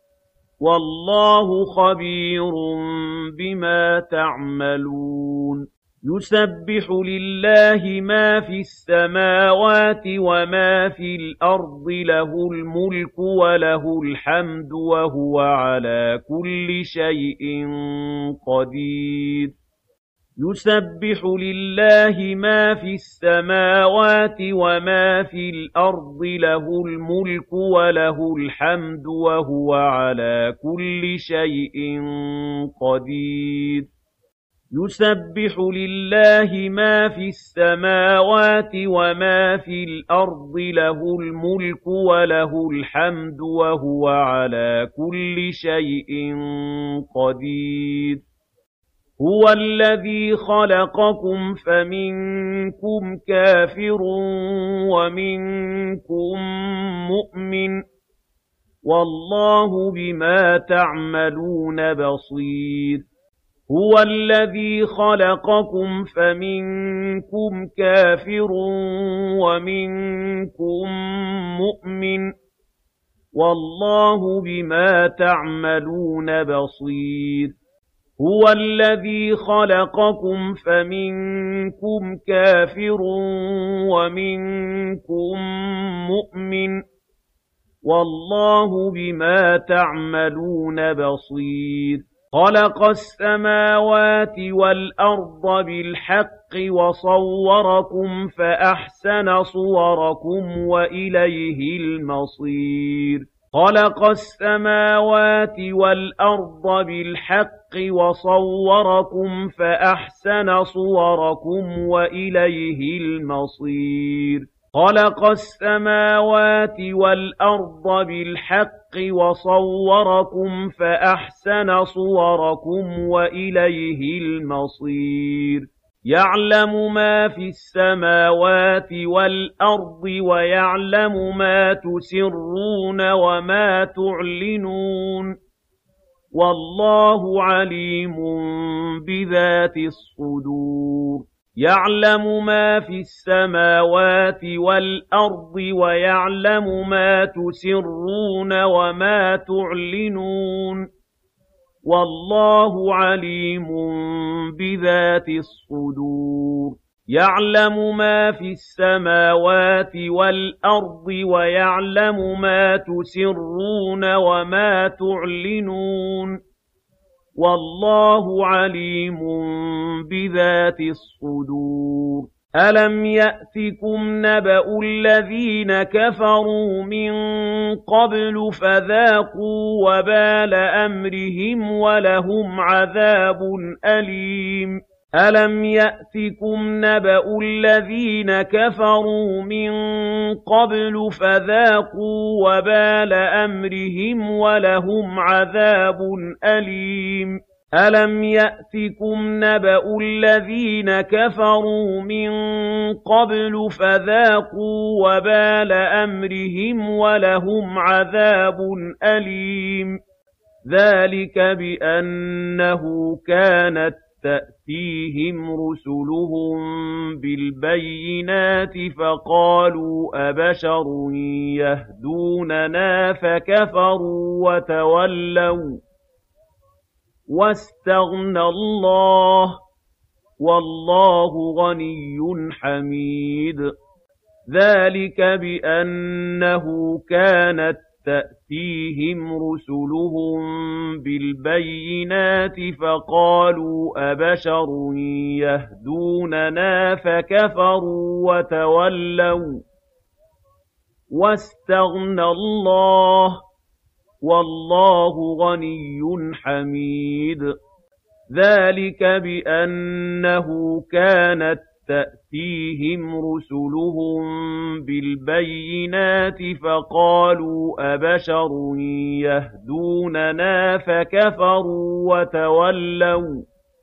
وَاللَّهُ خَبِيرٌ بِمَا تَعْمَلُونَ يُسَبِّحُ لِلَّهِ مَا فِي السَّمَاوَاتِ وَمَا فِي الْأَرْضِ ۖ لَهُ الْمُلْكُ وَلَهُ الْحَمْدُ وَهُوَ عَلَىٰ كُلِّ شَيْءٍ قَدِيرٌ يُسَبِّحُ لِلَّهِ مَا فِي السَّمَاوَاتِ وَمَا فِي الْأَرْضِ ۖ لَهُ الْمُلْكُ وَلَهُ الْحَمْدُ وَهُوَ عَلَىٰ كُلِّ شَيْءٍ قَدِيرٌ يُسَبِّحُ لِلَّهِ مَا فِي السَّمَاوَاتِ وَمَا فِي الْأَرْضِ ۖ لَهُ الْمُلْكُ وَلَهُ الْحَمْدُ وَهُوَ عَلَىٰ كُلِّ شَيْءٍ قَدِيرٌ هُوَ الَّذِي خَلَقَكُمْ فَمِنكُمْ كَافِرٌ وَمِنكُم مُّؤْمِنٌ ۚ وَاللَّهُ بِمَا تَعْمَلُونَ بَصِيرٌ هُوَ الَّذِي خَلَقَكُمْ فَمِنكُمْ كَافِرٌ وَمِنكُم مُّؤْمِنٌ ۚ وَاللَّهُ بِمَا تَعْمَلُونَ بَصِيرٌ هُوَ الَّذِي خَلَقَكُمْ فَمِنكُمْ كَافِرٌ وَمِنكُم مُّؤْمِنٌ ۚ وَاللَّهُ بِمَا تَعْمَلُونَ بَصِيرٌ خَلَقَ السَّمَاوَاتِ وَالْأَرْضَ بِالْحَقِّ وَصَوَّرَكُمْ فَأَحْسَنَ صُوَرَكُمْ وَإِلَيْهِ الْمَصِيرُ خَلَقَ السَّمَاوَاتِ وَالْأَرْضَ بِالْحَقِّ وَصَوَّرَكُمْ فَأَحْسَنَ صُوَرَكُمْ وَإِلَيْهِ الْمَصِيرُ خَلَقَ السَّمَاوَاتِ وَالْأَرْضَ بِالْحَقِّ وَصَوَّرَكُمْ فَأَحْسَنَ صُوَرَكُمْ وَإِلَيْهِ الْمَصِيرُ يَعْلَمُ مَا فِي السَّمَاوَاتِ وَالْأَرْضِ وَيَعْلَمُ مَا تُسِرُّونَ وَمَا تُعْلِنُونَ وَاللَّهُ عَلِيمٌ بِذَاتِ الصُّدُورِ يَعْلَمُ مَا فِي السَّمَاوَاتِ وَالْأَرْضِ وَيَعْلَمُ مَا تُسِرُّونَ وَمَا تُعْلِنُونَ وَاللَّهُ عَلِيمٌ بِذَاتِ الصُّدُورِ يَعْلَمُ مَا فِي السَّمَاوَاتِ وَالْأَرْضِ وَيَعْلَمُ مَا تُسِرُّونَ وَمَا تُعْلِنُونَ وَاللَّهُ عَلِيمٌ بِذَاتِ الصُّدُورِ أَلَمْ يَأْتِكُمْ نَبَأُ الَّذِينَ كَفَرُوا مِن قَبْلُ فَذَاقُوا وَبَالَ أَمْرِهِمْ وَلَهُمْ عَذَابٌ أَلِيمٌ أَلَمْ يَأْتِكُمْ نَبَأُ الَّذِينَ كَفَرُوا مِن قَبْلُ فَذَاقُوا وَبَالَ أَمْرِهِمْ وَلَهُمْ عَذَابٌ أَلِيمٌ أَلَمْ يَأْتِكُمْ نَبَأُ الَّذِينَ كَفَرُوا مِن قَبْلُ فَذَاقُوا وَبَالَ أَمْرِهِمْ وَلَهُمْ عَذَابٌ أَلِيمٌ ذَلِكَ بِأَنَّهُ كَانَتْ تَأْتِيهِمْ رُسُلُهُم بِالْبَيِّنَاتِ فَقَالُوا أَبَشَرٌ يَهْدُونَنَا فَكَفَرُوا وَتَوَلَّوْا وَاسْتَغْنَى اللَّهُ وَاللَّهُ غَنِيٌّ حَمِيدٌ ذَلِكَ بِأَنَّهُ كَانَتْ تَأْتِيهِمْ رُسُلُهُم بِالْبَيِّنَاتِ فَقَالُوا أَبَشَرٌ يَهْدُونَنَا فَكَفَرُوا وَتَوَلَّوْا وَاسْتَغْنَى اللَّهُ وَاللَّهُ غَنِيٌّ حَمِيدٌ ذَلِكَ بِأَنَّهُ كَانَتْ تَأْتِيهِمْ رُسُلُهُم بِالْبَيِّنَاتِ فَقَالُوا أَبَشَرٌ يَهْدُونَنَا فَكَفَرُوا وَتَوَلَّوْا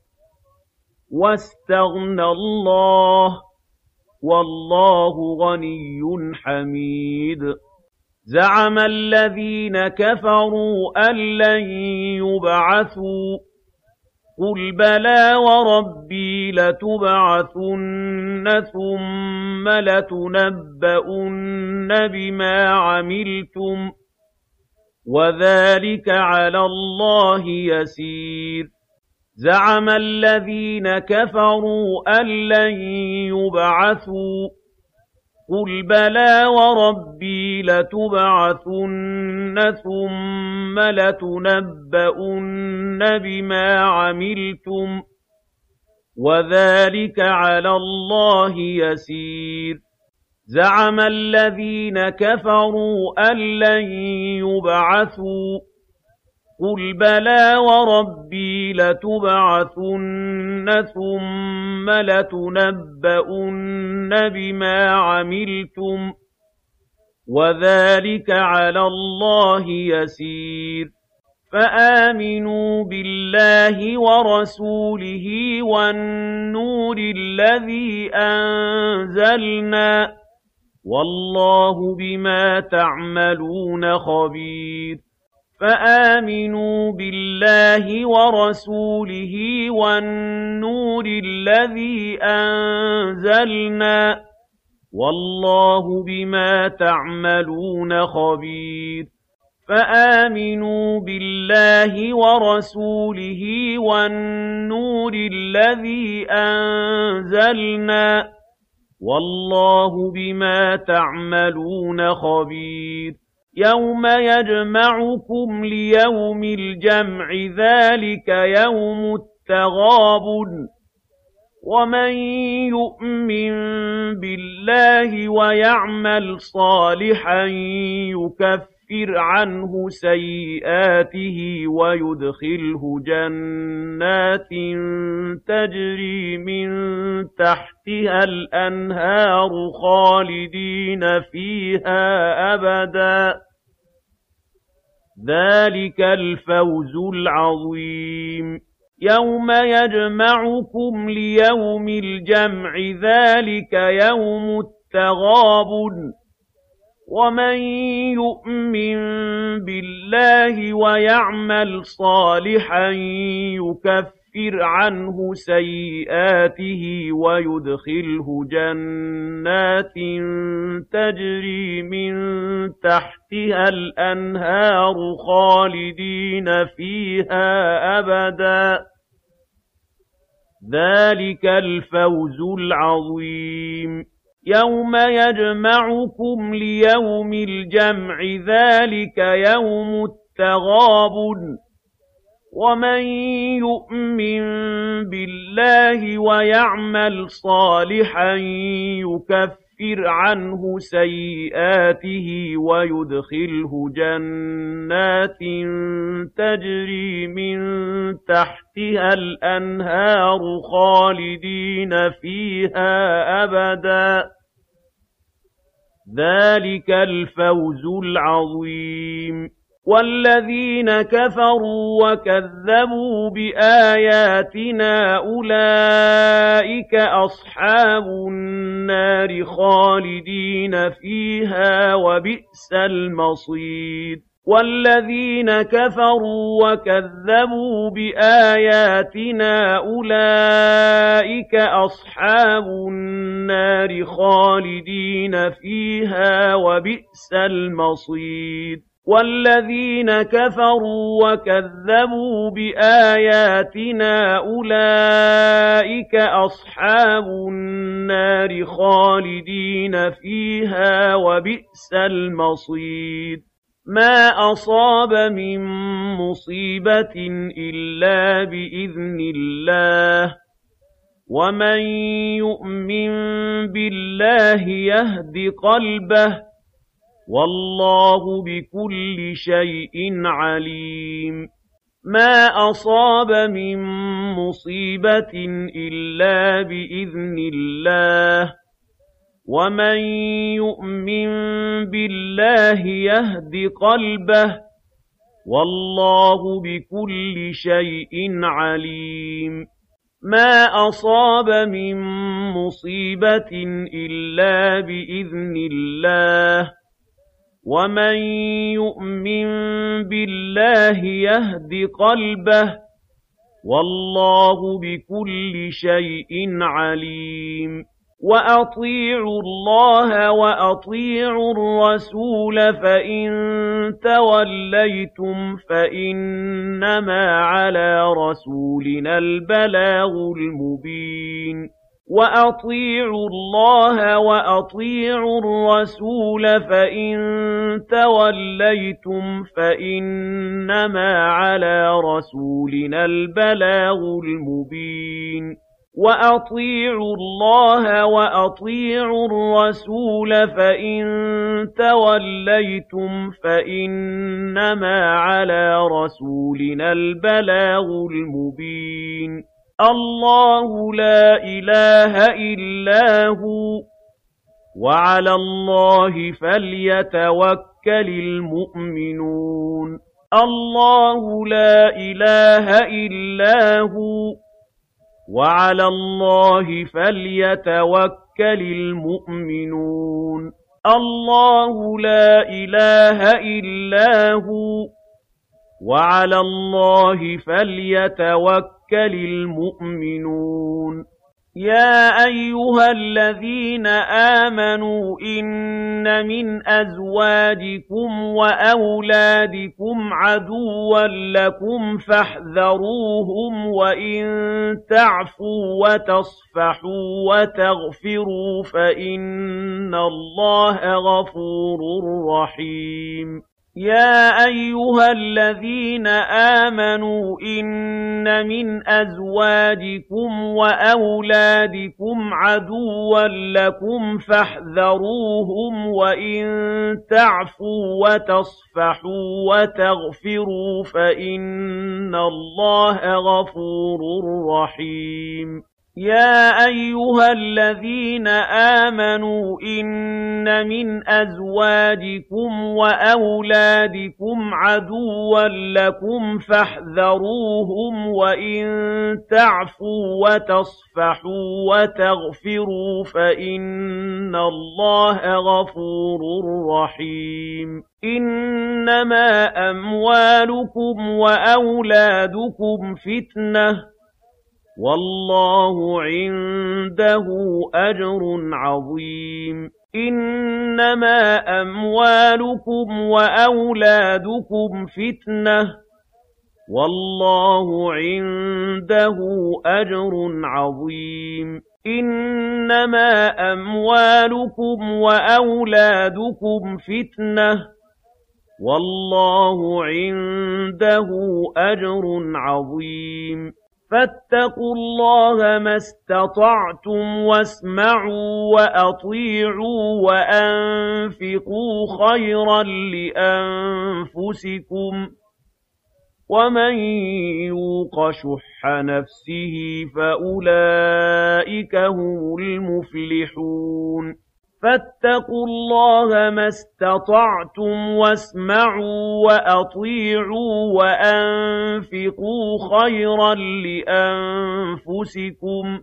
وَاسْتَغْنَى اللَّهُ وَاللَّهُ غَنِيٌّ حَمِيدٌ زَعَمَ الَّذِينَ كَفَرُوا أَن لَّن يُبْعَثُوا قُلْ بَلَىٰ وَرَبِّي لَتُبْعَثُنَّ ثُمَّ لَتُنَبَّؤُنَّ بِمَا عَمِلْتُمْ وَذَٰلِكَ عَلَى اللَّهِ يَسِيرٌ زَعَمَ الَّذِينَ كَفَرُوا أَن لَّن يُبْعَثُوا قُلْ بَلَىٰ وَرَبِّي لَتُبْعَثُنَّ ثُمَّ لَتُنَبَّؤُنَّ بِمَا عَمِلْتُمْ وَذَٰلِكَ عَلَى اللَّهِ يَسِيرٌ زَعَمَ الَّذِينَ كَفَرُوا أَن لَّن يُبْعَثُوا قُلْ بَلَىٰ وَرَبِّي لَتُبْعَثُنَّ ثُمَّ لَتُنَبَّؤُنَّ بِمَا عَمِلْتُمْ وَذَٰلِكَ عَلَى اللَّهِ يَسِيرٌ فَآمِنُوا بِاللَّهِ وَرَسُولِهِ وَالنُّورِ الَّذِي أَنزَلْنَا وَاللَّهُ بِمَا تَعْمَلُونَ خَبِيرٌ فَآمِنُوا بِاللَّهِ وَرَسُولِهِ وَالنُّورِ الَّذِي أَنزَلْنَا وَاللَّهُ بِمَا تَعْمَلُونَ خَبِيرٌ فَآمِنُوا بِاللَّهِ وَرَسُولِهِ وَالنُّورِ الَّذِي أَنزَلْنَا وَاللَّهُ بِمَا تَعْمَلُونَ خَبِيرٌ يَوْمَ يَجْمَعُكُمْ لِيَوْمِ الْجَمْعِ ذَلِكَ يَوْمُ التَّغَابُنِ وَمَن يُؤْمِن بِاللَّهِ وَيَعْمَلْ صَالِحًا يُكَفِّرْ عَنْهُ سَيِّئَاتِهِ وَيُدْخِلْهُ جَنَّاتٍ تَجْرِي مِن تَحْتِهَا الْأَنْهَارُ خَالِدِينَ فِيهَا أَبَدًا ذَلِكَ الْفَوْزُ الْعَظِيمُ يَوْمَ يَجْمَعُكُمْ لِيَوْمِ الْجَمْعِ ذَلِكَ يَوْمُ التَّغَابُنِ وَمَن يُؤْمِن بِاللَّهِ وَيَعْمَلْ صَالِحًا يُكَفِّرْ عَنْهُ سَيِّئَاتِهِ وَيُدْخِلْهُ جَنَّاتٍ تَجْرِي مِن تَحْتِهَا الْأَنْهَارُ خَالِدِينَ فِيهَا أَبَدًا ذَلِكَ الْفَوْزُ الْعَظِيمُ يَوْمَ يَجْمَعُكُمْ لِيَوْمِ الْجَمْعِ ذَلِكَ يَوْمُ التَّغَابُنِ وَمَن يُؤْمِن بِاللَّهِ وَيَعْمَلْ صَالِحًا يُكَفِّرْ عَنْهُ سَيِّئَاتِهِ وَيُدْخِلْهُ جَنَّاتٍ تَجْرِي مِن تَحْتِهَا الْأَنْهَارُ خَالِدِينَ فِيهَا أَبَدًا ۚ ذَلِكَ الْفَوْزُ الْعَظِيمُ. وَالَّذِينَ كَفَرُوا وَكَذَّبُوا بِآيَاتِنَا أُولَٰئِكَ أَصْحَابُ النَّارِ خَالِدِينَ فِيهَا ۖ وَبِئْسَ الْمَصِيرُ. وَالَّذِينَ كَفَرُوا وَكَذَّبُوا بِآيَاتِنَا أُولَٰئِكَ أَصْحَابُ النَّارِ خَالِدِينَ فِيهَا ۖ وَبِئْسَ الْمَصِيرُ. وَالَّذِينَ كَفَرُوا وَكَذَّبُوا بِآيَاتِنَا أُولَٰئِكَ أَصْحَابُ النَّارِ خَالِدِينَ فِيهَا ۖ وَبِئْسَ الْمَصِيرُ. مَا أَصَابَ مِن مُّصِيبَةٍ إِلَّا بِإِذْنِ اللَّهِ ۗ وَمَن يُؤْمِن بِاللَّهِ يَهْدِ قَلْبَهُ ۚ وَاللَّهُ بِكُلِّ شَيْءٍ عَلِيمٌ. مَا أَصَابَ مِن مُّصِيبَةٍ إِلَّا بِإِذْنِ اللَّهِ ۗ وَمَن يُؤْمِن بِاللَّهِ يَهْدِ قَلْبَهُ ۚ وَاللَّهُ بِكُلِّ شَيْءٍ عَلِيمٌ. مَا أَصَابَ مِن مُّصِيبَةٍ إِلَّا بِإِذْنِ اللَّهِ ۗ وَمَن يُؤْمِن بِاللَّهِ يَهْدِ قَلْبَهُ ۚ وَاللَّهُ بِكُلِّ شَيْءٍ عَلِيمٌ. وَأَطِيعُوا اللَّهَ وَأَطِيعُوا الرَّسُولَ ۖ فَإِن تَوَلَّيْتُمْ فَإِنَّمَا عَلَىٰ رَسُولِنَا الْبَلَاغُ الْمُبِينُ. وَأَطِيعُوا اللَّهَ وَأَطِيعُوا الرَّسُولَ ۖ فَإِن تَوَلَّيْتُمْ فَإِنَّمَا عَلَىٰ رَسُولِنَا الْبَلَاغُ الْمُبِينُ. وَأَطِيعُوا اللَّهَ وَأَطِيعُوا الرَّسُولَ ۖ فَإِن تَوَلَّيْتُمْ فَإِنَّمَا عَلَىٰ رَسُولِنَا الْبَلَاغُ الْمُبِينُ. اللَّهُ لَا إِلَٰهَ إِلَّا هُوَ ۖ وَعَلَى اللَّهِ فَلْيَتَوَكَّلِ الْمُؤْمِنُونَ. اللَّهُ لَا إِلَٰهَ إِلَّا هُوَ ۖ وَعَلَى اللَّهِ فَلْيَتَوَكَّلِ الْمُؤْمِنُونَ. اللَّهُ لَا إِلَٰهَ إِلَّا هُوَ ۖ وَعَلَى اللَّهِ فَلْيَتَوَكَّلِ الْمُؤْمِنُونَ. يَا أَيُّهَا الَّذِينَ آمَنُوا إِنَّ مِنْ أَزْوَاجِكُمْ وَأَوْلَادِكُمْ عَدُوًّا لَّكُمْ فَاحْذَرُوهُمْ ۚ وَإِن تَعْفُوا وَتَصْفَحُوا وَتَغْفِرُوا فَإِنَّ اللَّهَ غَفُورٌ رَّحِيمٌ. يَا أَيُّهَا الَّذِينَ آمَنُوا إِنَّ مِنْ أَزْوَاجِكُمْ وَأَوْلَادِكُمْ عَدُوًّا لَّكُمْ فَاحْذَرُوهُمْ ۚ وَإِن تَعْفُوا وَتَصْفَحُوا وَتَغْفِرُوا فَإِنَّ اللَّهَ غَفُورٌ رَّحِيمٌ. يَا أَيُّهَا الَّذِينَ آمَنُوا إِنَّ مِنْ أَزْوَاجِكُمْ وَأَوْلَادِكُمْ عَدُوًّا لَّكُمْ فَاحْذَرُوهُمْ ۚ وَإِن تَعْفُوا وَتَصْفَحُوا وَتَغْفِرُوا فَإِنَّ اللَّهَ غَفُورٌ رَّحِيمٌ. إِنَّمَا أَمْوَالُكُمْ وَأَوْلَادُكُمْ فِتْنَةٌ، وَاللَّهُ عِندَهُ أَجْرٌ عَظِيمٌ. إِنَّمَا أَمْوَالُكُمْ وَأَوْلَادُكُمْ فِتْنَةٌ، وَاللَّهُ عِندَهُ أَجْرٌ عَظِيمٌ. إِنَّمَا أَمْوَالُكُمْ وَأَوْلَادُكُمْ فِتْنَةٌ، وَاللَّهُ عِندَهُ أَجْرٌ عَظِيمٌ فَاتَّقُوا اللَّهَ مَا اسْتَطَعْتُمْ وَاسْمَعُوا وَأَطِيعُوا وَأَنفِقُوا خَيْرًا لِّأَنفُسِكُمْ ۗ وَمَن يُوقَ شُحَّ نَفْسِهِ فَأُولَٰئِكَ هُمُ الْمُفْلِحُونَ فَاتَّقُوا اللَّهَ مَا اسْتَطَعْتُمْ وَاسْمَعُوا وَأَطِيعُوا وَأَنفِقُوا خَيْرًا لِّأَنفُسِكُمْ ۗ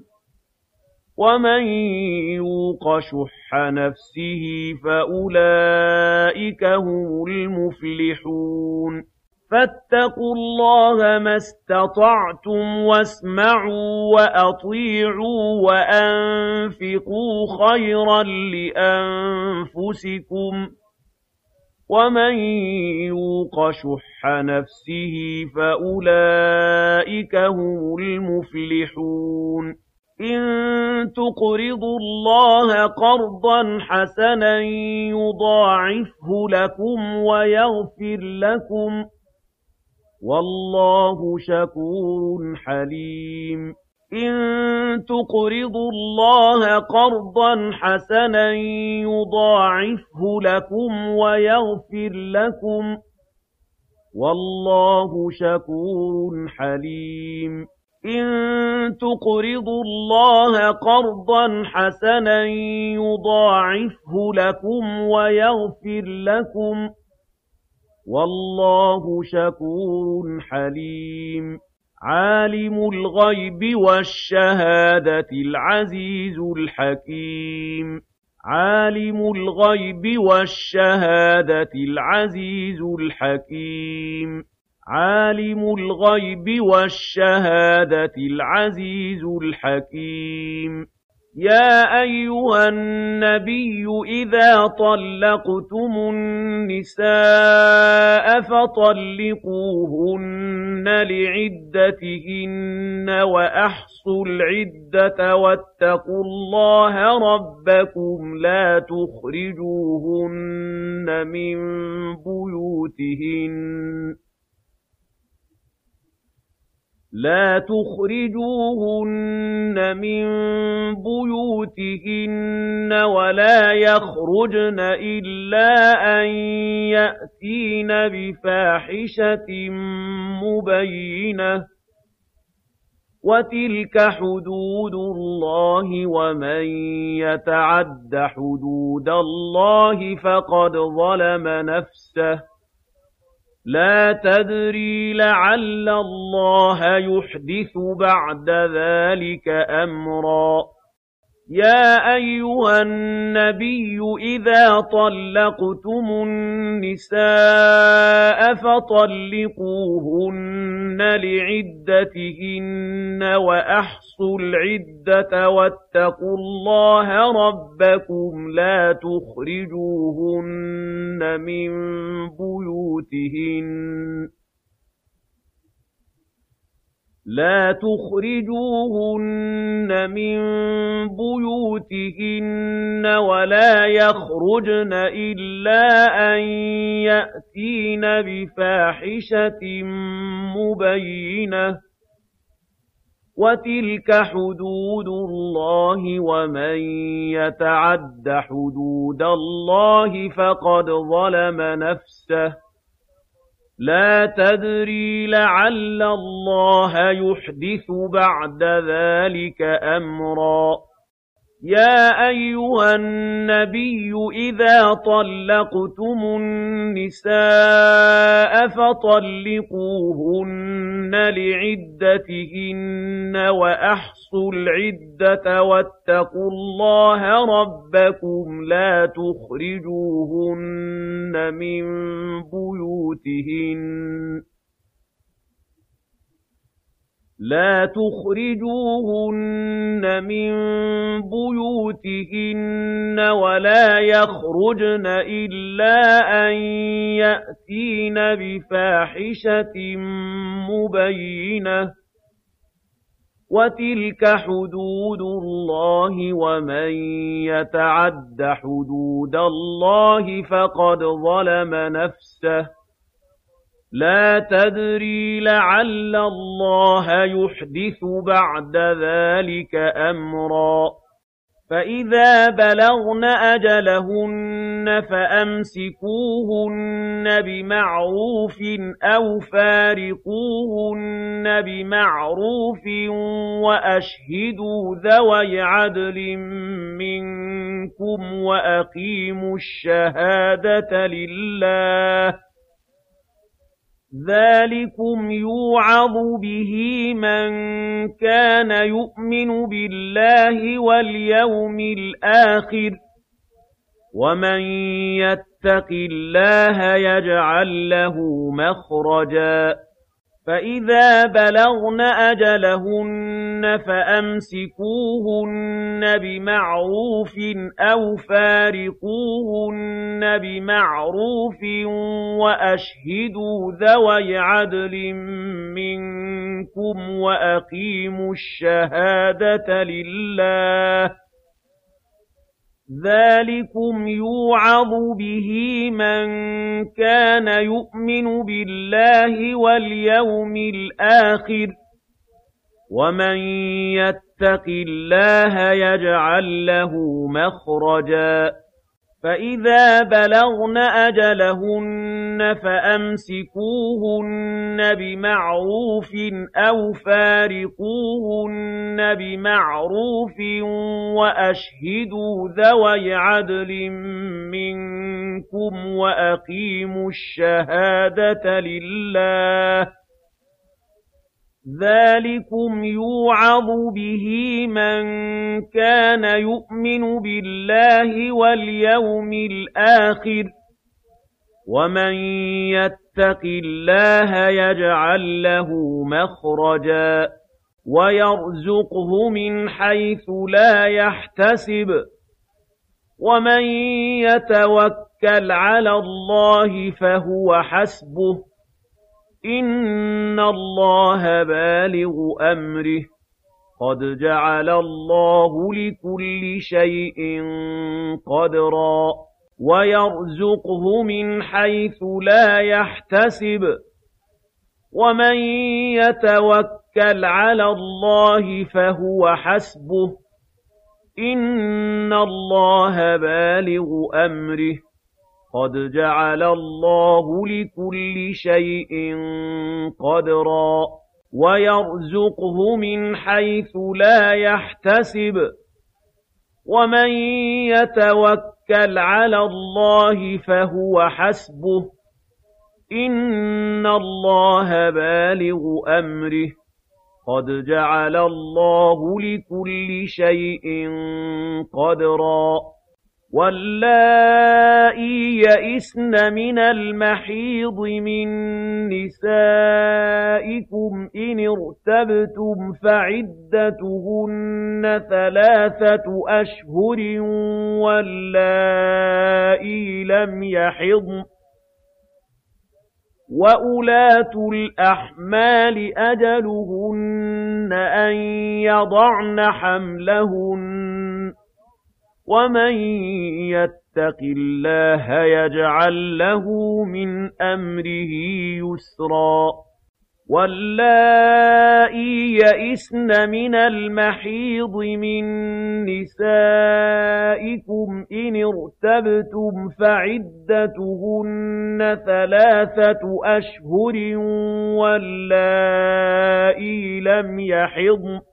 وَمَن يُوقَ شُحَّ نَفْسِهِ فَأُولَٰئِكَ هم الْمُفْلِحُونَ فَاتَّقُوا اللَّهَ مَا اسْتَطَعْتُمْ وَاسْمَعُوا وَأَطِيعُوا وَأَنفِقُوا خَيْرًا لِّأَنفُسِكُمْ ۗ وَمَن يُوقَ شُحَّ نَفْسِهِ فَأُولَٰئِكَ هم الْمُفْلِحُونَ إِن تُقْرِضُوا اللَّهَ قَرْضًا حَسَنًا يُضَاعِفْهُ لَكُمْ وَيَغْفِرْ لَكُمْ ۚ وَاللَّهُ شَكُورٌ حَلِيمٌ إِن تُقْرِضُوا اللَّهَ قَرْضًا حَسَنًا يُضَاعِفْهُ لَكُمْ وَيَغْفِرْ لَكُمْ ۚ وَاللَّهُ شَكُورٌ حَلِيمٌ إِن تُقْرِضُوا اللَّهَ قَرْضًا حَسَنًا يُضَاعِفْهُ لَكُمْ وَيَغْفِرْ لَكُمْ ۚ وَاللَّهُ شَكُورٌ حَلِيمٌ عَالِمُ الْغَيْبِ وَالشَّهَادَةِ الْعَزِيزُ الْحَكِيمُ عَالِمُ الْغَيْبِ وَالشَّهَادَةِ الْعَزِيزُ الْحَكِيمُ عَالِمُ الْغَيْبِ وَالشَّهَادَةِ الْعَزِيزُ الْحَكِيمُ يَا أَيُّهَا النَّبِيُّ إِذَا طَلَّقْتُمُ النِّسَاءَ فَطَلِّقُوهُنَّ لِعِدَّتِهِنَّ وَأَحْصُوا الْعِدَّةَ وَاتَّقُوا اللَّهَ رَبَّكُمْ لا تخرجوهن من بيوتهن ولا يخرجن إلا أن يأتين بفاحشة مبينة وتلك حدود الله ومن يتعد حدود الله فقد ظلم نفسه لا تدري لعل الله يحدث بعد ذلك أمرا يا أيها النبي إذا طلقتم النساء فطلقوهن لعدتهن وأحصوا العدة واتقوا الله ربكم لا تخرجوهن من بيوتهن ولا يخرجن إلا أن يأتين بفاحشة مبينة وتلك حدود الله ومن يتعد حدود الله فقد ظلم نفسه لا تدري لعل الله يحدث بعد ذلك أمرا يا أيها النبي إذا طلقتم النساء فطلقوهن لعدتهن وأحصوا العدة واتقوا الله ربكم لا تخرجوهن من بيوتهن ولا يخرجن إلا أن يأتين بفاحشة مبينة وَتِلْكَ حُدُودُ اللَّهِ وَمَن يَتَعَدَّ حُدُودَ اللَّهِ فَقَدْ ظَلَمَ نَفْسَهُ ۚ لَا تَدْرِي لَعَلَّ اللَّهَ يُحْدِثُ بَعْدَ ذَلِكَ أَمْرًا. فَإِذَا بَلَغْنَ أَجَلَهُنَّ فَأَمْسِكُوهُنَّ بِمَعْرُوفٍ أَوْ فَارِقُوهُنَّ بِمَعْرُوفٍ وَأَشْهِدُوا ذَوَيْ عَدْلٍ مِّنكُمْ وَأَقِيمُوا الشَّهَادَةَ لِلَّهِ ۚ ذَٰلِكُمْ يُوعَظُ بِهِ مَن كَانَ يُؤْمِنُ بِاللَّهِ وَالْيَوْمِ الْآخِرِ ۚ وَمَن يَتَّقِ اللَّهَ يَجْعَل لَّهُ مَخْرَجًا. فَإِذَا بَلَغْنَ أَجَلَهُنَّ فَأَمْسِكُوهُنَّ بِمَعْرُوفٍ أَوْ فَارِقُوهُنَّ بِمَعْرُوفٍ وَأَشْهِدُوا ذَوَيْ عَدْلٍ مِّنكُمْ وَأَقِيمُوا الشَّهَادَةَ لِلَّهِ ۚ ذَٰلِكُمْ يُوعَظُ بِهِ مَن كَانَ يُؤْمِنُ بِاللَّهِ وَالْيَوْمِ الْآخِرِ ۚ وَمَن يَتَّقِ اللَّهَ يَجْعَل لَّهُ مَخْرَجًا. فَإِذَا بَلَغْنَ أَجَلَهُنَّ فَأَمْسِكُوهُنَّ بِمَعْرُوفٍ أَوْ فَارِقُوهُنَّ بِمَعْرُوفٍ وَأَشْهِدُوا ذَوَيْ عَدْلٍ مِّنكُمْ وَأَقِيمُوا الشَّهَادَةَ لِلَّهِ ۚ ذَٰلِكُمْ يُوعَظُ بِهِ مَن كَانَ يُؤْمِنُ بِاللَّهِ وَالْيَوْمِ الْآخِرِ ۚ وَمَن يَتَّقِ اللَّهَ يَجْعَل لَّهُ مَخْرَجًا وَيَرْزُقْهُ مِنْ حَيْثُ لَا يَحْتَسِبُ ۚ وَمَن يَتَوَكَّلْ عَلَى اللَّهِ فَهُوَ حَسْبُهُ ۚ إِنَّ اللَّهَ بَالِغُ أَمْرِهِ ۚ قَدْ جَعَلَ اللَّهُ لِكُلِّ شَيْءٍ قَدْرًا وَيَرْزُقْهُ مِنْ حَيْثُ لَا يَحْتَسِبُ ۚ وَمَن يَتَوَكَّلْ عَلَى اللَّهِ فَهُوَ حَسْبُهُ ۚ إِنَّ اللَّهَ بَالِغُ أَمْرِهِ ۚ قَدْ جَعَلَ اللَّهُ لِكُلِّ شَيْءٍ قَدْرًا وَيَرْزُقْهُ مِنْ حَيْثُ لَا يَحْتَسِبُ ۚ وَمَن يَتَوَكَّلْ عَلَى اللَّهِ فَهُوَ حَسْبُهُ ۚ إِنَّ اللَّهَ بَالِغُ أَمْرِهِ ۚ قَدْ جَعَلَ اللَّهُ لِكُلِّ شَيْءٍ قَدْرًا وَاللَّائِي يَئِسْنَ مِنَ الْمَحِيضِ مِن نِّسَائِكُمْ إِنِ ارْتَبْتُمْ فَعِدَّتُهُنَّ 3 أَشْهُرٍ وَاللَّائِي لَمْ يَحِضْنَ ۚ وَأُولَاتُ الْأَحْمَالِ أَجَلُهُنَّ أَن يَضَعْنَ حَمْلَهُنَّ ۚ وَمَن يَتَّقِ اللَّهَ يَجْعَل لَّهُ مِنْ أَمْرِهِ يُسْرًا وَاللَّائِي يَئِسْنَ مِنَ الْمَحِيضِ مِن نِّسَائِكُمْ إِنِ ارْتَبْتُمْ فَعِدَّتُهُنَّ 3 أَشْهُرٍ وَاللَّائِي لَمْ يَحِضْنَ ۚ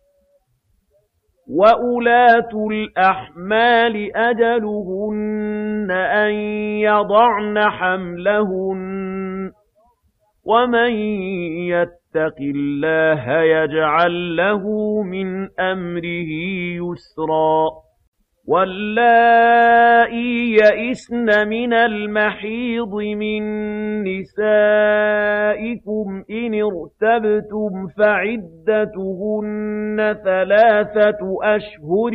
وَأُولَاتُ الْأَحْمَالِ أَجَلُهُنَّ أَن يَضَعْنَ حَمْلَهُنَّ ۚ وَمَن يَتَّقِ اللَّهَ يَجْعَل لَّهُ مِنْ أَمْرِهِ يُسْرًا وَاللَّائِي يَئِسْنَ مِنَ الْمَحِيضِ مِن نِّسَائِكُمْ إِنِ ارْتَبْتُمْ فَعِدَّتُهُنَّ 3 أَشْهُرٍ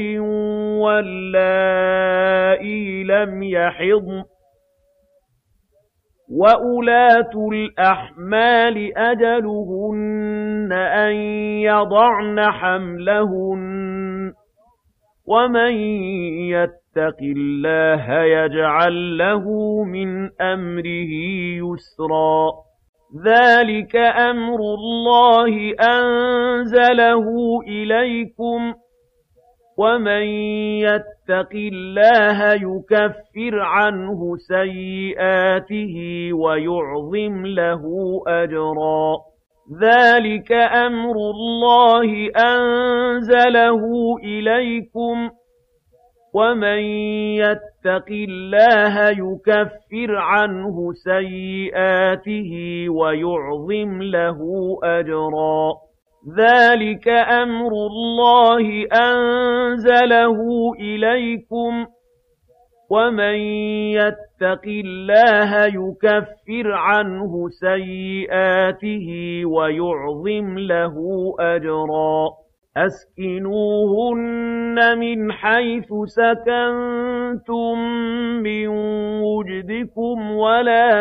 وَاللَّائِي لَمْ يَحِضْنَ ۚ وَأُولَاتُ الْأَحْمَالِ أَجَلُهُنَّ أَن يَضَعْنَ حَمْلَهُنَّ ۚ وَمَن يَتَّقِ اللَّهَ يَجْعَل لَّهُ مِنْ أَمْرِهِ يُسْرًا ذَٰلِكَ أَمْرُ اللَّهِ أَنزَلَهُ إِلَيْكُمْ ۚ وَمَن يَتَّقِ اللَّهَ يُكَفِّرْ عَنْهُ سَيِّئَاتِهِ وَيُعْظِمْ لَهُ أَجْرًا ذَٰلِكَ أَمْرُ اللَّهِ أَنزَلَهُ إِلَيْكُمْ ۚ وَمَن يَتَّقِ اللَّهَ يُكَفِّرْ عَنْهُ سَيِّئَاتِهِ وَيُعْظِمْ لَهُ أَجْرًا ذَٰلِكَ أَمْرُ اللَّهِ أَنزَلَهُ إِلَيْكُمْ ۚ وَمَن يَتَّقِ اللَّهَ يُكَفِّرْ عَنْهُ سَيِّئَاتِهِ وَيُعْظِمْ لَهُ أَجْرًا أَسْكِنُوهُنَّ مِنْ حَيْثُ سَكَنتُم مِّن وُجْدِكُمْ وَلَا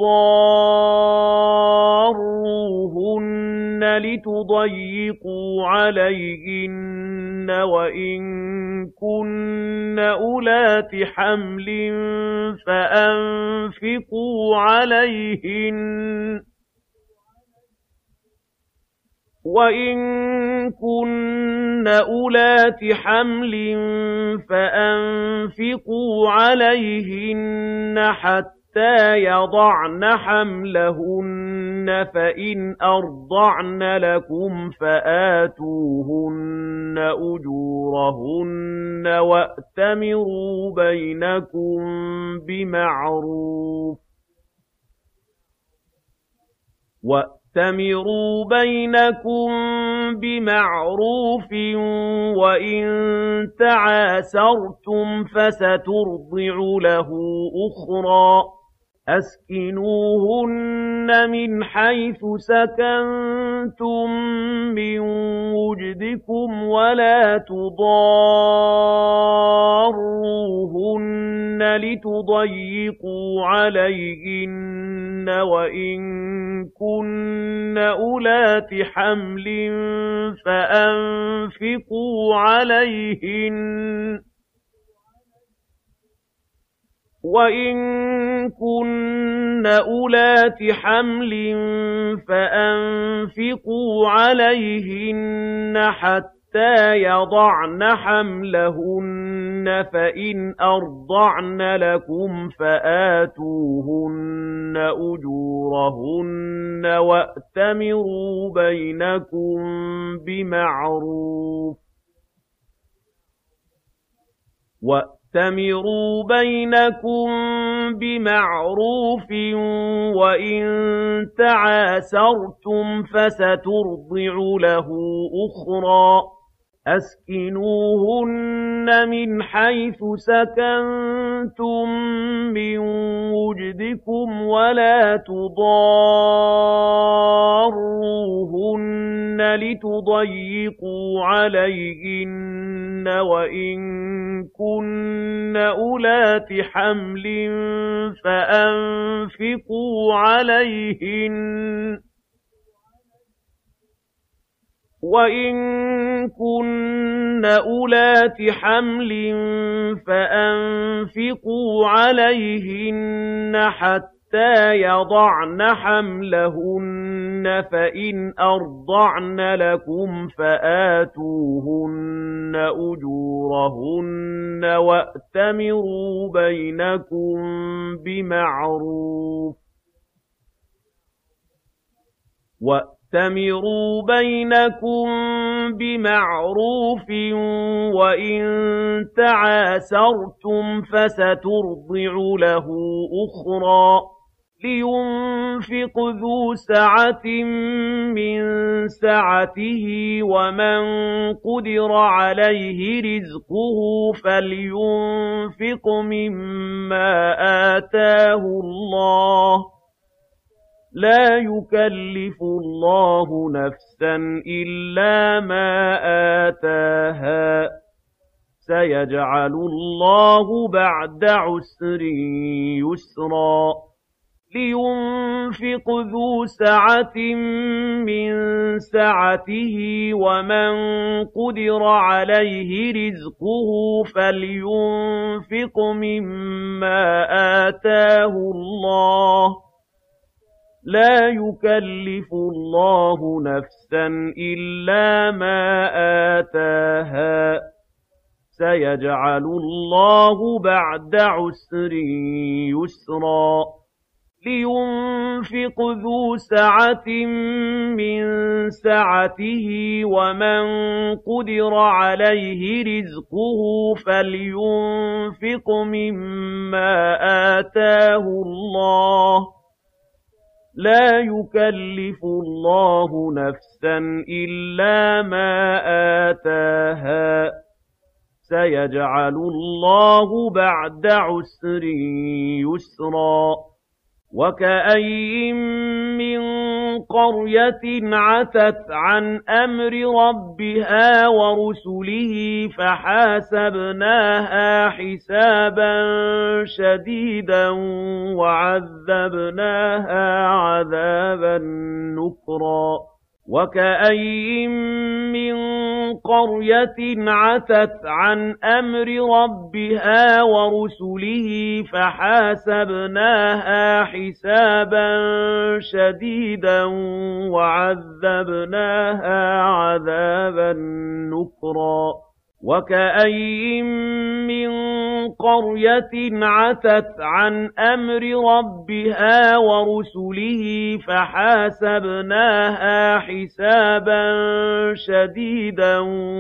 تُضَارُّوهُنَّ لِتُضَيِّقُوا عَلَيْهِنَّ ۖ وَإِن كُنَّ أُولَاتِ حَمْلٍ فَأَنفِقُوا عَلَيْهِنَّ حَتَّىٰ يَضَعْنَ حَمْلَهُنَّ ۚ فَإِنْ أَرْضَعْنَ لَكُمْ فَآتُوهُنَّ أُجُورَهُنَّ وَأْتَمِرُوا بَيْنَكُم بِمَعْرُوفٍ ۖ وَإِن تَعَاسَرْتُمْ فَسَتُرْضِعُ لَهُ أُخْرَىٰ أَسْكِنُوهُنَّ مِنْ حَيْثُ سَكَنتُم مِّن وُجْدِكُمْ وَلَا تُضَارُّوهُنَّ لِتُضَيِّقُوا عَلَيْهِنَّ ۖ وَإِن كُنَّ أُولَاتِ حَمْلٍ فَأَنفِقُوا عَلَيْهِنَّ حَتَّىٰ يَضَعْنَ حَمْلَهُنَّ ۚ فَإِنْ أَرْضَعْنَ لَكُمْ فَآتُوهُنَّ أُجُورَهُنَّ وَأْتَمِرُوا بَيْنَكُم بِمَعْرُوفٍ ۖ وَإِن تَعَاسَرْتُمْ فَسَتُرْضِعُ لَهُ أُخْرَىٰ أَسْكِنُوهُنَّ مِنْ حَيْثُ سَكَنتُم مِّن وُجْدِكُمْ وَلَا تُضَارُّوهُنَّ لِتُضَيِّقُوا عَلَيْهِنَّ ۖ وَإِن كُنَّ أُولَاتِ حَمْلٍ فَأَنفِقُوا عَلَيْهِنَّ حَتَّىٰ يَضَعْنَ حَمْلَهُنَّ ۚ فَإِنْ أَرْضَعْنَ لَكُمْ فَآتُوهُنَّ أُجُورَهُنَّ وَأْتَمِرُوا بَيْنَكُم بِمَعْرُوفٍ ۖ وَإِن تَعَاسَرْتُمْ فَسَتُرْضِعُ لَهُ أُخْرَىٰ لِيُنفِقْ ذُو سَعَةٍ مِّن سَعَتِهِ ۖ وَمَن قُدِرَ عَلَيْهِ رِزْقُهُ فَلْيُنفِقْ مِمَّا آتَاهُ اللَّهُ ۚ لَا يُكَلِّفُ اللَّهُ نَفْسًا إِلَّا مَا آتَاهَا ۚ سَيَجْعَلُ اللَّهُ بَعْدَ عُسْرٍ يُسْرًا لينفق ذو سعة من سعته ومن قدر عليه رزقه فلينفق مما آتاه الله لا يكلف الله نفسا إلا ما آتاها سيجعل الله بعد عسر يسرا لينفق ذو سعة من سعته ومن قدر عليه رزقه فلينفق مما آتاه الله لا يكلف الله نفسا إلا ما آتاها سيجعل الله بعد عسر يسرا وكأين من قرية عتت عن أمر ربها ورسله فحاسبناها حسابا شديدا وعذبناها عذابا نكرا وكأين من قرية عتت عن أمر ربها ورسله فحاسبناها حسابا شديدا وعذبناها عذابا نكرا وكأين من قرية عتت عن أمر ربها ورسله فحاسبناها حسابا شديدا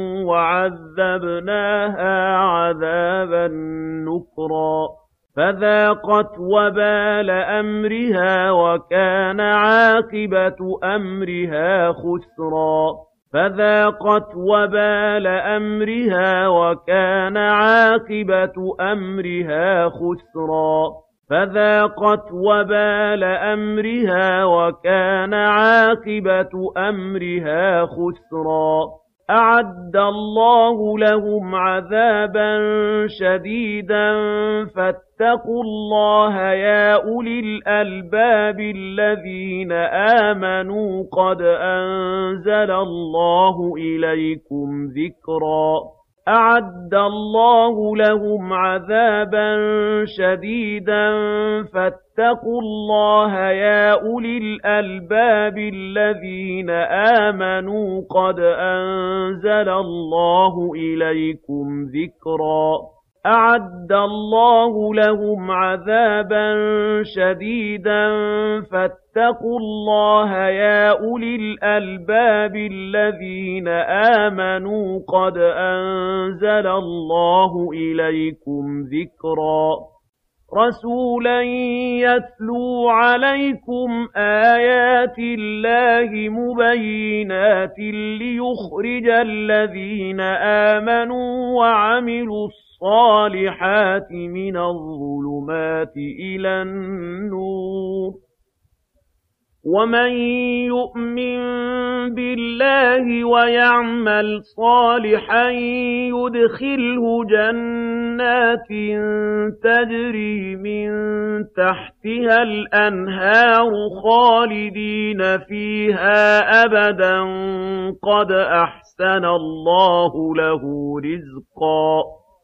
وعذبناها عذابا نكرا فذاقت وبال أمرها وكان عاقبة أمرها خسرا فذاقت وبال أمرها وكان عاقبة أمرها خسرا فذاقت وبال أمرها وكان عاقبة أمرها خسرا أعد الله لهم عذابا شديدا فاتقوا الله يا أولي الألباب الذين آمنوا قد أنزل الله إليكم ذكرا أعد الله لهم عذابا شديدا فاتقوا الله يا أولي الألباب الذين آمنوا قد أنزل الله إليكم ذكرا أعد الله لهم عذابا شديدا فاتقوا الله يا أولي الألباب الذين آمنوا قد أنزل الله إليكم ذكرا رسولا يتلو عليكم آيات الله مبينات ليخرج الذين آمنوا وعملوا الصالحات من الظلمات إلى النور ومن يؤمن بالله ويعمل صالحا يدخله جنات تجري من تحتها الأنهار خالدين فيها أبدا قد أحسن الله له رزقا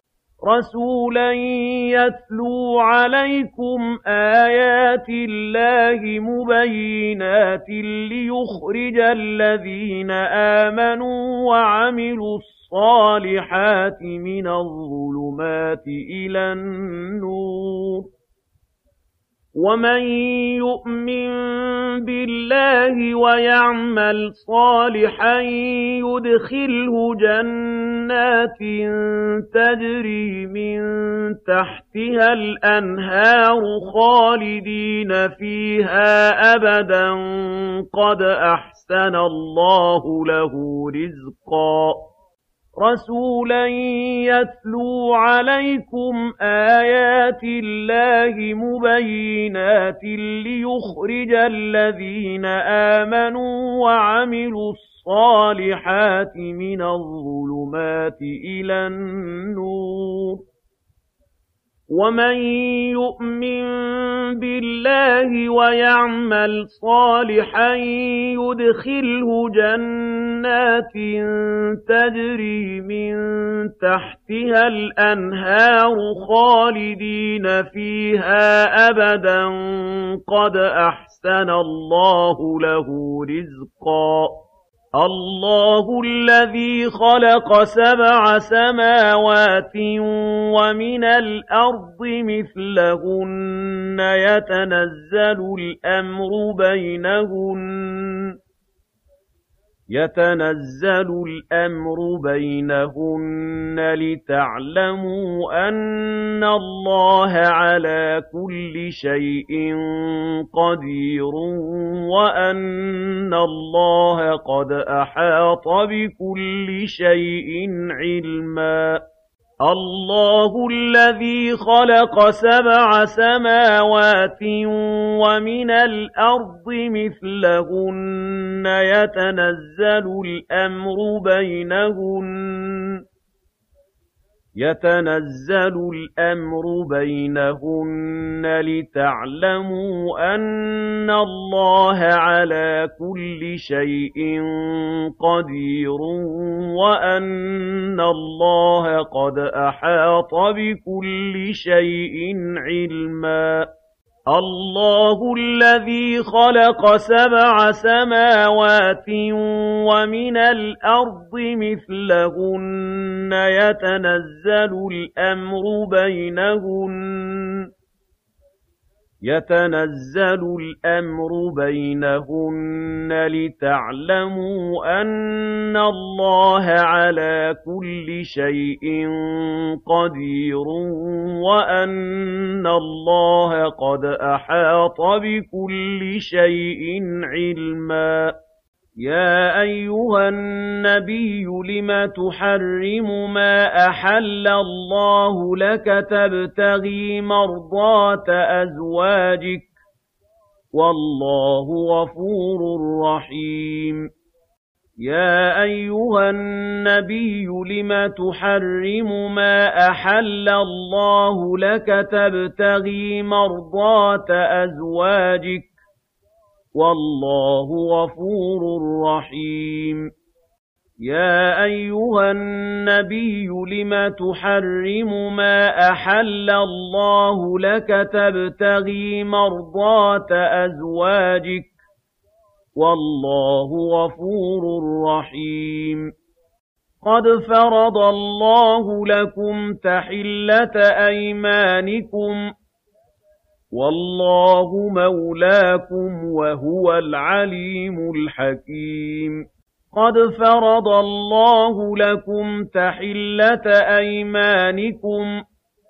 رسولا يتلو عليكم آيات الله مبينات ليخرج الذين آمنوا وعملوا الصالحات من الظلمات إلى النور ومن يؤمن بالله ويعمل صالحا يدخله جنات تجري من تحتها الأنهار خالدين فيها أبدا قد أحسن الله له رزقا رسولا يتلو عليكم آيات الله مبينات ليخرج الذين آمنوا وعملوا الصالحات من الظلمات إلى النور وَمَن يُؤْمِن بِاللَّهِ وَيَعْمَلْ صَالِحًا يُدْخِلْهُ جَنَّاتٍ تَجْرِي مِن تَحْتِهَا الْأَنْهَارُ خَالِدِينَ فِيهَا أَبَدًا قَدْ أَحْسَنَ اللَّهُ لَهُ رِزْقًا اللَّهُ الَّذِي خَلَقَ 7 سَمَاوَاتٍ وَمِنَ الْأَرْضِ مِثْلَهُنَّ يَتَنَزَّلُ الْأَمْرُ بَيْنَهُنَّ لِتَعْلَمُوا أَنَّ اللَّهَ عَلَىٰ كُلِّ شَيْءٍ قَدِيرٌ وَأَنَّ اللَّهَ قَدْ أَحَاطَ بِكُلِّ شَيْءٍ عِلْمًا اللَّهُ الَّذِي خَلَقَ 7 سَمَاوَاتٍ وَمِنَ الْأَرْضِ مِثْلَهُنَّ يَتَنَزَّلُ الْأَمْرُ بَيْنَهُنَّ لِتَعْلَمُوا أَنَّ اللَّهَ عَلَىٰ كُلِّ شَيْءٍ قَدِيرٌ وَأَنَّ اللَّهَ قَدْ أَحَاطَ بِكُلِّ شَيْءٍ عِلْمًا اللَّهُ الَّذِي خَلَقَ 7 سَمَاوَاتٍ وَمِنَ الْأَرْضِ مِثْلَهُنَّ يَتَنَزَّلُ الْأَمْرُ بَيْنَهُنَّ لِتَعْلَمُوا أَنَّ اللَّهَ عَلَىٰ كُلِّ شَيْءٍ قَدِيرٌ وَأَنَّ اللَّهَ قَدْ أَحَاطَ بِكُلِّ شَيْءٍ عِلْمًا يَا أَيُّهَا النَّبِيُّ لِمَ تُحَرِّمُ مَا أَحَلَّ اللَّهُ لَكَ تَبْتَغِي مَرْضَاتَ أَزْوَاجِكَ ۚ وَاللَّهُ غَفُورٌ رَّحِيمٌ يَا أَيُّهَا النَّبِيُّ لِمَ تُحَرِّمُ مَا أَحَلَّ اللَّهُ لَكَ تَبْتَغِي مَرْضَاتَ أَزْوَاجِكَ ۚ وَاللَّهُ غَفُورٌ رَّحِيمٌ يَا أَيُّهَا النَّبِيُّ لِمَ تُحَرِّمُ مَا أَحَلَّ اللَّهُ لَكَ تَبْتَغِي مَرْضَاتَ أَزْوَاجِكَ ۚ وَاللَّهُ غَفُورٌ رَّحِيمٌ قَدْ فَرَضَ اللَّهُ لَكُمْ تَحِلَّةَ أَيْمَانِكُمْ ۚ وَاللَّهُ مَوْلَاكُمْ وَهُوَ الْعَلِيمُ الْحَكِيمُ قَدْ فَرَضَ اللَّهُ لَكُمْ تَحِلَّةَ أَيْمَانِكُمْ ۚ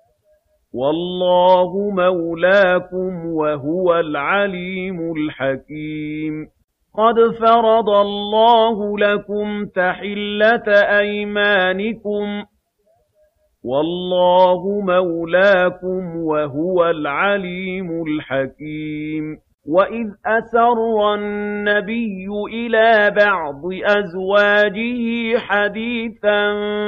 وَاللَّهُ مَوْلَاكُمْ وَهُوَ الْعَلِيمُ الْحَكِيمُ قَدْ فَرَضَ اللَّهُ لَكُمْ تَحِلَّةَ أَيْمَانِكُمْ ۚ وَاللَّهُ مَوْلَاكُمْ وَهُوَ الْعَلِيمُ الْحَكِيمُ وَإِذْ أَسَرَّ النَّبِيُّ إِلَىٰ بَعْضِ أَزْوَاجِهِ حَدِيثًا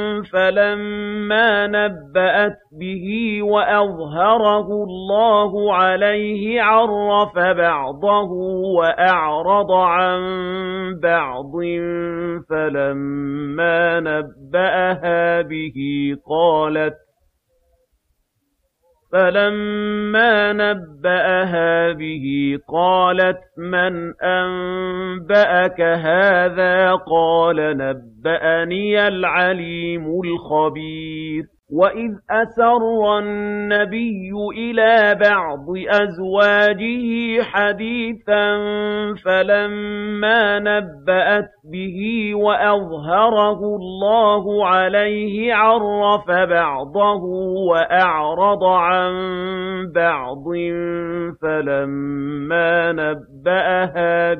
فَلَمَّا نَبَّأَتْ بِهِ وَأَظْهَرَهُ اللَّهُ عَلَيْهِ عَرَّفَ بَعْضَهُ وَأَعْرَضَ عَن بَعْضٍ فَلَمَّا نَبَّأَهَا بِهِ قَالَتْ مَنْ أَنبَأَكَ هَٰذَا ۖ قَالَ نَبَّأَنِيَ الْعَلِيمُ الْخَبِيرُ وَإِذْ أَسَرَّ النَّبِيُّ إِلَىٰ بَعْضِ أَزْوَاجِهِ حَدِيثًا فَلَمَّا نَبَّأَتْ بِهِ وَأَظْهَرَهُ اللَّهُ عَلَيْهِ عَرَّفَ بَعْضَهُ وَأَعْرَضَ عَن بَعْضٍ فَلَمَّا نَبَّأَهَا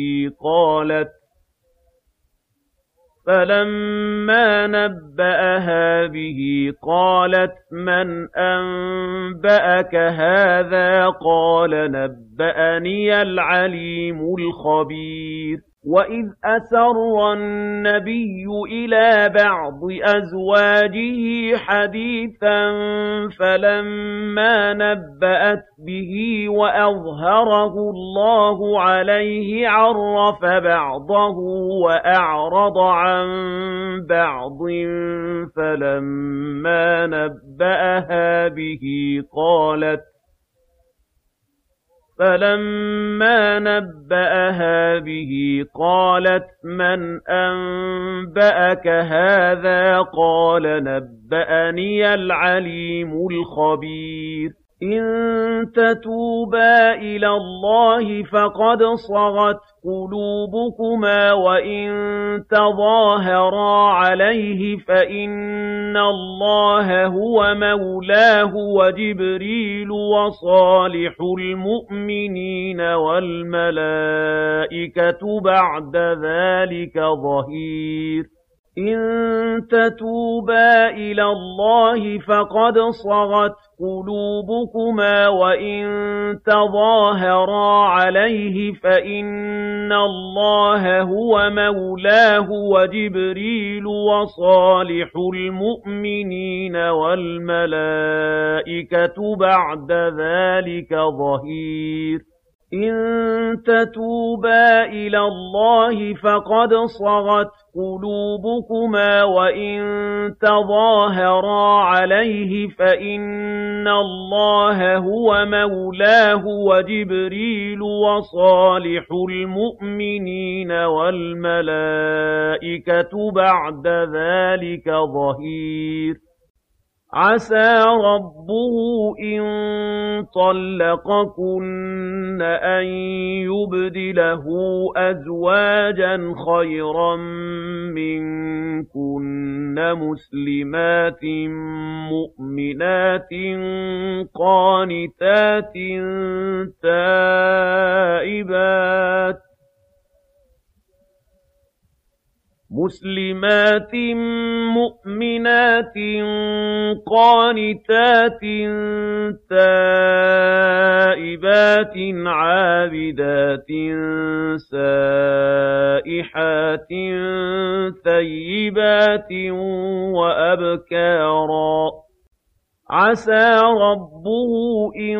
بِهِ قَالَتْ مَنْ أَنبَأَكَ هَٰذَا ۖ قَالَ نَبَّأَنِيَ الْعَلِيمُ الْخَبِيرُ وَإِذْ أَسَرَّ النَّبِيُّ إِلَىٰ بَعْضِ أَزْوَاجِهِ حَدِيثًا فَلَمَّا نَبَّأَتْ بِهِ وَأَظْهَرَهُ اللَّهُ عَلَيْهِ عَرَّفَ بَعْضَهُ وَأَعْرَضَ عَن بَعْضٍ فَلَمَّا نَبَّأَهَا بِهِ قَالَتْ مَنْ أَنبَأَكَ هَٰذَا ۖ قَالَ نَبَّأَنِيَ الْعَلِيمُ الْخَبِيرُ إِن تَتُوبَا إِلَى اللَّهِ فَقَدْ صَغَتْ قُلُوبُكُمَا وَإِن تَظَاهَرَا عَلَيْهِ فَإِنَّ اللَّهَ هُوَ مَوْلَاهُ وَجِبْرِيلُ وَصَالِحُ الْمُؤْمِنِينَ وَالْمَلَائِكَةُ بَعْدَ ذَٰلِكَ ظَهِيرٌ إِن تَتُوبَا إِلَى اللَّهِ فَقَدْ صَغَتْ قُلُوبُكُمَا وَإِن تَظَاهَرَا عَلَيْهِ فَإِنَّ اللَّهَ هُوَ مَوْلَاهُ وَجِبْرِيلُ وَصَالِحُ الْمُؤْمِنِينَ وَالْمَلَائِكَةُ بَعْدَ ذَٰلِكَ ظَهِيرٌ إِن تَتُوبَا إِلَى اللَّهِ فَقَدْ صَغَتْ قُلُوبُكُمَا وَإِن تَظَاهَرَا عَلَيْهِ فَإِنَّ اللَّهَ هُوَ مَوْلَاهُ وَجِبْرِيلُ وَصَالِحُ الْمُؤْمِنِينَ وَالْمَلَائِكَةُ بَعْدَ ذَٰلِكَ ظَهِيرٌ عَسَىٰ رَبُّهُ إِن طَلَّقَكُنَّ أَن يُبْدِلَهُ أَزْوَاجًا خَيْرًا مِّنكُنَّ مُسْلِمَاتٍ مُّؤْمِنَاتٍ قَانِتَاتٍ تَائِبَاتٍ عَابِدَاتٍ سَائِحَاتٍ ثَيِّبَاتٍ وَأَبْكَارًا عَسَىٰ رَبُّهُ إِن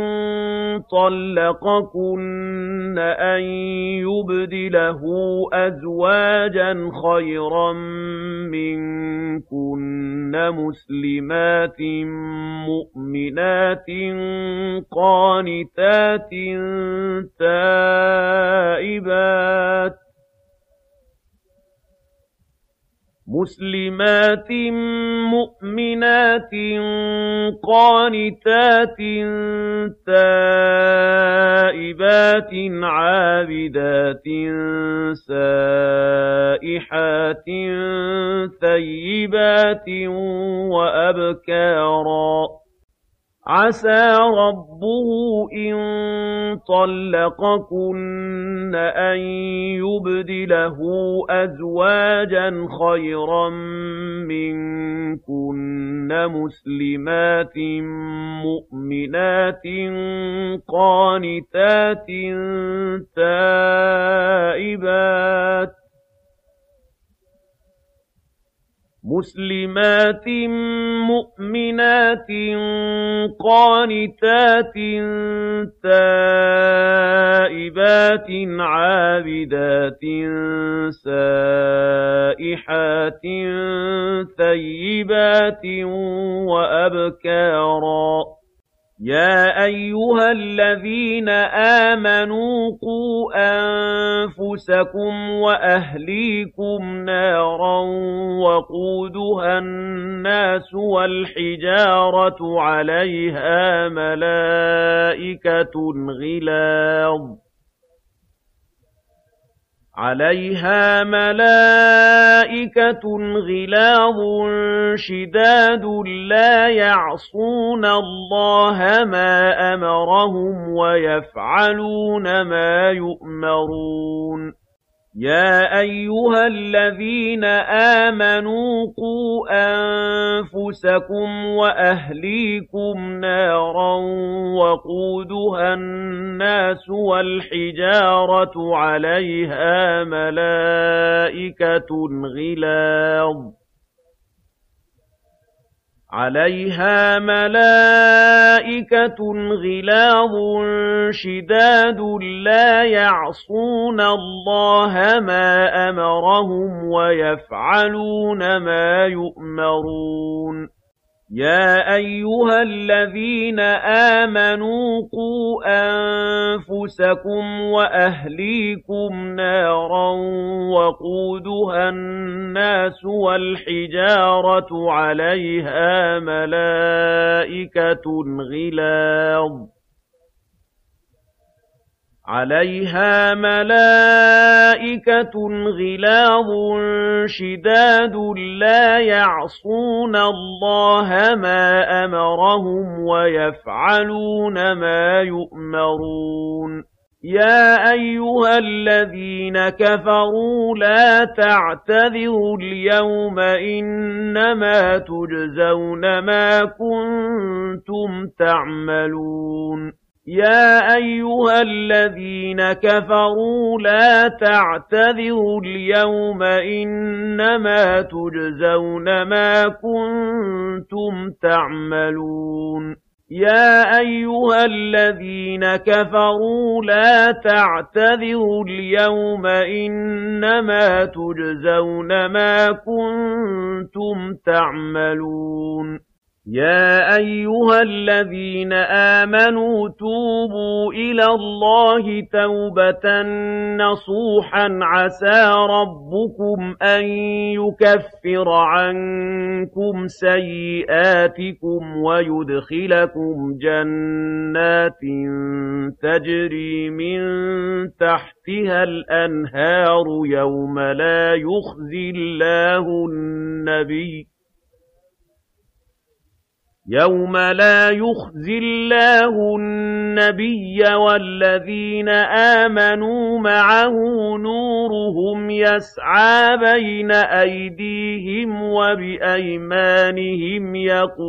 طَلَّقَكُنَّ أَن يُبْدِلَهُ أَزْوَاجًا خَيْرًا مِّنكُنَّ مُسْلِمَاتٍ مُّؤْمِنَاتٍ قَانِتَاتٍ تَائِبَاتٍ عَابِدَاتٍ سَائِحَاتٍ ثَيِّبَاتٍ وَأَبْكَارًا عَسَىٰ رَبُّهُ إِن طَلَّقَكُنَّ أَن يُبْدِلَهُ أَزْوَاجًا خَيْرًا مِّنكُنَّ مُسْلِمَاتٍ مُّؤْمِنَاتٍ قَانِتَاتٍ تَائِبَاتٍ عَابِدَاتٍ سَائِحَاتٍ ثَيِّبَاتٍ وَأَبْكَارًا يَا أَيُّهَا الَّذِينَ آمَنُوا قُوا أَنفُسَكُمْ وَأَهْلِيكُمْ نَارًا وَقُودُهَا النَّاسُ وَالْحِجَارَةُ عَلَيْهَا مَلَائِكَةٌ غِلَاظٌ شِدَادٌ لَّا يَعْصُونَ اللَّهَ مَا أَمَرَهُمْ وَيَفْعَلُونَ مَا يُؤْمَرُونَ يَا أَيُّهَا الَّذِينَ آمَنُوا قُوا أَنفُسَكُمْ وَأَهْلِيكُمْ نَارًا وَقُودُهَا النَّاسُ وَالْحِجَارَةُ عَلَيْهَا مَلَائِكَةٌ غِلَاظٌ شِدَادٌ لَّا يَعْصُونَ اللَّهَ مَا أَمَرَهُمْ وَيَفْعَلُونَ مَا يُؤْمَرُونَ يَا أَيُّهَا الَّذِينَ آمَنُوا قُوا أَنفُسَكُمْ وَأَهْلِيكُمْ نَارًا وَقُودُهَا النَّاسُ وَالْحِجَارَةُ عَلَيْهَا مَلَائِكَةٌ غِلَاظٌ شِدَادٌ لَّا يَعْصُونَ اللَّهَ مَا أَمَرَهُمْ وَيَفْعَلُونَ مَا يُؤْمَرُونَ يَا أَيُّهَا الَّذِينَ كَفَرُوا لَا تَعْتَذِرُوا الْيَوْمَ إِنَّمَا تُجْزَوْنَ مَا كُنتُمْ تَعْمَلُونَ يَا أَيُّهَا الَّذِينَ كَفَرُوا لَا تَعْتَذِرُوا الْيَوْمَ إِنَّمَا تُجْزَوْنَ مَا كُنتُمْ تَعْمَلُونَ يَا أَيُّهَا الَّذِينَ كَفَرُوا لَا تَعْتَذِرُوا الْيَوْمَ إِنَّمَا تُجْزَوْنَ مَا كُنتُمْ تَعْمَلُونَ يَا أَيُّهَا الَّذِينَ آمَنُوا تُوبُوا إِلَى اللَّهِ تَوْبَةً نَّصُوحًا عَسَىٰ رَبُّكُمْ أَن يُكَفِّرَ عَنكُمْ سَيِّئَاتِكُمْ وَيُدْخِلَكُمْ جَنَّاتٍ تَجْرِي مِن تَحْتِهَا الْأَنْهَارُ يَوْمَ لَا يُخْزِي اللَّهُ النَّبِيَّ وَالَّذِينَ آمَنُوا مَعَهُ نُورُهُمْ يَسْعَىٰ بَيْنَ أَيْدِيهِمْ وَبِأَيْمَانِهِمْ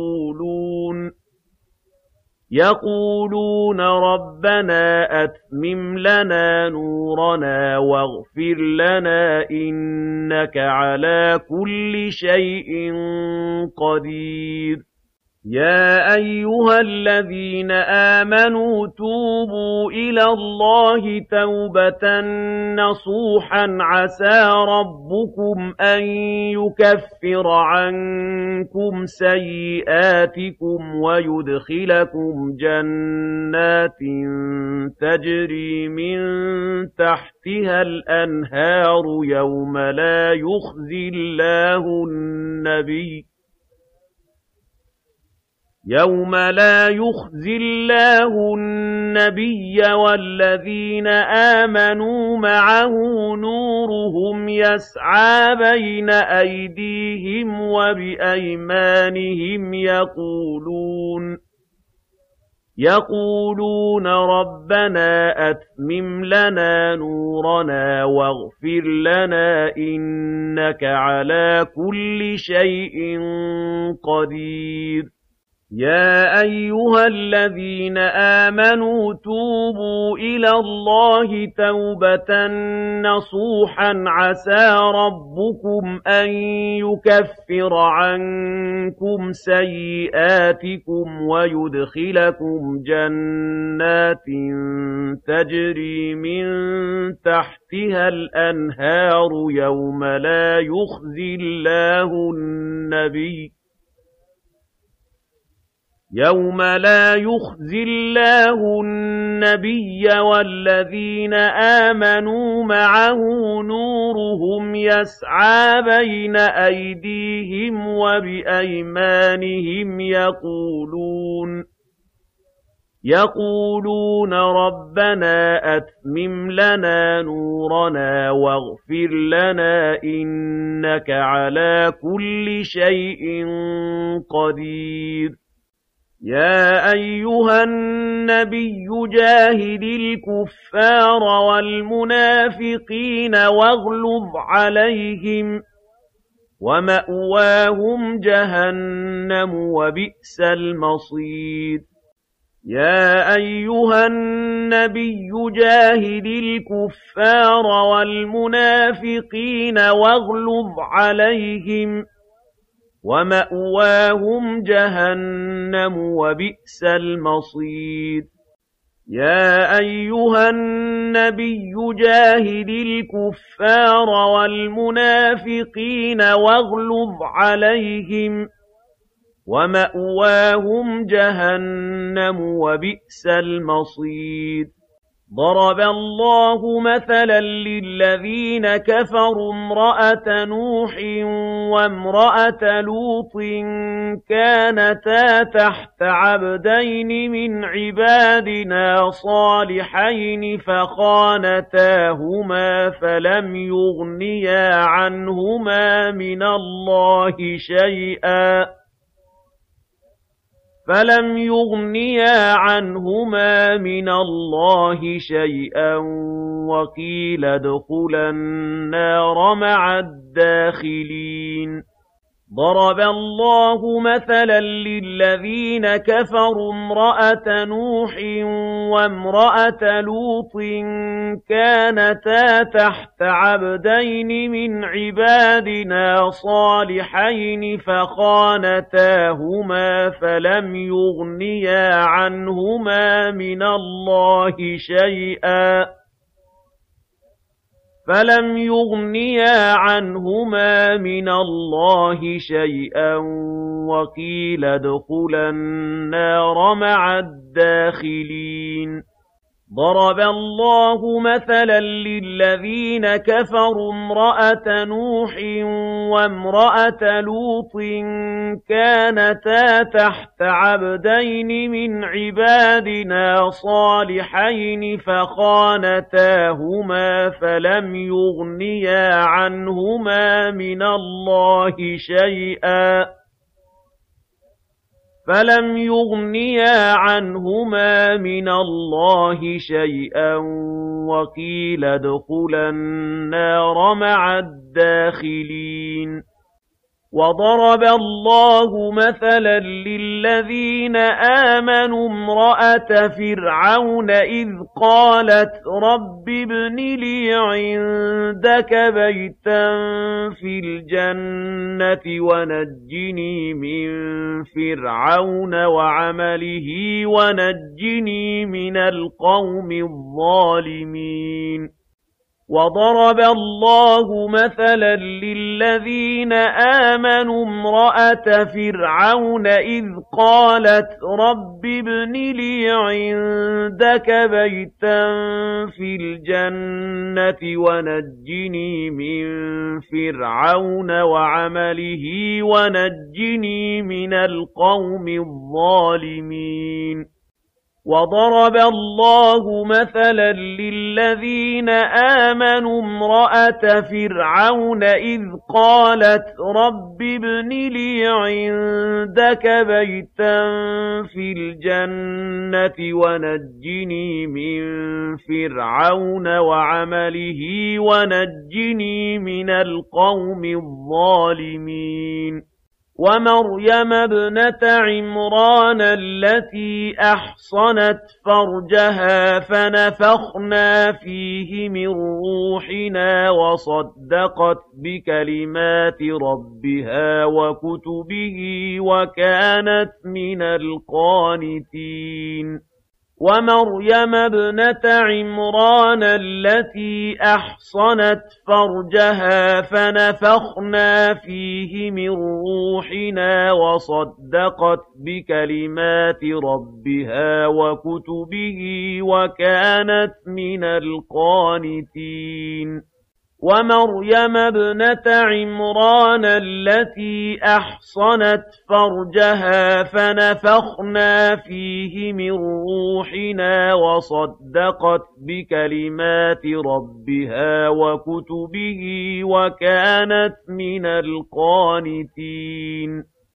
يَقُولُونَ رَبَّنَا أَتْمِمْ لَنَا نُورَنَا وَاغْفِرْ لَنَا إِنَّكَ عَلَىٰ كُلِّ شَيْءٍ قَدِيرٌ يَا أَيُّهَا الَّذِينَ آمَنُوا تُوبُوا إِلَى اللَّهِ تَوْبَةً نَّصُوحًا عَسَىٰ رَبُّكُمْ أَن يُكَفِّرَ عَنكُمْ سَيِّئَاتِكُمْ وَيُدْخِلَكُمْ جَنَّاتٍ تَجْرِي مِن تَحْتِهَا الْأَنْهَارُ يَوْمَ لَا يُخْزِي اللَّهُ النَّبِيَّ وَالَّذِينَ آمَنُوا مَعَهُ نُورُهُمْ يَسْعَىٰ بَيْنَ أَيْدِيهِمْ وَبِأَيْمَانِهِمْ يَقُولُونَ رَبَّنَا أَتْمِمْ لَنَا نُورَنَا وَاغْفِرْ لَنَا إِنَّكَ عَلَىٰ كُلِّ شَيْءٍ قَدِيرٌ يَا أَيُّهَا الَّذِينَ آمَنُوا تُوبُوا إِلَى اللَّهِ تَوْبَةً نَّصُوحًا عَسَىٰ رَبُّكُمْ أَن يُكَفِّرَ عَنكُمْ سَيِّئَاتِكُمْ وَيُدْخِلَكُمْ جَنَّاتٍ تَجْرِي مِن تَحْتِهَا الْأَنْهَارُ يَوْمَ لَا يُخْزِي اللَّهُ النَّبِيَّ وَالَّذِينَ آمَنُوا مَعَهُ نُورُهُمْ يَسْعَىٰ بَيْنَ أَيْدِيهِمْ وَبِأَيْمَانِهِمْ يَقُولُونَ رَبَّنَا أَتْمِمْ لَنَا نُورَنَا وَاغْفِرْ لَنَا إِنَّكَ عَلَىٰ كُلِّ شَيْءٍ قَدِيرٌ يَا أَيُّهَا النَّبِيُّ جَاهِدِ الْكُفَّارَ وَالْمُنَافِقِينَ وَاغْلُظْ عَلَيْهِمْ ۚ وَمَأْوَاهُمْ جَهَنَّمُ ۖ وَبِئْسَ الْمَصِيرُ يَا أَيُّهَا النَّبِيُّ جَاهِدِ الْكُفَّارَ وَالْمُنَافِقِينَ وَاغْلُظْ عَلَيْهِمْ ۚ وَمَأْوَاهُمْ جَهَنَّمُ ۖ وَبِئْسَ الْمَصِيرُ يَا أَيُّهَا النَّبِيُّ جَاهِدِ الْكُفَّارَ وَالْمُنَافِقِينَ وَاغْلُظْ عَلَيْهِمْ ۚ وَمَأْوَاهُمْ جَهَنَّمُ ۖ وَبِئْسَ الْمَصِيرُ ضَرَبَ اللَّهُ مَثَلًا لِّلَّذِينَ كَفَرُوا امْرَأَتَ نُوحٍ وَامْرَأَتَ لُوطٍ كَانَتَا تَحْتَ عَبْدَيْنِ مِنْ عِبَادِنَا صَالِحَيْنِ فَخَانَتَاهُمَا فَلَمْ يُغْنِيَا عَنْهُمَا مِنَ اللَّهِ شَيْئًا وَقِيلَ ادْخُلَا النَّارَ مَعَ الدَّاخِلِينَ ضَرَبَ اللَّهُ مَثَلًا لِّلَّذِينَ كَفَرُوا امْرَأَتَ نُوحٍ وَامْرَأَتَ لُوطٍ كَانَتَا تَحْتَ عَبْدَيْنِ مِنْ عِبَادِنَا صَالِحَيْنِ فَخَانَتَاهُمَا فَلَمْ يُغْنِيَا عَنْهُمَا مِنَ اللَّهِ شَيْئًا وَقِيلَ ادْخُلَا النَّارَ مَعَ الدَّاخِلِينَ ضَرَبَ اللَّهُ مَثَلًا لِّلَّذِينَ كَفَرُوا امْرَأَتَ نُوحٍ وَامْرَأَتَ لُوطٍ كَانَتَا تَحْتَ عَبْدَيْنِ مِنْ عِبَادِنَا صَالِحَيْنِ فَخَانَتَاهُمَا فَلَمْ يُغْنِيَا عَنْهُمَا مِنَ اللَّهِ شَيْئًا وَقِيلَ ادْخُلَا النَّارَ مَعَ الدَّاخِلِينَ وَضَرَبَ اللَّهُ مَثَلًا لِّلَّذِينَ آمَنُوا امْرَأَتَ فِرْعَوْنَ إِذْ قَالَتْ رَبِّ ابْنِ لِي عِندَكَ بَيْتًا فِي الْجَنَّةِ وَنَجِّنِي مِن فِرْعَوْنَ وَعَمَلِهِ وَنَجِّنِي مِنَ الْقَوْمِ الظَّالِمِينَ وَضَرَبَ اللَّهُ مَثَلًا لِّلَّذِينَ آمَنُوا امْرَأَتَ فِرْعَوْنَ إِذْ قَالَتْ رَبِّ ابْنِ لِي عِندَكَ بَيْتًا فِي الْجَنَّةِ وَنَجِّنِي مِن فِرْعَوْنَ وَعَمَلِهِ وَنَجِّنِي مِنَ الْقَوْمِ الظَّالِمِينَ وَضَرَبَ اللَّهُ مَثَلًا لِّلَّذِينَ آمَنُوا امْرَأَتَ فِرْعَوْنَ إِذْ قَالَتْ رَبِّ ابْنِ لِي عِندَكَ بَيْتًا فِي الْجَنَّةِ وَنَجِّنِي مِن فِرْعَوْنَ وَعَمَلِهِ وَنَجِّنِي مِنَ الْقَوْمِ الظَّالِمِينَ وَمَرْيَمَ ابْنَتَ عِمْرَانَ الَّتِي أَحْصَنَتْ فَرْجَهَا فَنَفَخْنَا فِيهِ مِن رُّوحِنَا وَصَدَّقَتْ بِكَلِمَاتِ رَبِّهَا وَكُتُبِهِ وَكَانَتْ مِنَ الْقَانِتِينَ وَمَرْيَمَ ابْنَتَ عِمْرَانَ الَّتِي أَحْصَنَتْ فَرْجَهَا فَنَفَخْنَا فِيهِ مِن رُّوحِنَا وَصَدَّقَتْ بِكَلِمَاتِ رَبِّهَا وَكُتُبِهِ وَكَانَتْ مِنَ الْقَانِتِينَ وَمَرْيَمَ ابْنَتَ عِمْرَانَ الَّتِي أَحْصَنَتْ فَرْجَهَا فَنَفَخْنَا فِيهِ مِن رُّوحِنَا وَصَدَّقَتْ بِكَلِمَاتِ رَبِّهَا وَكُتُبِهِ وَكَانَتْ مِنَ الْقَانِتِينَ